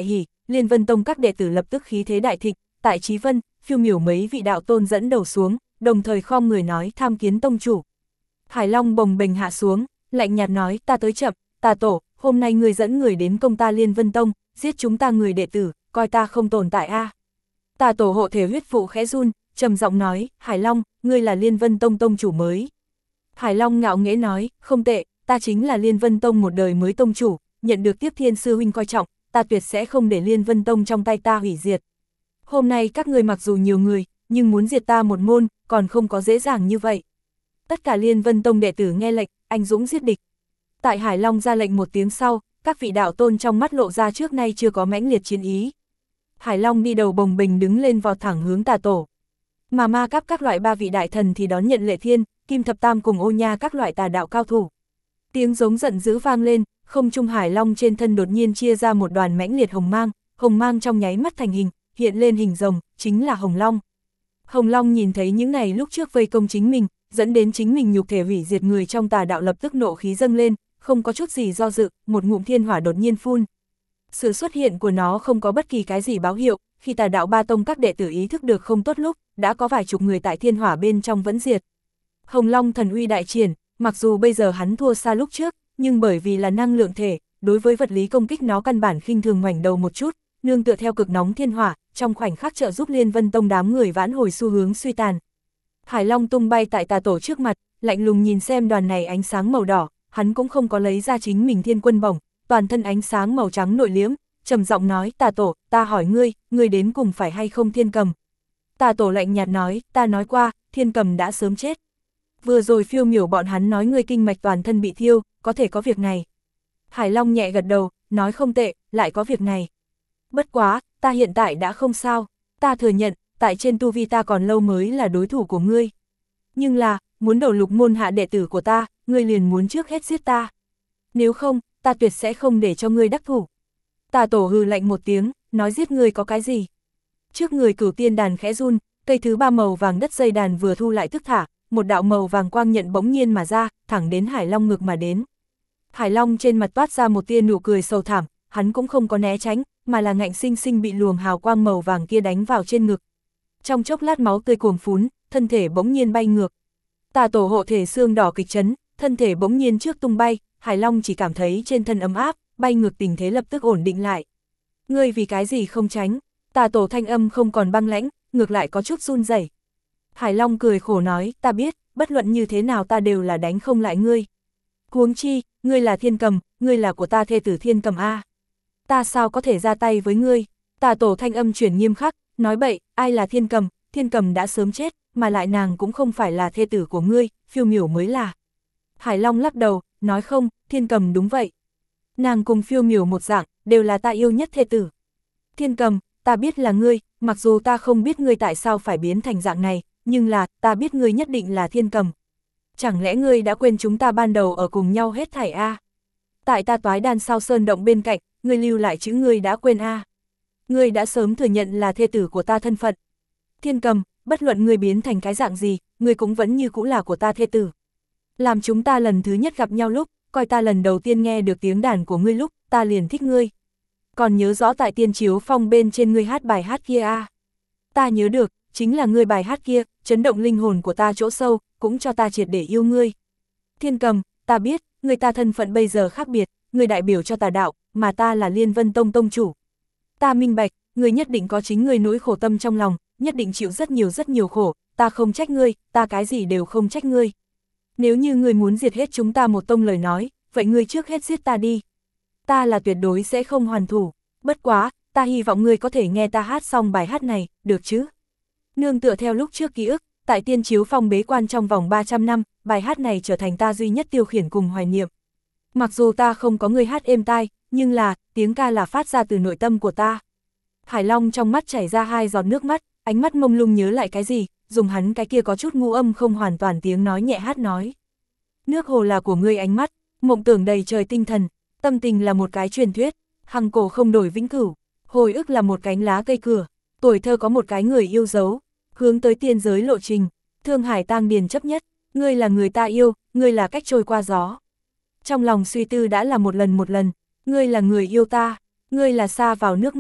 Liên Vân Tông các đệ tử lập tức khí thế đại thịnh, tại Chí Vân, Phiêu Miểu mấy vị đạo tôn dẫn đầu xuống, đồng thời khom người nói tham kiến tông chủ. Hải Long bồng bềnh hạ xuống, lạnh nhạt nói ta tới chậm, Tà Tổ, hôm nay người dẫn người đến công ta Liên Vân Tông, giết chúng ta người đệ tử, coi ta không tồn tại a. Tà Tổ hộ thể huyết phụ khẽ run, trầm giọng nói, Hải Long, ngươi là Liên Vân Tông tông chủ mới. Hải Long ngạo nghễ nói, không tệ, ta chính là Liên Vân Tông một đời mới tông chủ, nhận được Tiếp Thiên sư huynh coi trọng, ta tuyệt sẽ không để Liên Vân Tông trong tay ta hủy diệt. Hôm nay các ngươi mặc dù nhiều người, nhưng muốn diệt ta một môn, còn không có dễ dàng như vậy. Tất cả Liên Vân Tông đệ tử nghe lệnh, anh dũng giết địch. Tại Hải Long ra lệnh một tiếng sau, các vị đạo tôn trong mắt lộ ra trước nay chưa có mãnh liệt chiến ý. Hải Long đi đầu bồng bềnh đứng lên vọt thẳng hướng Tà Tổ. Mà ma cáp các loại ba vị đại thần thì đón nhận Lệ Thiên, Kim Thập Tam cùng Ô Nha các loại tà đạo cao thủ. Tiếng giống giận dữ vang lên, không trung Hải Long trên thân đột nhiên chia ra một đoàn mãnh liệt hồng mang trong nháy mắt thành hình, hiện lên hình rồng, chính là Hồng Long. Hồng Long nhìn thấy những này lúc trước vây công chính mình, dẫn đến chính mình nhục thể hủy diệt người trong tà đạo lập tức nộ khí dâng lên, không có chút gì do dự, một ngụm thiên hỏa đột nhiên phun. Sự xuất hiện của nó không có bất kỳ cái gì báo hiệu, khi tà đạo ba tông các đệ tử ý thức được không tốt lúc, đã có vài chục người tại thiên hỏa bên trong vẫn diệt. Hồng Long thần uy đại triển, mặc dù bây giờ hắn thua xa lúc trước, nhưng bởi vì là năng lượng thể, đối với vật lý công kích nó căn bản khinh thường ngoảnh đầu một chút, nương tựa theo cực nóng thiên hỏa, trong khoảnh khắc trợ giúp Liên Vân Tông đám người vãn hồi xu hướng suy tàn. Hải Long tung bay tại Tà Tổ trước mặt, lạnh lùng nhìn xem đoàn này ánh sáng màu đỏ, hắn cũng không có lấy ra chính mình Thiên Quân Bổng, toàn thân ánh sáng màu trắng nội liễm, trầm giọng nói, Tà Tổ, ta hỏi ngươi đến cùng phải hay không Thiên Cầm? Tà Tổ lạnh nhạt nói, ta nói qua, Thiên Cầm đã sớm chết. Vừa rồi Phiêu Miểu bọn hắn nói ngươi kinh mạch toàn thân bị thiêu, có thể có việc này. Hải Long nhẹ gật đầu, nói không tệ, lại có việc này. Bất quá, ta hiện tại đã không sao, ta thừa nhận, tại trên tu vi ta còn lâu mới là đối thủ của ngươi. Nhưng là, muốn đầu lục môn hạ đệ tử của ta, ngươi liền muốn trước hết giết ta. Nếu không, ta tuyệt sẽ không để cho ngươi đắc thủ. Tà Tổ hừ lạnh một tiếng, nói giết ngươi có cái gì. Trước người Cửu Tiên đàn khẽ run, cây thứ ba màu vàng đất dây đàn vừa thu lại tức thả, một đạo màu vàng quang nhận bỗng nhiên mà ra, thẳng đến Hải Long ngực mà đến. Hải Long trên mặt toát ra một tia nụ cười sầu thảm, hắn cũng không có né tránh, mà là ngạnh sinh sinh bị luồng hào quang màu vàng kia đánh vào trên ngực. Trong chốc lát máu tươi cuồng phún, thân thể bỗng nhiên bay ngược. Tà Tổ hộ thể xương đỏ kịch chấn, thân thể bỗng nhiên trước tung bay, Hải Long chỉ cảm thấy trên thân ấm áp, bay ngược tình thế lập tức ổn định lại. Ngươi vì cái gì không tránh? Tà Tổ thanh âm không còn băng lãnh, ngược lại có chút run rẩy. Hải Long cười khổ nói, ta biết, bất luận như thế nào ta đều là đánh không lại ngươi. Huống chi, ngươi là Thiên Cầm, ngươi là của ta thê tử Thiên Cầm a. Ta sao có thể ra tay với ngươi? Tà Tổ thanh âm chuyển nghiêm khắc, nói bậy, ai là Thiên Cầm, Thiên Cầm đã sớm chết, mà lại nàng cũng không phải là thê tử của ngươi, Phiêu Miểu mới là. Hải Long lắc đầu, nói không, Thiên Cầm đúng vậy. Nàng cùng Phiêu Miểu một dạng, đều là ta yêu nhất thê tử. Thiên Cầm, ta biết là ngươi, mặc dù ta không biết ngươi tại sao phải biến thành dạng này, nhưng là, ta biết ngươi nhất định là Thiên Cầm. Chẳng lẽ ngươi đã quên chúng ta ban đầu ở cùng nhau hết thảy a? Tại ta toái đan sao sơn động bên cạnh, ngươi lưu lại chữ ngươi đã quên a. Ngươi đã sớm thừa nhận là thê tử của ta thân phận. Thiên Cầm, bất luận ngươi biến thành cái dạng gì, ngươi cũng vẫn như cũ là của ta thê tử. Làm chúng ta lần thứ nhất gặp nhau lúc, coi ta lần đầu tiên nghe được tiếng đàn của ngươi lúc, ta liền thích ngươi. Còn nhớ rõ tại Tiên Chiếu Phong bên trên ngươi hát bài hát kia a. Ta nhớ được, chính là ngươi bài hát kia, chấn động linh hồn của ta chỗ sâu, cũng cho ta triệt để yêu ngươi. Thiên Cầm, ta biết, người ta thân phận bây giờ khác biệt, ngươi đại biểu cho tà đạo, mà ta là Liên Vân Tông tông chủ. Ta minh bạch, ngươi nhất định có chính ngươi nỗi khổ tâm trong lòng, nhất định chịu rất nhiều khổ, ta không trách ngươi, ta cái gì đều không trách ngươi. Nếu như ngươi muốn diệt hết chúng ta một tông lời nói, vậy ngươi trước hết giết ta đi. Ta là tuyệt đối sẽ không hoàn thủ, bất quá, ta hy vọng ngươi có thể nghe ta hát xong bài hát này, được chứ? Nương tựa theo lúc trước ký ức, tại Tiên Chiếu Phong bế quan trong vòng 300 năm, bài hát này trở thành ta duy nhất tiêu khiển cùng hoài niệm. Mặc dù ta không có ngươi hát êm tai, nhưng là, tiếng ca là phát ra từ nội tâm của ta. Hải Long trong mắt chảy ra 2 giọt nước mắt, ánh mắt mông lung nhớ lại cái gì, dùng hắn cái kia có chút ngu âm không hoàn toàn tiếng nói nhẹ hát nói. Nước hồ là của ngươi ánh mắt, mộng tưởng đầy trời tinh thần, tâm tình là một cái truyền thuyết, hằng cổ không đổi vĩnh cửu, hồi ức là một cánh lá cây cửa, tuổi thơ có một cái người yêu dấu, hướng tới tiên giới lộ trình, thương hải tang điền chấp nhất, ngươi là người ta yêu, ngươi là cách trôi qua gió. Trong lòng suy tư đã là một lần, ngươi là người yêu ta, ngươi là xa vào nước mắt,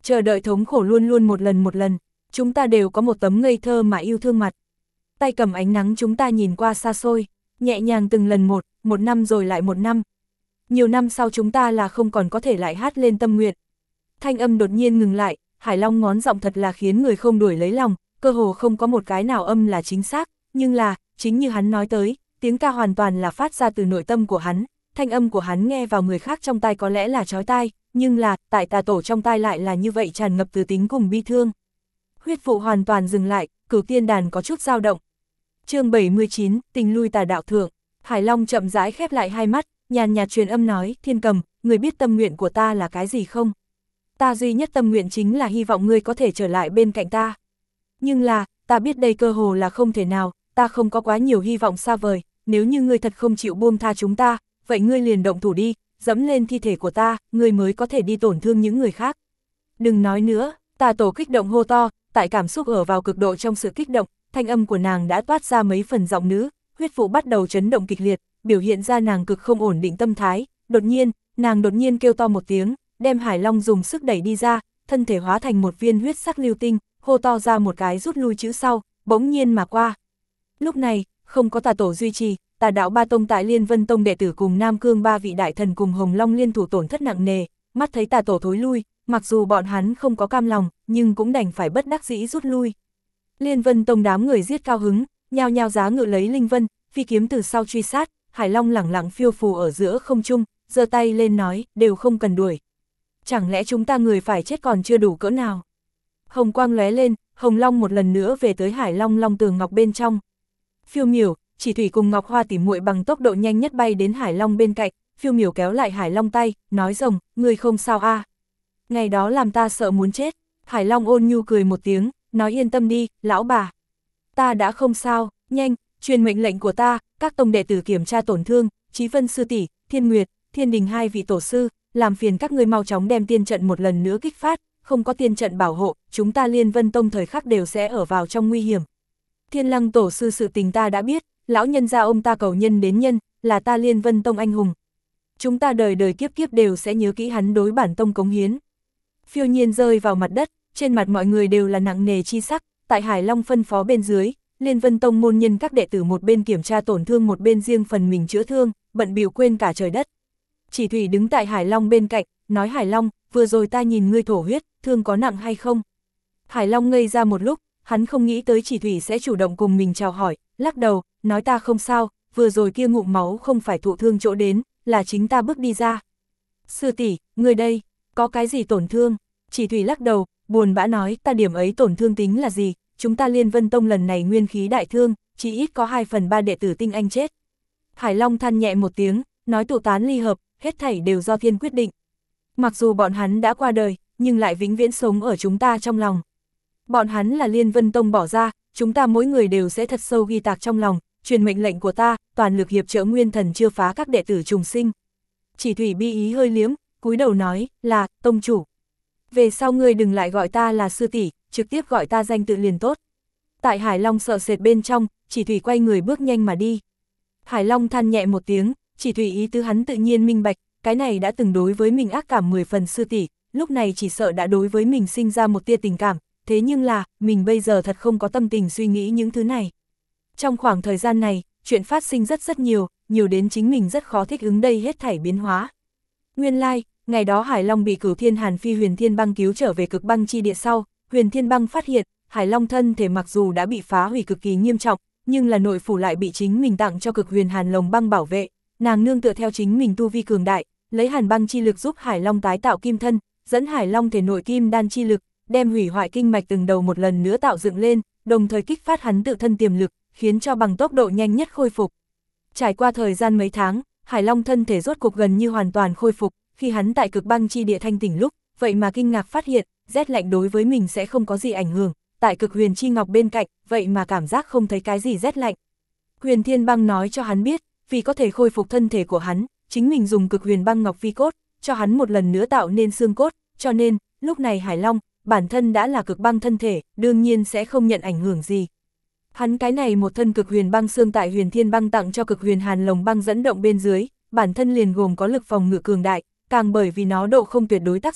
chờ đợi thống khổ luôn luôn một lần, chúng ta đều có một tấm ngây thơ mà yêu thương mặt. Tay cầm ánh nắng chúng ta nhìn qua xa xôi, nhẹ nhàng từng lần một năm rồi lại một năm. Nhiều năm sau chúng ta là không còn có thể lại hát lên tâm nguyện. Thanh âm đột nhiên ngừng lại, Hải Long ngón giọng thật là khiến người không đuổi lấy lòng, cơ hồ không có một cái nào âm là chính xác, nhưng là, chính như hắn nói tới, tiếng ca hoàn toàn là phát ra từ nội tâm của hắn, thanh âm của hắn nghe vào người khác trong tai có lẽ là chói tai, nhưng là, tại Tà Tổ trong tai lại là như vậy tràn ngập từ tính cùng bi thương. Huyết vụ hoàn toàn dừng lại, Cửu Tiên Đàn có chút dao động. Chương 79, tình lui Tà đạo thượng. Hải Long chậm rãi khép lại hai mắt, nhàn nhạt truyền âm nói, Thiên Cầm, người biết tâm nguyện của ta là cái gì không? Ta duy nhất tâm nguyện chính là hy vọng ngươi có thể trở lại bên cạnh ta. Nhưng là, ta biết đây cơ hồ là không thể nào, ta không có quá nhiều hy vọng xa vời, nếu như ngươi thật không chịu buông tha chúng ta, vậy ngươi liền động thủ đi, dẫm lên thi thể của ta, ngươi mới có thể đi tổn thương những người khác. Đừng nói nữa, Tà Tổ kích động hô to, tại cảm xúc ở vào cực độ trong sự kích động, thanh âm của nàng đã toát ra mấy phần giọng nữ, huyết vụ bắt đầu chấn động kịch liệt, biểu hiện ra nàng cực không ổn định tâm thái, nàng đột nhiên kêu to một tiếng, đem Hải Long dùng sức đẩy đi ra, thân thể hóa thành một viên huyết sắc lưu tinh, hô to ra một cái rút lui chữ sau, bỗng nhiên mà qua. Lúc này, không có Tà Tổ duy trì, Tà đạo ba tông tại Liên Vân Tông đệ tử cùng Nam Cương ba vị đại thần cùng Hồng Long liên thủ tổn thất nặng nề, mắt thấy Tà Tổ thối lui, mặc dù bọn hắn không có cam lòng, nhưng cũng đành phải bất đắc dĩ rút lui. Liên Vân Tông đám người giết cao hứng, nhao nhao giá ngự lấy Linh Vân, phi kiếm từ sau truy sát, Hải Long lẳng lặng phiêu phù ở giữa không trung, giơ tay lên nói, đều không cần đuổi. Chẳng lẽ chúng ta người phải chết còn chưa đủ cỡ nào? Hồng quang lóe lên, Hồng Long một lần nữa về tới Hải Long Long tường ngọc bên trong. Phiêu Miểu, Chỉ Thủy cùng Ngọc Hoa tỉ muội bằng tốc độ nhanh nhất bay đến Hải Long bên cạnh, Phiêu Miểu kéo lại Hải Long tay, nói rồng, người không sao a? Ngày đó làm ta sợ muốn chết. Hải Long ôn nhu cười một tiếng, nói yên tâm đi, lão bà. Ta đã không sao, nhanh, truyền mệnh lệnh của ta, các tông đệ tử kiểm tra tổn thương, Chí Vân sư tỷ, Thiên Nguyệt, Thiên Đình hai vị tổ sư, làm phiền các ngươi mau chóng đem tiên trận một lần nữa kích phát, không có tiên trận bảo hộ, chúng ta Liên Vân Tông thời khắc đều sẽ ở vào trong nguy hiểm. Thiên Lăng tổ sư sự tình ta đã biết, lão nhân gia ông ta cầu nhân đến nhân, là ta Liên Vân Tông anh hùng. Chúng ta đời đời kiếp kiếp đều sẽ nhớ kỹ hắn đối bản tông cống hiến. Phiêu Nhiên rơi vào mặt đất, trên mặt mọi người đều là nặng nề chi sắc, tại Hải Long phân phó bên dưới, Liên Vân Tông môn nhân các đệ tử một bên kiểm tra tổn thương một bên riêng phần mình chữa thương, bận bịu quên cả trời đất. Chỉ Thủy đứng tại Hải Long bên cạnh, nói Hải Long, vừa rồi ta nhìn ngươi thổ huyết, thương có nặng hay không? Hải Long ngây ra một lúc, hắn không nghĩ tới Chỉ Thủy sẽ chủ động cùng mình chào hỏi, lắc đầu, nói ta không sao, vừa rồi kia ngụm máu không phải thụ thương chỗ đến, là chính ta bước đi ra. Sư tỷ, ngươi đây, có cái gì tổn thương? Chỉ Thủy lắc đầu, buồn bã nói, ta điểm ấy tổn thương tính là gì, chúng ta Liên Vân Tông lần này nguyên khí đại thương, chỉ ít có 2/3 đệ tử tinh anh chết. Hải Long than nhẹ một tiếng, nói tụ tán ly hợp, hết thảy đều do thiên quyết định. Mặc dù bọn hắn đã qua đời, nhưng lại vĩnh viễn sống ở chúng ta trong lòng. Bọn hắn là Liên Vân Tông bỏ ra, chúng ta mỗi người đều sẽ thật sâu ghi tạc trong lòng, truyền mệnh lệnh của ta, toàn lực hiệp trợ nguyên thần chưa phá các đệ tử trùng sinh. Chỉ Thủy bi ý hơi liếm, cúi đầu nói, là, tông chủ. Về sau ngươi đừng lại gọi ta là sư tỷ, trực tiếp gọi ta danh tự liền tốt. Tại Hải Long sợ sệt bên trong, Chỉ Thủy quay người bước nhanh mà đi. Hải Long than nhẹ một tiếng, Chỉ Thủy ý tứ hắn tự nhiên minh bạch, cái này đã từng đối với mình ác cảm 10 phần sư tỷ, lúc này chỉ sợ đã đối với mình sinh ra một tia tình cảm, thế nhưng là, mình bây giờ thật không có tâm tình suy nghĩ những thứ này. Trong khoảng thời gian này, chuyện phát sinh rất nhiều, nhiều đến chính mình rất khó thích ứng đây hết thảy biến hóa. Nguyên lai, ngày đó Hải Long bị Cửu Thiên Hàn Phi Huyền Thiên Băng cứu trở về cực băng chi địa sau, Huyền Thiên Băng phát hiện, Hải Long thân thể mặc dù đã bị phá hủy cực kỳ nghiêm trọng, nhưng là nội phủ lại bị chính mình tặng cho Cực Huyền Hàn Lồng Băng bảo vệ, nàng nương tựa theo chính mình tu vi cường đại, lấy Hàn Băng chi lực giúp Hải Long tái tạo kim thân, dẫn Hải Long thể nội kim đan chi lực, đem hủy hoại kinh mạch từng đầu một lần nữa tạo dựng lên, đồng thời kích phát hắn tự thân tiềm lực, khiến cho bằng tốc độ nhanh nhất khôi phục. Trải qua thời gian mấy tháng, Hải Long thân thể rốt cục gần như hoàn toàn khôi phục, khi hắn tại cực băng chi địa thanh tỉnh lúc, vậy mà kinh ngạc phát hiện, rét lạnh đối với mình sẽ không có gì ảnh hưởng, tại Cực Huyền Chi Ngọc bên cạnh, vậy mà cảm giác không thấy cái gì rét lạnh. Huyền Thiên Băng nói cho hắn biết, vì có thể khôi phục thân thể của hắn, chính mình dùng Cực Huyền Băng Ngọc vi cốt, cho hắn một lần nữa tạo nên xương cốt, cho nên, lúc này Hải Long, bản thân đã là cực băng thân thể, đương nhiên sẽ không nhận ảnh hưởng gì. Hắn cái này một thân Cực Huyền Băng xương tại Huyền Thiên Băng tặng cho Cực Huyền Hàn Lồng Băng dẫn động bên dưới, bản thân liền gồm có lực phòng ngự cường đại, càng bởi vì nó độ không tuyệt đối tác dụng,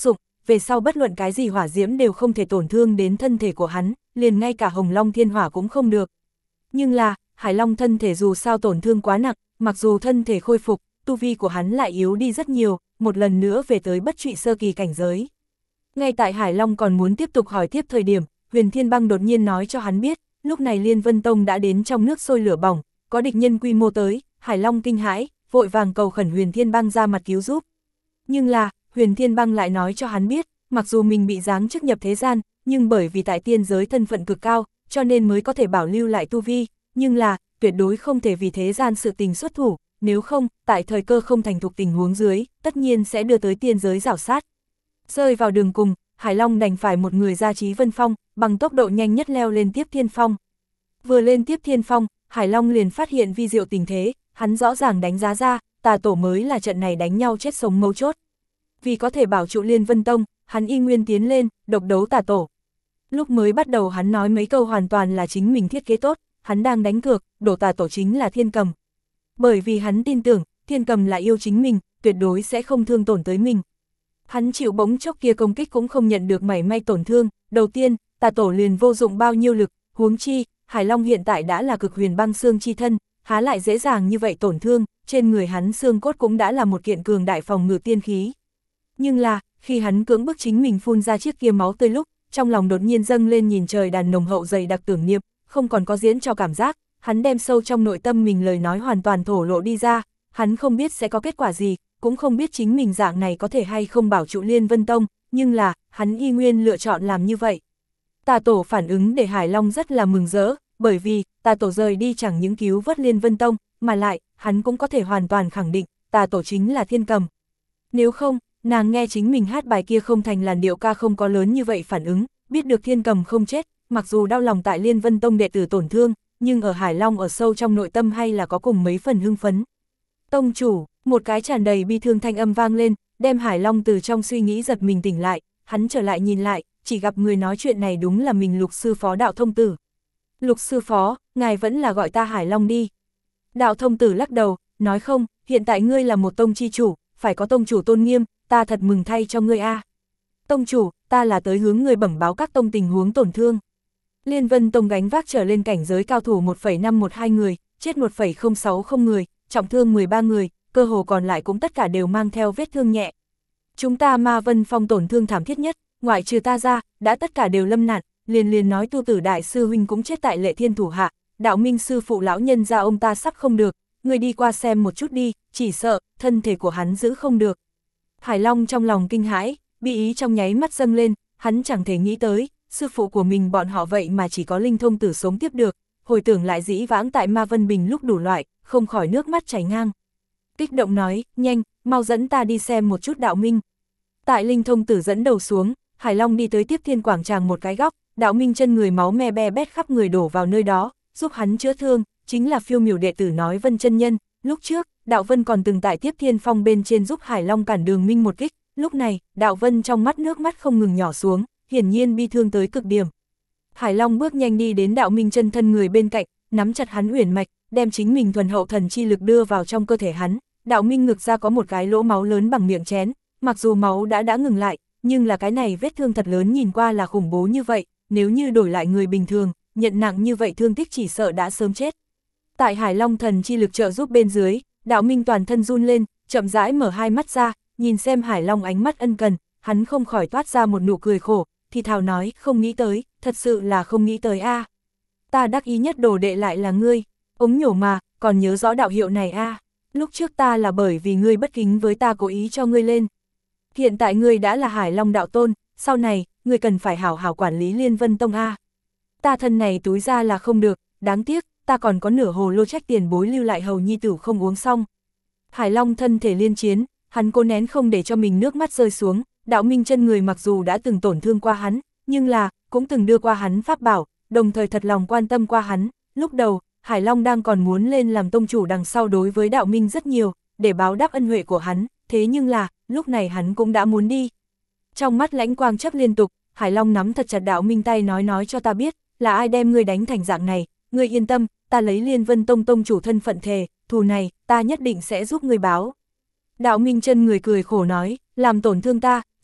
về sau bất luận cái gì hỏa diễm đều không thể tổn thương đến thân thể của hắn, liền ngay cả Hồng Long Thiên Hỏa cũng không được. Nhưng là, Hải Long thân thể dù sao tổn thương quá nặng, mặc dù thân thể khôi phục, tu vi của hắn lại yếu đi rất nhiều, một lần nữa về tới bất trụy sơ kỳ cảnh giới. Ngay tại Hải Long còn muốn tiếp tục hỏi tiếp thời điểm, Huyền Thiên Băng đột nhiên nói cho hắn biết, lúc này Liên Vân Tông đã đến trong nước sôi lửa bỏng, có địch nhân quy mô tới, Hải Long kinh hãi, vội vàng cầu khẩn Huyền Thiên Băng ra mặt cứu giúp. Nhưng là, Huyền Thiên Băng lại nói cho hắn biết, mặc dù mình bị giáng chức nhập thế gian, nhưng bởi vì tại tiên giới thân phận cực cao, cho nên mới có thể bảo lưu lại tu vi, nhưng là, tuyệt đối không thể vì thế gian sự tình xuất thủ, nếu không, tại thời cơ không thành thục tình huống dưới, tất nhiên sẽ đưa tới tiên giới rảo sát. Rơi vào đường cùng, Hải Long đành phải một người ra Chí Vân Phong, bằng tốc độ nhanh nhất leo lên tiếp Thiên Phong. Vừa lên tiếp Thiên Phong, Hải Long liền phát hiện vi diệu tình thế, hắn rõ ràng đánh giá ra, Tà Tổ mới là trận này đánh nhau chết sống mấu chốt. Vì có thể bảo trụ Liên Vân Tông, hắn y nguyên tiến lên, độc đấu Tà Tổ. Lúc mới bắt đầu hắn nói mấy câu hoàn toàn là chính mình thiết kế tốt, hắn đang đánh cược, đổ Tà Tổ chính là Thiên Cầm. Bởi vì hắn tin tưởng, Thiên Cầm là yêu chính mình, tuyệt đối sẽ không thương tổn tới mình. Hắn chịu bỗng chốc kia công kích cũng không nhận được mảy may tổn thương, đầu tiên, Tà Tổ liền vô dụng bao nhiêu lực, huống chi, Hải Long hiện tại đã là cực huyền băng xương chi thân, há lại dễ dàng như vậy tổn thương, trên người hắn xương cốt cũng đã là một kiện cường đại phòng ngự tiên khí. Nhưng là, khi hắn cưỡng bức chính mình phun ra chiếc kia máu tươi lúc, trong lòng đột nhiên dâng lên nhìn trời đàn nồng hậu dày đặc tưởng niệm, không còn có diễn cho cảm giác, hắn đem sâu trong nội tâm mình lời nói hoàn toàn thổ lộ đi ra, hắn không biết sẽ có kết quả gì, cũng không biết chính mình dạng này có thể hay không bảo trụ Liên Vân Tông, nhưng là, hắn y nguyên lựa chọn làm như vậy. Tà Tổ phản ứng để Hải Long rất là mừng rỡ, bởi vì, Tà Tổ rời đi chẳng những cứu vớt Liên Vân Tông, mà lại, hắn cũng có thể hoàn toàn khẳng định, Tà Tổ chính là Thiên Cầm. Nếu không, nàng nghe chính mình hát bài kia không thành làn điệu ca không có lớn như vậy phản ứng, biết được Thiên Cầm không chết, mặc dù đau lòng tại Liên Vân Tông đệ tử tổn thương, nhưng ở Hải Long ở sâu trong nội tâm hay là có cùng mấy phần hưng phấn. Tông chủ, một cái tràn đầy bi thương thanh âm vang lên, đem Hải Long từ trong suy nghĩ giật mình tỉnh lại, hắn trở lại nhìn lại, chỉ gặp người nói chuyện này đúng là mình Lục sư phó Đạo Thông Tử. Lục sư phó, ngài vẫn là gọi ta Hải Long đi. Đạo Thông Tử lắc đầu, nói không, hiện tại ngươi là một tông chi chủ, phải có tông chủ tôn nghiêm, ta thật mừng thay cho ngươi a. Tông chủ, ta là tới hướng người bẩm báo các tông tình huống tổn thương. Liên Vân Tông gánh vác trở lên cảnh giới cao thủ 1,512 người, chết 1,060 người, trọng thương 13 người, cơ hồ còn lại cũng tất cả đều mang theo vết thương nhẹ. Chúng ta Ma Vân Phong tổn thương thảm thiết nhất, ngoại trừ ta ra, đã tất cả đều lâm nạn, liền nói Tu Tử đại sư huynh cũng chết tại Lệ Thiên thủ hạ, Đạo Minh sư phụ lão nhân ra ông ta sắp không được, người đi qua xem một chút đi, chỉ sợ thân thể của hắn giữ không được. Hải Long trong lòng kinh hãi, bi ý trong nháy mắt dâng lên, hắn chẳng thể nghĩ tới, sư phụ của mình bọn họ vậy mà chỉ có Linh Thông Tử sống tiếp được, hồi tưởng lại dĩ vãng tại Ma Vân Bình lúc đủ loại, không khỏi nước mắt chảy ngang. Kích động nói, nhanh, mau dẫn ta đi xem một chút Đạo Minh. Tại Linh Thông Tử dẫn đầu xuống, Hải Long đi tới Tiếp Thiên quảng tràng một cái góc, Đạo Minh chân người máu me be bét khắp người đổ vào nơi đó, giúp hắn chữa thương, chính là phiêu miểu đệ tử nói Vân chân nhân. Lúc trước, Đạo Vân còn từng tại Tiếp Thiên Phong bên trên giúp Hải Long cản đường Minh một kích, lúc này, Đạo Vân trong mắt nước mắt không ngừng nhỏ xuống, hiển nhiên bi thương tới cực điểm. Hải Long bước nhanh đi đến Đạo Minh chân thân người bên cạnh, nắm chặt hắn uyển mạch, đem chính mình thuần hậu thần chi lực đưa vào trong cơ thể hắn. Đạo Minh ngực ra có một cái lỗ máu lớn bằng miệng chén, mặc dù máu đã ngừng lại, nhưng là cái này vết thương thật lớn nhìn qua là khủng bố như vậy, nếu như đổi lại người bình thường, nhận nặng như vậy thương tích chỉ sợ đã sớm chết. Tại Hải Long thần chi lực trợ giúp bên dưới, Đạo Minh toàn thân run lên, chậm rãi mở hai mắt ra, nhìn xem Hải Long ánh mắt ân cần, hắn không khỏi toát ra một nụ cười khổ, thì thào nói, không nghĩ tới, thật sự là không nghĩ tới a. Ta đắc ý nhất đồ đệ lại là ngươi, ống nhổ mà, còn nhớ rõ đạo hiệu này a. Lúc trước ta là bởi vì ngươi bất kính với ta cố ý cho ngươi lên. Hiện tại ngươi đã là Hải Long đạo tôn, sau này, ngươi cần phải hảo hảo quản lý Liên Vân Tông a. Ta thân này túi ra là không được, đáng tiếc, ta còn có nửa hồ lô trách tiền bối lưu lại hầu nhi tử không uống xong. Hải Long thân thể liên chiến, hắn cố nén không để cho mình nước mắt rơi xuống, Đạo Minh chân người mặc dù đã từng tổn thương qua hắn, nhưng là, cũng từng đưa qua hắn pháp bảo, đồng thời thật lòng quan tâm qua hắn. Lúc đầu, Hải Long đang còn muốn lên làm tông chủ đằng sau đối với Đạo Minh rất nhiều, để báo đáp ân huệ của hắn, thế nhưng là, lúc này hắn cũng đã muốn đi. Trong mắt lãnh quang chấp liên tục, Hải Long nắm thật chặt Đạo Minh tay nói cho ta biết, là ai đem ngươi đánh thành dạng này, ngươi yên tâm, ta lấy Liên Vân Tông tông chủ thân phận thề, thù này, ta nhất định sẽ giúp ngươi báo. Đạo Minh chân người cười khổ nói, làm tổn thương ta,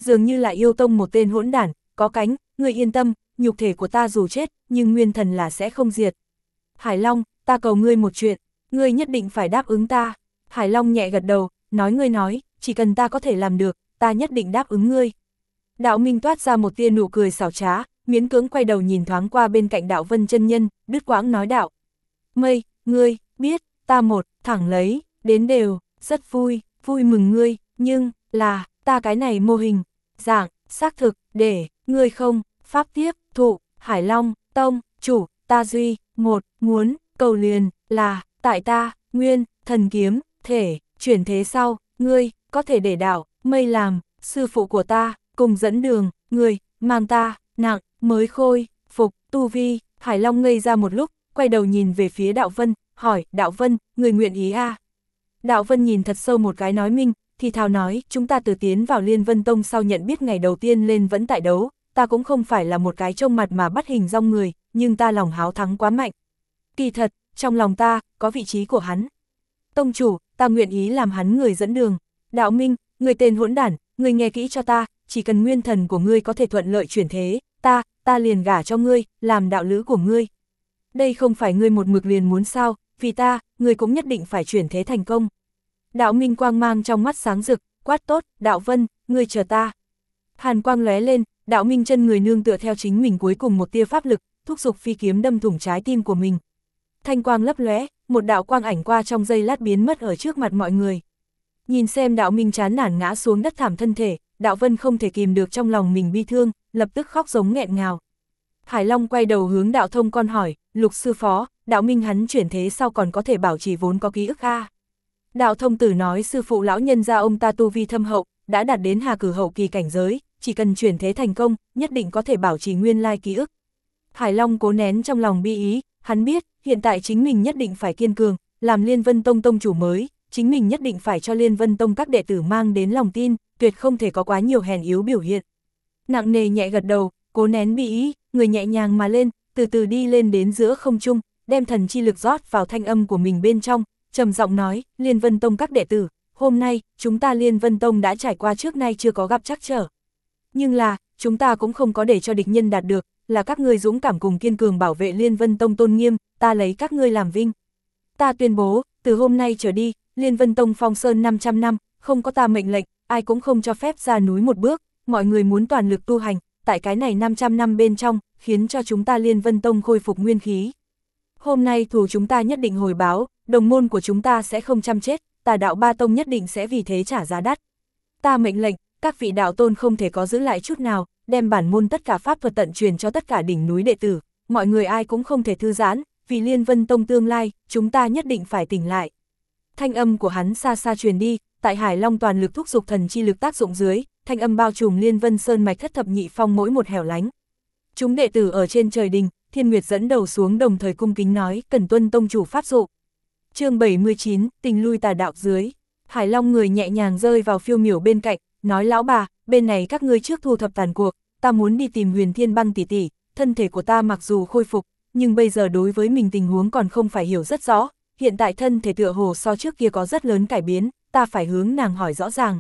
dường như là yêu tông một tên hỗn đản, có cánh, ngươi yên tâm, nhục thể của ta dù chết, nhưng nguyên thần là sẽ không diệt. Hải Long, ta cầu ngươi một chuyện, ngươi nhất định phải đáp ứng ta. Hải Long nhẹ gật đầu, ngươi nói, chỉ cần ta có thể làm được, ta nhất định đáp ứng ngươi. Đạo Minh toát ra một tia nụ cười xảo trá, miễn cưỡng quay đầu nhìn thoáng qua bên cạnh Đạo Vân chân nhân, đứt quãng nói đạo. Mây, ngươi, biết, ta một, thẳng lấy, đến đều, rất vui mừng ngươi, nhưng, là, ta cái này mô hình, dạng, xác thực, để, ngươi không, pháp tiếp, thụ, Hải Long, tông, chủ, ta duy, một, muốn, cầu liền, là, tại ta, nguyên, thần kiếm, thể, chuyển thế sau, ngươi, có thể để Đạo Mây làm, sư phụ của ta, cùng dẫn đường, người, mang ta, nặng, mới khôi, phục, tu vi. Hải Long ngây ra một lúc, quay đầu nhìn về phía Đạo Vân, hỏi, Đạo Vân, người nguyện ý à? Đạo Vân nhìn thật sâu một cái nói minh, thì thào nói, chúng ta từ tiến vào Liên Vân Tông sau nhận biết ngày đầu tiên lên vẫn tại đấu, ta cũng không phải là một cái trông mặt mà bắt hình dong người, nhưng ta lòng háo thắng quá mạnh. Kỳ thật, trong lòng ta, có vị trí của hắn. Tông chủ, ta nguyện ý làm hắn người dẫn đường. Đạo Minh, người tên hỗn đản, người nghe kỹ cho ta, chỉ cần nguyên thần của ngươi có thể thuận lợi chuyển thế, ta liền gả cho ngươi, làm đạo lữ của ngươi. Đây không phải ngươi một mực liền muốn sao, vì ta, ngươi cũng nhất định phải chuyển thế thành công. Đạo Minh quang mang trong mắt sáng rực, quát tốt, Đạo Vân, ngươi chờ ta. Hàn quang lóe lên, Đạo Minh chân người nương tựa theo chính mình cuối cùng một tia pháp lực, thúc giục phi kiếm đâm thủng trái tim của mình. Thanh quang lấp lóe, một đạo quang ảnh qua trong giây lát biến mất ở trước mặt mọi người. Nhìn xem Đạo Minh chán nản ngã xuống đất thảm thân thể, Đạo Vân không thể kìm được trong lòng mình bi thương, lập tức khóc giống nghẹn ngào. Hải Long quay đầu hướng Đạo Thông con hỏi, Lục sư phó, Đạo Minh hắn chuyển thế sau còn có thể bảo trì vốn có ký ức a? Đạo Thông tử nói sư phụ lão nhân gia ông ta tu vi thâm hậu, đã đạt đến Hà Cử hậu kỳ cảnh giới, chỉ cần chuyển thế thành công, nhất định có thể bảo trì nguyên lai ký ức. Hải Long cố nén trong lòng bi ý, hắn biết, hiện tại chính mình nhất định phải kiên cường, làm Liên Vân Tông tông chủ mới, chính mình nhất định phải cho Liên Vân Tông các đệ tử mang đến lòng tin, tuyệt không thể có quá nhiều hèn yếu biểu hiện. Nặng nề nhẹ gật đầu, cố nén bi ý, người nhẹ nhàng mà lên, từ từ đi lên đến giữa không trung, đem thần chi lực rót vào thanh âm của mình bên trong, trầm giọng nói, Liên Vân Tông các đệ tử, hôm nay, chúng ta Liên Vân Tông đã trải qua trước nay chưa có gặp trắc trở. Nhưng là, chúng ta cũng không có để cho địch nhân đạt được, là các ngươi dũng cảm cùng kiên cường bảo vệ Liên Vân Tông tôn nghiêm, ta lấy các ngươi làm vinh. Ta tuyên bố, từ hôm nay trở đi, Liên Vân Tông phong sơn 500 năm, không có ta mệnh lệnh, ai cũng không cho phép ra núi một bước, mọi người muốn toàn lực tu hành, tại cái này 500 năm bên trong, khiến cho chúng ta Liên Vân Tông khôi phục nguyên khí. Hôm nay thù chúng ta nhất định hồi báo, đồng môn của chúng ta sẽ không chăm chết, Tà đạo ba tông nhất định sẽ vì thế trả giá đắt. Ta mệnh lệnh, các vị đạo tôn không thể có giữ lại chút nào, đem bản môn tất cả pháp thuật tận truyền cho tất cả đỉnh núi đệ tử, mọi người ai cũng không thể thư giãn, vì Liên Vân Tông tương lai, chúng ta nhất định phải tỉnh lại. Thanh âm của hắn xa xa truyền đi, tại Hải Long toàn lực thúc giục thần chi lực tác dụng dưới, thanh âm bao trùm Liên Vân Sơn mạch thất thập nhị phong mỗi một hẻo lánh. Chúng đệ tử ở trên trời đình, Thiên Nguyệt dẫn đầu xuống đồng thời cung kính nói, cần tuân tông chủ pháp dụ. Chương 79, tình lui tà đạo dưới. Hải Long người nhẹ nhàng rơi vào Phiêu Miểu bên cạnh, nói lão bà, bên này các ngươi trước thu thập tàn cuộc, ta muốn đi tìm Huyền Thiên Băng tỷ tỷ, thân thể của ta mặc dù khôi phục, nhưng bây giờ đối với mình tình huống còn không phải hiểu rất rõ, hiện tại thân thể tựa hồ so trước kia có rất lớn cải biến, ta phải hướng nàng hỏi rõ ràng.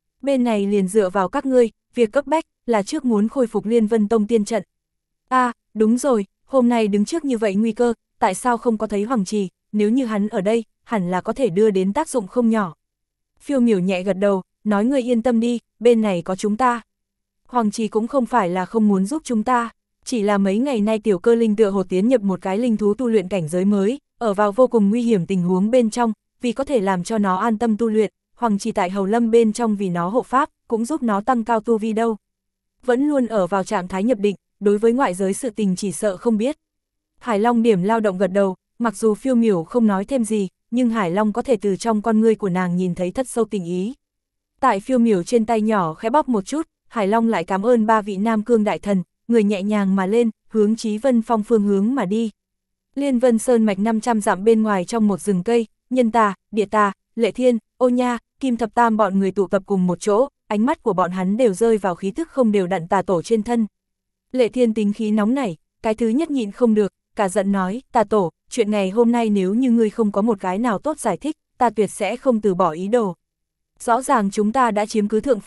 Bên này liền dựa vào các ngươi, việc cấp bách là trước muốn khôi phục Liên Vân Tông tiên trận. Đúng rồi, hôm nay đứng trước như vậy nguy cơ, tại sao không có thấy Hoàng Trì, nếu như hắn ở đây, hẳn là có thể đưa đến tác dụng không nhỏ. Phiêu Miểu nhẹ gật đầu, nói ngươi yên tâm đi, bên này có chúng ta. Hoàng Trì cũng không phải là không muốn giúp chúng ta, chỉ là mấy ngày nay Tiểu Cơ Linh tựa hồ tiến nhập một cái linh thú tu luyện cảnh giới mới, ở vào vô cùng nguy hiểm tình huống bên trong, vì có thể làm cho nó an tâm tu luyện, Hoàng Trì tại Hầu Lâm bên trong vì nó hộ pháp, cũng giúp nó tăng cao tu vi đâu. Vẫn luôn ở vào trạng thái nhập định, đối với ngoại giới sự tình chỉ sợ không biết. Hải Long điểm lao động gật đầu, mặc dù Phiêu Miểu không nói thêm gì, nhưng Hải Long có thể từ trong con ngươi của nàng nhìn thấy thất sâu tình ý. Tại Phiêu Miểu trên tay nhỏ khẽ bóp một chút, Hải Long lại cảm ơn ba vị Nam Cương đại thần, người nhẹ nhàng mà lên, hướng Chí Vân Phong phương hướng mà đi. Liên Vân Sơn mạch 500 dặm bên ngoài trong một rừng cây, Nhân Tà, Địa Tà, Lệ Thiên, Ô Nha, Kim Thập Tam bọn người tụ tập cùng một chỗ, ánh mắt của bọn hắn đều rơi vào khí thức không đều đặn tà tổ trên thân. Lệ Thiên tính khí nóng nảy, cái thứ nhất nhịn không được, cả giận nói, tà tổ, chuyện ngày hôm nay nếu như ngươi không có một cái nào tốt giải thích, ta tuyệt sẽ không từ bỏ ý đồ. Rõ ràng chúng ta đã chiếm cứ thượng phong,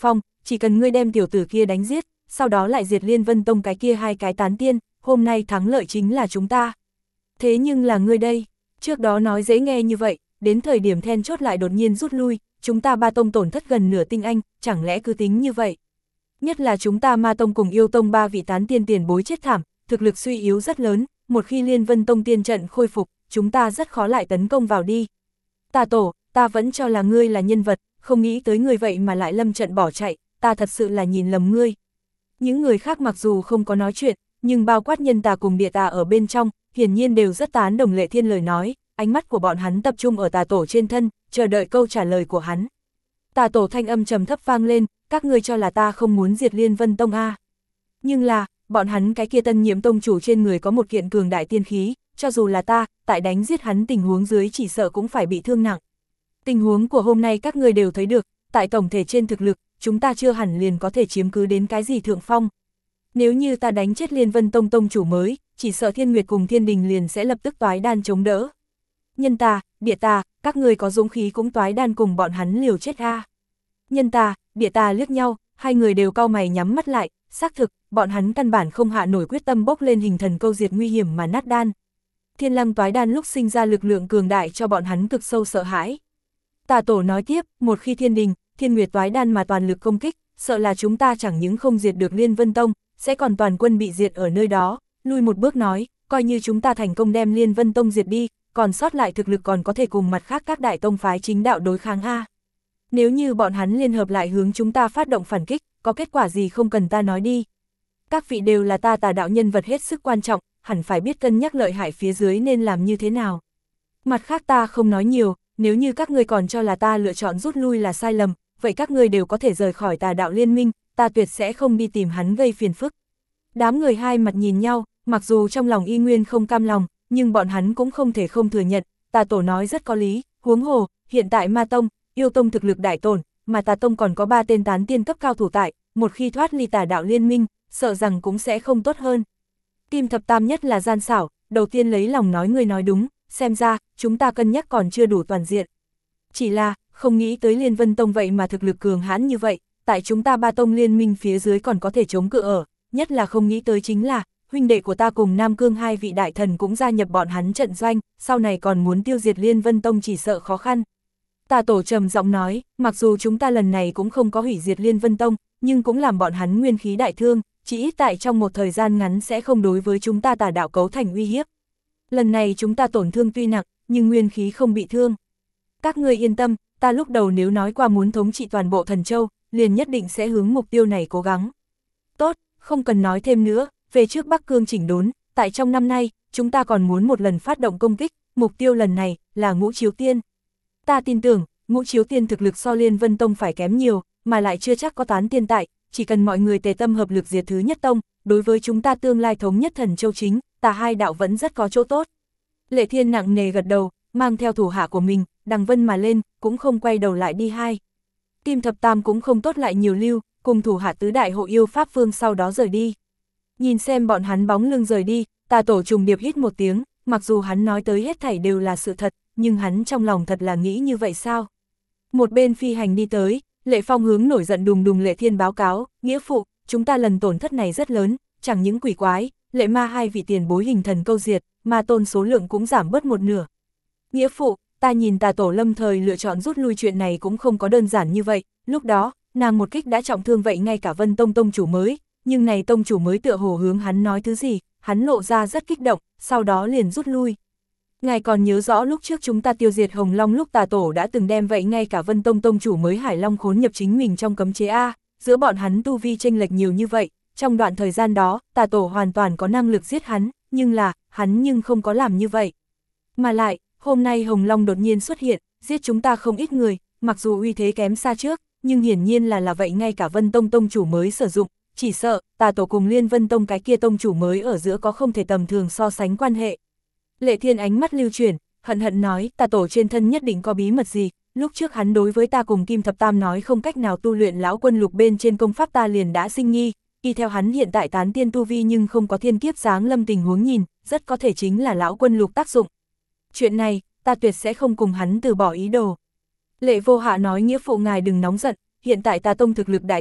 chỉ cần ngươi đem tiểu tử kia đánh giết, sau đó lại diệt Liên Vân Tông cái kia hai cái tán tiên, hôm nay thắng lợi chính là chúng ta. Thế nhưng là ngươi đây, trước đó nói dễ nghe như vậy, đến thời điểm then chốt lại đột nhiên rút lui, chúng ta ba tông tổn thất gần nửa tinh anh, chẳng lẽ cứ tính như vậy? Nhất là chúng ta Ma Tông cùng Yêu Tông ba vị tán tiên tiền bối chết thảm, thực lực suy yếu rất lớn, một khi Liên Vân Tông tiên trận khôi phục, chúng ta rất khó lại tấn công vào đi. Tà tổ, ta vẫn cho là ngươi là nhân vật, không nghĩ tới ngươi vậy mà lại lâm trận bỏ chạy, ta thật sự là nhìn lầm ngươi. Những người khác mặc dù không có nói chuyện, nhưng bao quát nhân tà cùng địa tà ở bên trong, hiển nhiên đều rất tán đồng Lệ Thiên lời nói, ánh mắt của bọn hắn tập trung ở tà tổ trên thân, chờ đợi câu trả lời của hắn. Tà tổ thanh âm trầm thấp vang lên, các ngươi cho là ta không muốn diệt Liên Vân Tông a? Nhưng là, bọn hắn cái kia Tân Nhiệm tông chủ trên người có một kiện cường đại tiên khí, cho dù là ta, tại đánh giết hắn tình huống dưới chỉ sợ cũng phải bị thương nặng. Tình huống của hôm nay các ngươi đều thấy được, tại tổng thể trên thực lực, chúng ta chưa hẳn liền có thể chiếm cứ đến cái gì thượng phong. Nếu như ta đánh chết Liên Vân Tông tông chủ mới, chỉ sợ Thiên Nguyệt cùng Thiên Đình liền sẽ lập tức toái đan chống đỡ. Nhân tà, địa tà, các ngươi có dũng khí cũng toái đan cùng bọn hắn liều chết a. Nhân tà, địa tà liếc nhau, hai người đều cau mày nhắm mắt lại, xác thực, bọn hắn căn bản không hạ nổi quyết tâm bốc lên hình thần câu diệt nguy hiểm mà nát đan. Thiên Lăng toái đan lúc sinh ra lực lượng cường đại cho bọn hắn cực sâu sợ hãi. Tà tổ nói tiếp, một khi Thiên Đình, Thiên Nguyệt toái đan mà toàn lực công kích, sợ là chúng ta chẳng những không diệt được Liên Vân Tông, sẽ còn toàn quân bị diệt ở nơi đó. Lui một bước nói, coi như chúng ta thành công đem Liên Vân Tông diệt đi, còn sót lại thực lực còn có thể cùng mặt khác các đại tông phái chính đạo đối kháng a. Nếu như bọn hắn liên hợp lại hướng chúng ta phát động phản kích, có kết quả gì không cần ta nói đi. Các vị đều là ta tà đạo nhân vật hết sức quan trọng, hẳn phải biết cân nhắc lợi hại phía dưới nên làm như thế nào. Mặt khác ta không nói nhiều, nếu như các ngươi còn cho là ta lựa chọn rút lui là sai lầm, vậy các ngươi đều có thể rời khỏi tà đạo liên minh, ta tuyệt sẽ không đi tìm hắn gây phiền phức. Đám người hai mặt nhìn nhau, mặc dù trong lòng y nguyên không cam lòng, nhưng bọn hắn cũng không thể không thừa nhận, tà tổ nói rất có lý, huống hồ, hiện tại Ma Tông, Yêu Tông thực lực đại tổn, mà tà tông còn có 3 tên tán tiên cấp cao thủ tại, một khi thoát ly tà đạo liên minh, sợ rằng cũng sẽ không tốt hơn. Kim Thập Tam nhất là gian xảo, đầu tiên lấy lòng nói người nói đúng, xem ra, chúng ta cân nhắc còn chưa đủ toàn diện. Chỉ là, không nghĩ tới Liên Vân Tông vậy mà thực lực cường hãn như vậy, tại chúng ta ba tông liên minh phía dưới còn có thể chống cự ở, nhất là không nghĩ tới chính là, huynh đệ của ta cùng Nam Cương hai vị đại thần cũng gia nhập bọn hắn trận doanh, sau này còn muốn tiêu diệt Liên Vân Tông chỉ sợ khó khăn. Tà tổ trầm giọng nói, mặc dù chúng ta lần này cũng không có hủy diệt Liên Vân Tông, nhưng cũng làm bọn hắn nguyên khí đại thương, chỉ ít tại trong một thời gian ngắn sẽ không đối với chúng ta tà đạo cấu thành uy hiếp. Lần này chúng ta tổn thương tuy nặng, nhưng nguyên khí không bị thương. Các ngươi yên tâm, ta lúc đầu nếu nói qua muốn thống trị toàn bộ Thần Châu, liền nhất định sẽ hướng mục tiêu này cố gắng. Tốt, không cần nói thêm nữa, về trước Bắc Cương chỉnh đốn, tại trong năm nay, chúng ta còn muốn một lần phát động công kích, mục tiêu lần này là Ngũ Chiếu Tiên. Ta tin tưởng, Ngũ Chiếu Tiên thực lực so Liên Vân Tông phải kém nhiều, mà lại chưa chắc có tán tiên tại, chỉ cần mọi người tề tâm hợp lực diệt thứ nhất tông, đối với chúng ta tương lai thống nhất Thần Châu chính, tà hai đạo vẫn rất có chỗ tốt. Lệ Thiên nặng nề gật đầu, mang theo thủ hạ của mình, đằng vân mà lên, cũng không quay đầu lại đi hai. Kim Thập Tam cũng không tốt lại nhiều lưu, cùng thủ hạ tứ đại hộ yêu Pháp Vương sau đó rời đi. Nhìn xem bọn hắn bóng lưng rời đi, Tà tổ trùng điệp hít một tiếng, mặc dù hắn nói tới hết thảy đều là sự thật, nhưng hắn trong lòng thật là nghĩ như vậy sao? Một bên phi hành đi tới, Lệ Phong hướng nổi giận đùng đùng Lệ Thiên báo cáo, nghĩa phụ, chúng ta lần tổn thất này rất lớn, chẳng những quỷ quái, Lệ Ma hai vị tiền bối hình thần câu diệt, ma tôn số lượng cũng giảm bớt một nửa. Nghĩa phụ, ta nhìn Tà tổ lâm thời lựa chọn rút lui chuyện này cũng không có đơn giản như vậy, lúc đó, nàng một kích đã trọng thương vậy ngay cả Vân Tông tông chủ mới, nhưng này tông chủ mới tựa hồ hướng hắn nói thứ gì, hắn lộ ra rất kích động, sau đó liền rút lui. Ngài còn nhớ rõ lúc trước chúng ta tiêu diệt Hồng Long lúc Tà tổ đã từng đem vậy ngay cả Vân Tông tông chủ mới Hải Long khốn nhập chính mình trong cấm chế A, giữa bọn hắn tu vi chênh lệch nhiều như vậy, trong đoạn thời gian đó, Tà tổ hoàn toàn có năng lực giết hắn, nhưng là, hắn nhưng không có làm như vậy. Mà lại, hôm nay Hồng Long đột nhiên xuất hiện, giết chúng ta không ít người, mặc dù uy thế kém xa trước, nhưng hiển nhiên là vậy ngay cả Vân Tông tông chủ mới sử dụng, chỉ sợ, Tà tổ cùng Liên Vân Tông cái kia tông chủ mới ở giữa có không thể tầm thường so sánh quan hệ. Lệ Thiên ánh mắt lưu chuyển, hận hận nói, Tà tổ trên thân nhất định có bí mật gì, lúc trước hắn đối với ta cùng Kim Thập Tam nói không cách nào tu luyện lão quân lục bên trên công pháp ta liền đã sinh nghi, y theo hắn hiện tại tán tiên tu vi nhưng không có thiên kiếp giáng lâm tình huống nhìn, rất có thể chính là lão quân lục tác dụng. Chuyện này, ta tuyệt sẽ không cùng hắn từ bỏ ý đồ. Lệ Vô Hạ nói, nghĩa phụ ngài đừng nóng giận, hiện tại Tà tông thực lực đại thịnh,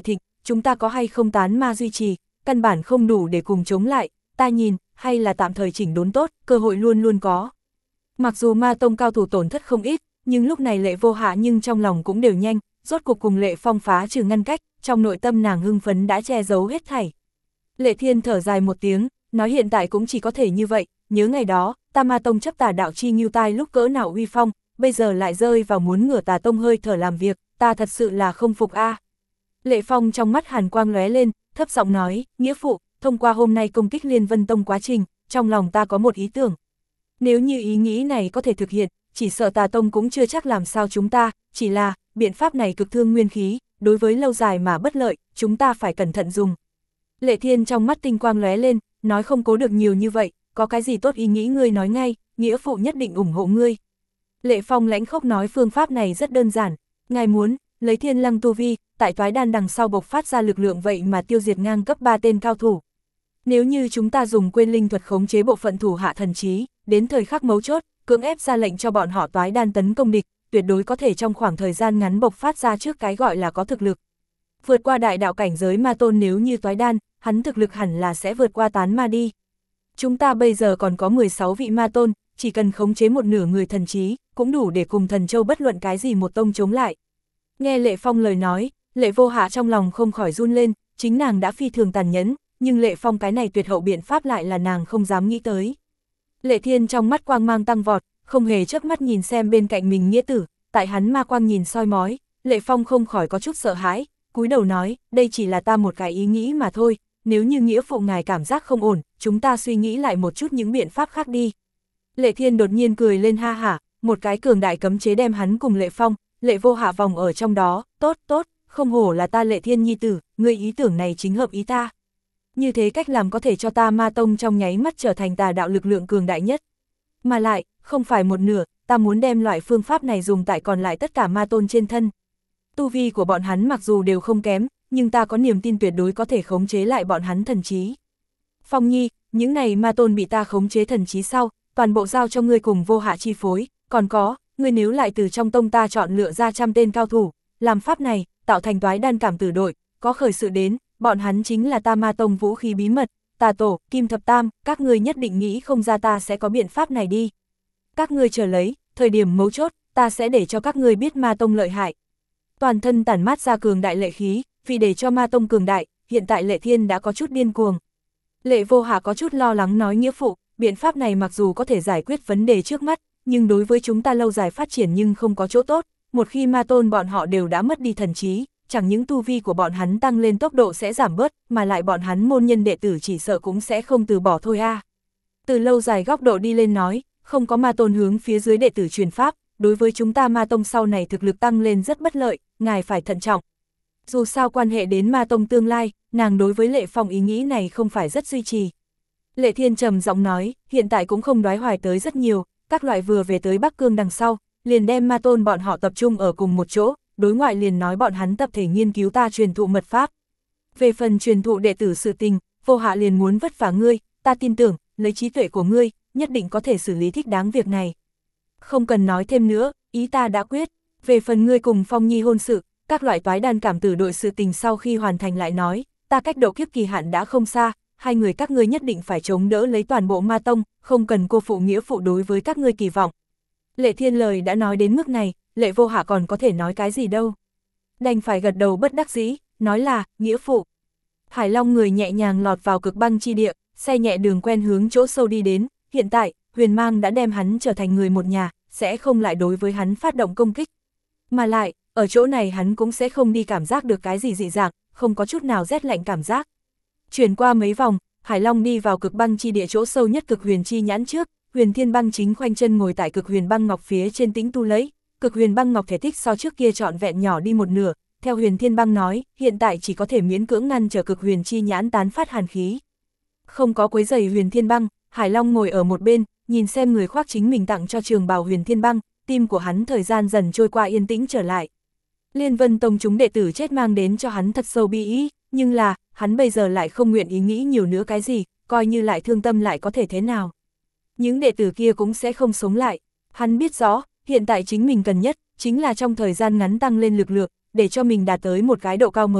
chúng ta có hay không tán ma duy trì, căn bản không đủ để cùng chống lại, ta nhìn, hay là tạm thời chỉnh đốn tốt, cơ hội luôn luôn có. Mặc dù ma tông cao thủ tổn thất không ít, nhưng lúc này Lệ Vô Hạ nhưng trong lòng cũng đều nhanh, rốt cuộc cùng Lệ Phong phá trừ ngăn cách, trong nội tâm nàng hưng phấn đã che giấu hết thảy. Lệ Thiên thở dài một tiếng, nói hiện tại cũng chỉ có thể như vậy, nhớ ngày đó, ta ma tông chấp tà đạo chi Ngưu Tai lúc cỡ nào uy phong, bây giờ lại rơi vào muốn ngửa tà tông hơi thở làm việc, ta thật sự là không phục a. Lệ Phong trong mắt hàn quang lóe lên, thấp giọng nói, nghĩa phụ, thông qua hôm nay công kích Liên Vân Tông quá trình, trong lòng ta có một ý tưởng. Nếu như ý nghĩ này có thể thực hiện, chỉ sợ tà tông cũng chưa chắc làm sao chúng ta, chỉ là, biện pháp này cực thương nguyên khí, đối với lâu dài mà bất lợi, chúng ta phải cẩn thận dùng. Lệ Thiên trong mắt tinh quang lóe lên, nói không cố được nhiều như vậy, có cái gì tốt ý nghĩ ngươi nói ngay, nghĩa phụ nhất định ủng hộ ngươi. Lệ Phong lãnh khốc nói phương pháp này rất đơn giản, ngài muốn, lấy thiên lăng tu vi, tại toái đan đằng sau bộc phát ra lực lượng vậy mà tiêu diệt ngang cấp 3 tên cao thủ. Nếu như chúng ta dùng quên linh thuật khống chế bộ phận thủ hạ thần trí, đến thời khắc mấu chốt, cưỡng ép ra lệnh cho bọn họ toái đan tấn công địch, tuyệt đối có thể trong khoảng thời gian ngắn bộc phát ra trước cái gọi là có thực lực. Vượt qua đại đạo cảnh giới ma tôn nếu như toái đan, hắn thực lực hẳn là sẽ vượt qua tán ma đi. Chúng ta bây giờ còn có 16 vị ma tôn, chỉ cần khống chế một nửa người thần trí, cũng đủ để cùng thần châu bất luận cái gì một tông chống lại. Nghe Lệ Phong lời nói, Lệ Vô Hạ trong lòng không khỏi run lên, chính nàng đã phi thường tàn nhẫn, nhưng Lệ Phong cái này tuyệt hậu biện pháp lại là nàng không dám nghĩ tới. Lệ Thiên trong mắt quang mang tăng vọt, không hề chớp mắt nhìn xem bên cạnh mình nghĩa tử, tại hắn ma quang nhìn soi mói, Lệ Phong không khỏi có chút sợ hãi, cúi đầu nói, đây chỉ là ta một cái ý nghĩ mà thôi, nếu như nghĩa phụ ngài cảm giác không ổn, chúng ta suy nghĩ lại một chút những biện pháp khác đi. Lệ Thiên đột nhiên cười lên ha hả, một cái cường đại cấm chế đem hắn cùng Lệ Phong, Lệ Vô Hạ vòng ở trong đó, tốt, không hổ là ta Lệ Thiên nhi tử, ngươi ý tưởng này chính hợp ý ta. Như thế cách làm có thể cho ta ma tông trong nháy mắt trở thành tà đạo lực lượng cường đại nhất. Mà lại, không phải một nửa, ta muốn đem loại phương pháp này dùng tại còn lại tất cả ma tôn trên thân. Tu vi của bọn hắn mặc dù đều không kém, nhưng ta có niềm tin tuyệt đối có thể khống chế lại bọn hắn thần trí. Phong Nhi, những này ma tôn bị ta khống chế thần trí sau, toàn bộ giao cho ngươi cùng Vô Hạ chi phối, còn có, ngươi nếu lại từ trong tông ta chọn lựa ra 100 tên cao thủ, làm pháp này, tạo thành toái đan cảm tử đội, có khởi sự đến, bọn hắn chính là ta ma tông vũ khí bí mật, tà tổ, kim thập tam, các ngươi nhất định nghĩ không ra ta sẽ có biện pháp này đi. Các ngươi chờ lấy, thời điểm mấu chốt, ta sẽ để cho các ngươi biết ma tông lợi hại. Toàn thân tản mát ra cường đại lệ khí, vì để cho ma tông cường đại, hiện tại Lệ Thiên đã có chút điên cuồng. Lệ Vô Hạ có chút lo lắng nói nghĩa phụ, biện pháp này mặc dù có thể giải quyết vấn đề trước mắt, nhưng đối với chúng ta lâu dài phát triển nhưng không có chỗ tốt, một khi ma tôn bọn họ đều đã mất đi thần trí, chẳng những tu vi của bọn hắn tăng lên tốc độ sẽ giảm bớt, mà lại bọn hắn môn nhân đệ tử chỉ sợ cũng sẽ không từ bỏ thôi a. Từ lâu dài góc độ đi lên nói, không có ma tôn hướng phía dưới đệ tử truyền pháp, đối với chúng ta ma tông sau này thực lực tăng lên rất bất lợi, ngài phải thận trọng. Dù sao quan hệ đến ma tông tương lai, nàng đối với Lệ Phong ý nghĩ này không phải rất duy trì. Lệ Thiên trầm giọng nói, hiện tại cũng không đoái hoài tới rất nhiều, các loại vừa về tới Bắc Cương đằng sau, liền đem ma tôn bọn họ tập trung ở cùng một chỗ, đối ngoại liền nói bọn hắn tập thể nghiên cứu ta truyền thụ mật pháp. Về phần truyền thụ đệ tử sự tình, Vô Hạ liền muốn vất vả ngươi, ta tin tưởng, lấy trí tuệ của ngươi, nhất định có thể xử lý thích đáng việc này. Không cần nói thêm nữa, ý ta đã quyết, về phần ngươi cùng Phong Nhi hôn sự, các loại toái đan cảm tử đội sự tình sau khi hoàn thành lại nói, ta cách độ kiếp kỳ hạn đã không xa, hai người các ngươi nhất định phải chống đỡ lấy toàn bộ ma tông, không cần cô phụ nghĩa phụ đối với các ngươi kỳ vọng. Lệ Thiên lời đã nói đến mức này, Lệ Vô Hạ còn có thể nói cái gì đâu. Đành phải gật đầu bất đắc dĩ, nói là, nghĩa phụ. Hải Long người nhẹ nhàng lọt vào cực băng chi địa, xe nhẹ đường quen hướng chỗ sâu đi đến, hiện tại, Huyền Mang đã đem hắn trở thành người một nhà, sẽ không lại đối với hắn phát động công kích. Mà lại, ở chỗ này hắn cũng sẽ không đi cảm giác được cái gì dị dạng, không có chút nào rét lạnh cảm giác. Chuyển qua mấy vòng, Hải Long đi vào cực băng chi địa chỗ sâu nhất cực huyền chi nhãn trước, Huyền Thiên Băng chính khoanh chân ngồi tại cực huyền băng ngọc phía trên tĩnh tu lấy, cực huyền băng ngọc thể tích so trước kia trọn vẹn nhỏ đi một nửa, theo Huyền Thiên Băng nói, hiện tại chỉ có thể miễn cưỡng ngăn trở cực huyền chi nhãn tán phát hàn khí. Không có quấy rầy Huyền Thiên Băng, Hải Long ngồi ở một bên, nhìn xem người khoác chính mình tặng cho trường bào Huyền Thiên Băng, tim của hắn thời gian dần trôi qua yên tĩnh trở lại. Liên Vân Tông chúng đệ tử chết mang đến cho hắn thật sâu bi ý, nhưng là, hắn bây giờ lại không nguyện ý nghĩ nhiều nữa cái gì, coi như lại thương tâm lại có thể thế nào. Những đệ tử kia cũng sẽ không sống lại, hắn biết rõ, hiện tại chính mình cần nhất, chính là trong thời gian ngắn tăng lên lực lượng, để cho mình đạt tới một cái độ cao mới,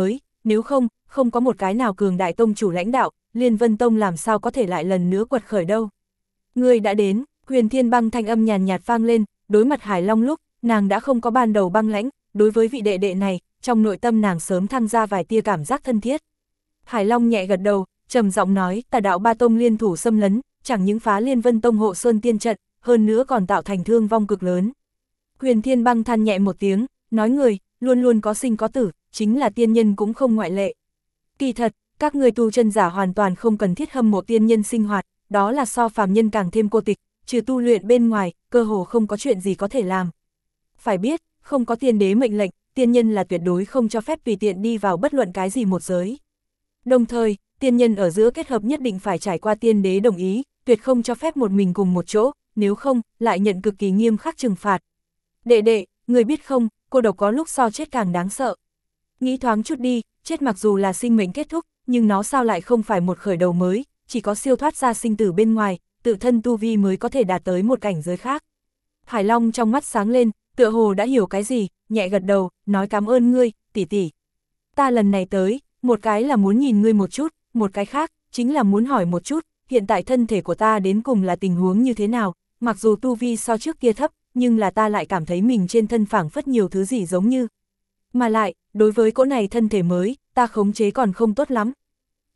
nếu không, không có một cái nào cường đại tông chủ lãnh đạo, Liên Vân Tông làm sao có thể lại lần nữa quật khởi đâu. Ngươi đã đến, Huyền Thiên Băng thanh âm nhàn nhạt vang lên, đối mặt Hải Long lúc, nàng đã không có ban đầu băng lãnh, đối với vị đệ đệ này, trong nội tâm nàng sớm thăng ra vài tia cảm giác thân thiết. Hải Long nhẹ gật đầu, trầm giọng nói, Tà đạo ba tông liên thủ xâm lấn, chẳng những phá Liên Vân Tông hộ sơn tiên trận, hơn nữa còn tạo thành thương vong cực lớn. Huyền Thiên Băng than nhẹ một tiếng, nói người, luôn luôn có sinh có tử, chính là tiên nhân cũng không ngoại lệ. Kỳ thật, các người tu chân giả hoàn toàn không cần thiết hâm mộ tiên nhân sinh hoạt, đó là so phàm nhân càng thêm cô tịch, trừ tu luyện bên ngoài, cơ hồ không có chuyện gì có thể làm. Phải biết, không có tiên đế mệnh lệnh, tiên nhân là tuyệt đối không cho phép tùy tiện đi vào bất luận cái gì một giới. Đồng thời, tiên nhân ở giữa kết hợp nhất định phải trải qua tiên đế đồng ý, tuyệt không cho phép một mình cùng một chỗ, nếu không, lại nhận cực kỳ nghiêm khắc trừng phạt. Đệ đệ, người biết không, cô độc có lúc so chết càng đáng sợ. Nghĩ thoáng chút đi, chết mặc dù là sinh mệnh kết thúc, nhưng nó sao lại không phải một khởi đầu mới, chỉ có siêu thoát ra sinh tử bên ngoài, tự thân tu vi mới có thể đạt tới một cảnh giới khác. Hải Long trong mắt sáng lên, tựa hồ đã hiểu cái gì, nhẹ gật đầu, nói cảm ơn ngươi, tỷ tỷ. Ta lần này tới, một cái là muốn nhìn ngươi một chút, một cái khác, chính là muốn hỏi một chút, hiện tại thân thể của ta đến cùng là tình huống như thế nào, mặc dù tu vi so trước kia thấp, nhưng là ta lại cảm thấy mình trên thân phảng phất nhiều thứ gì giống như. Mà lại, đối với cỗ này thân thể mới, ta khống chế còn không tốt lắm,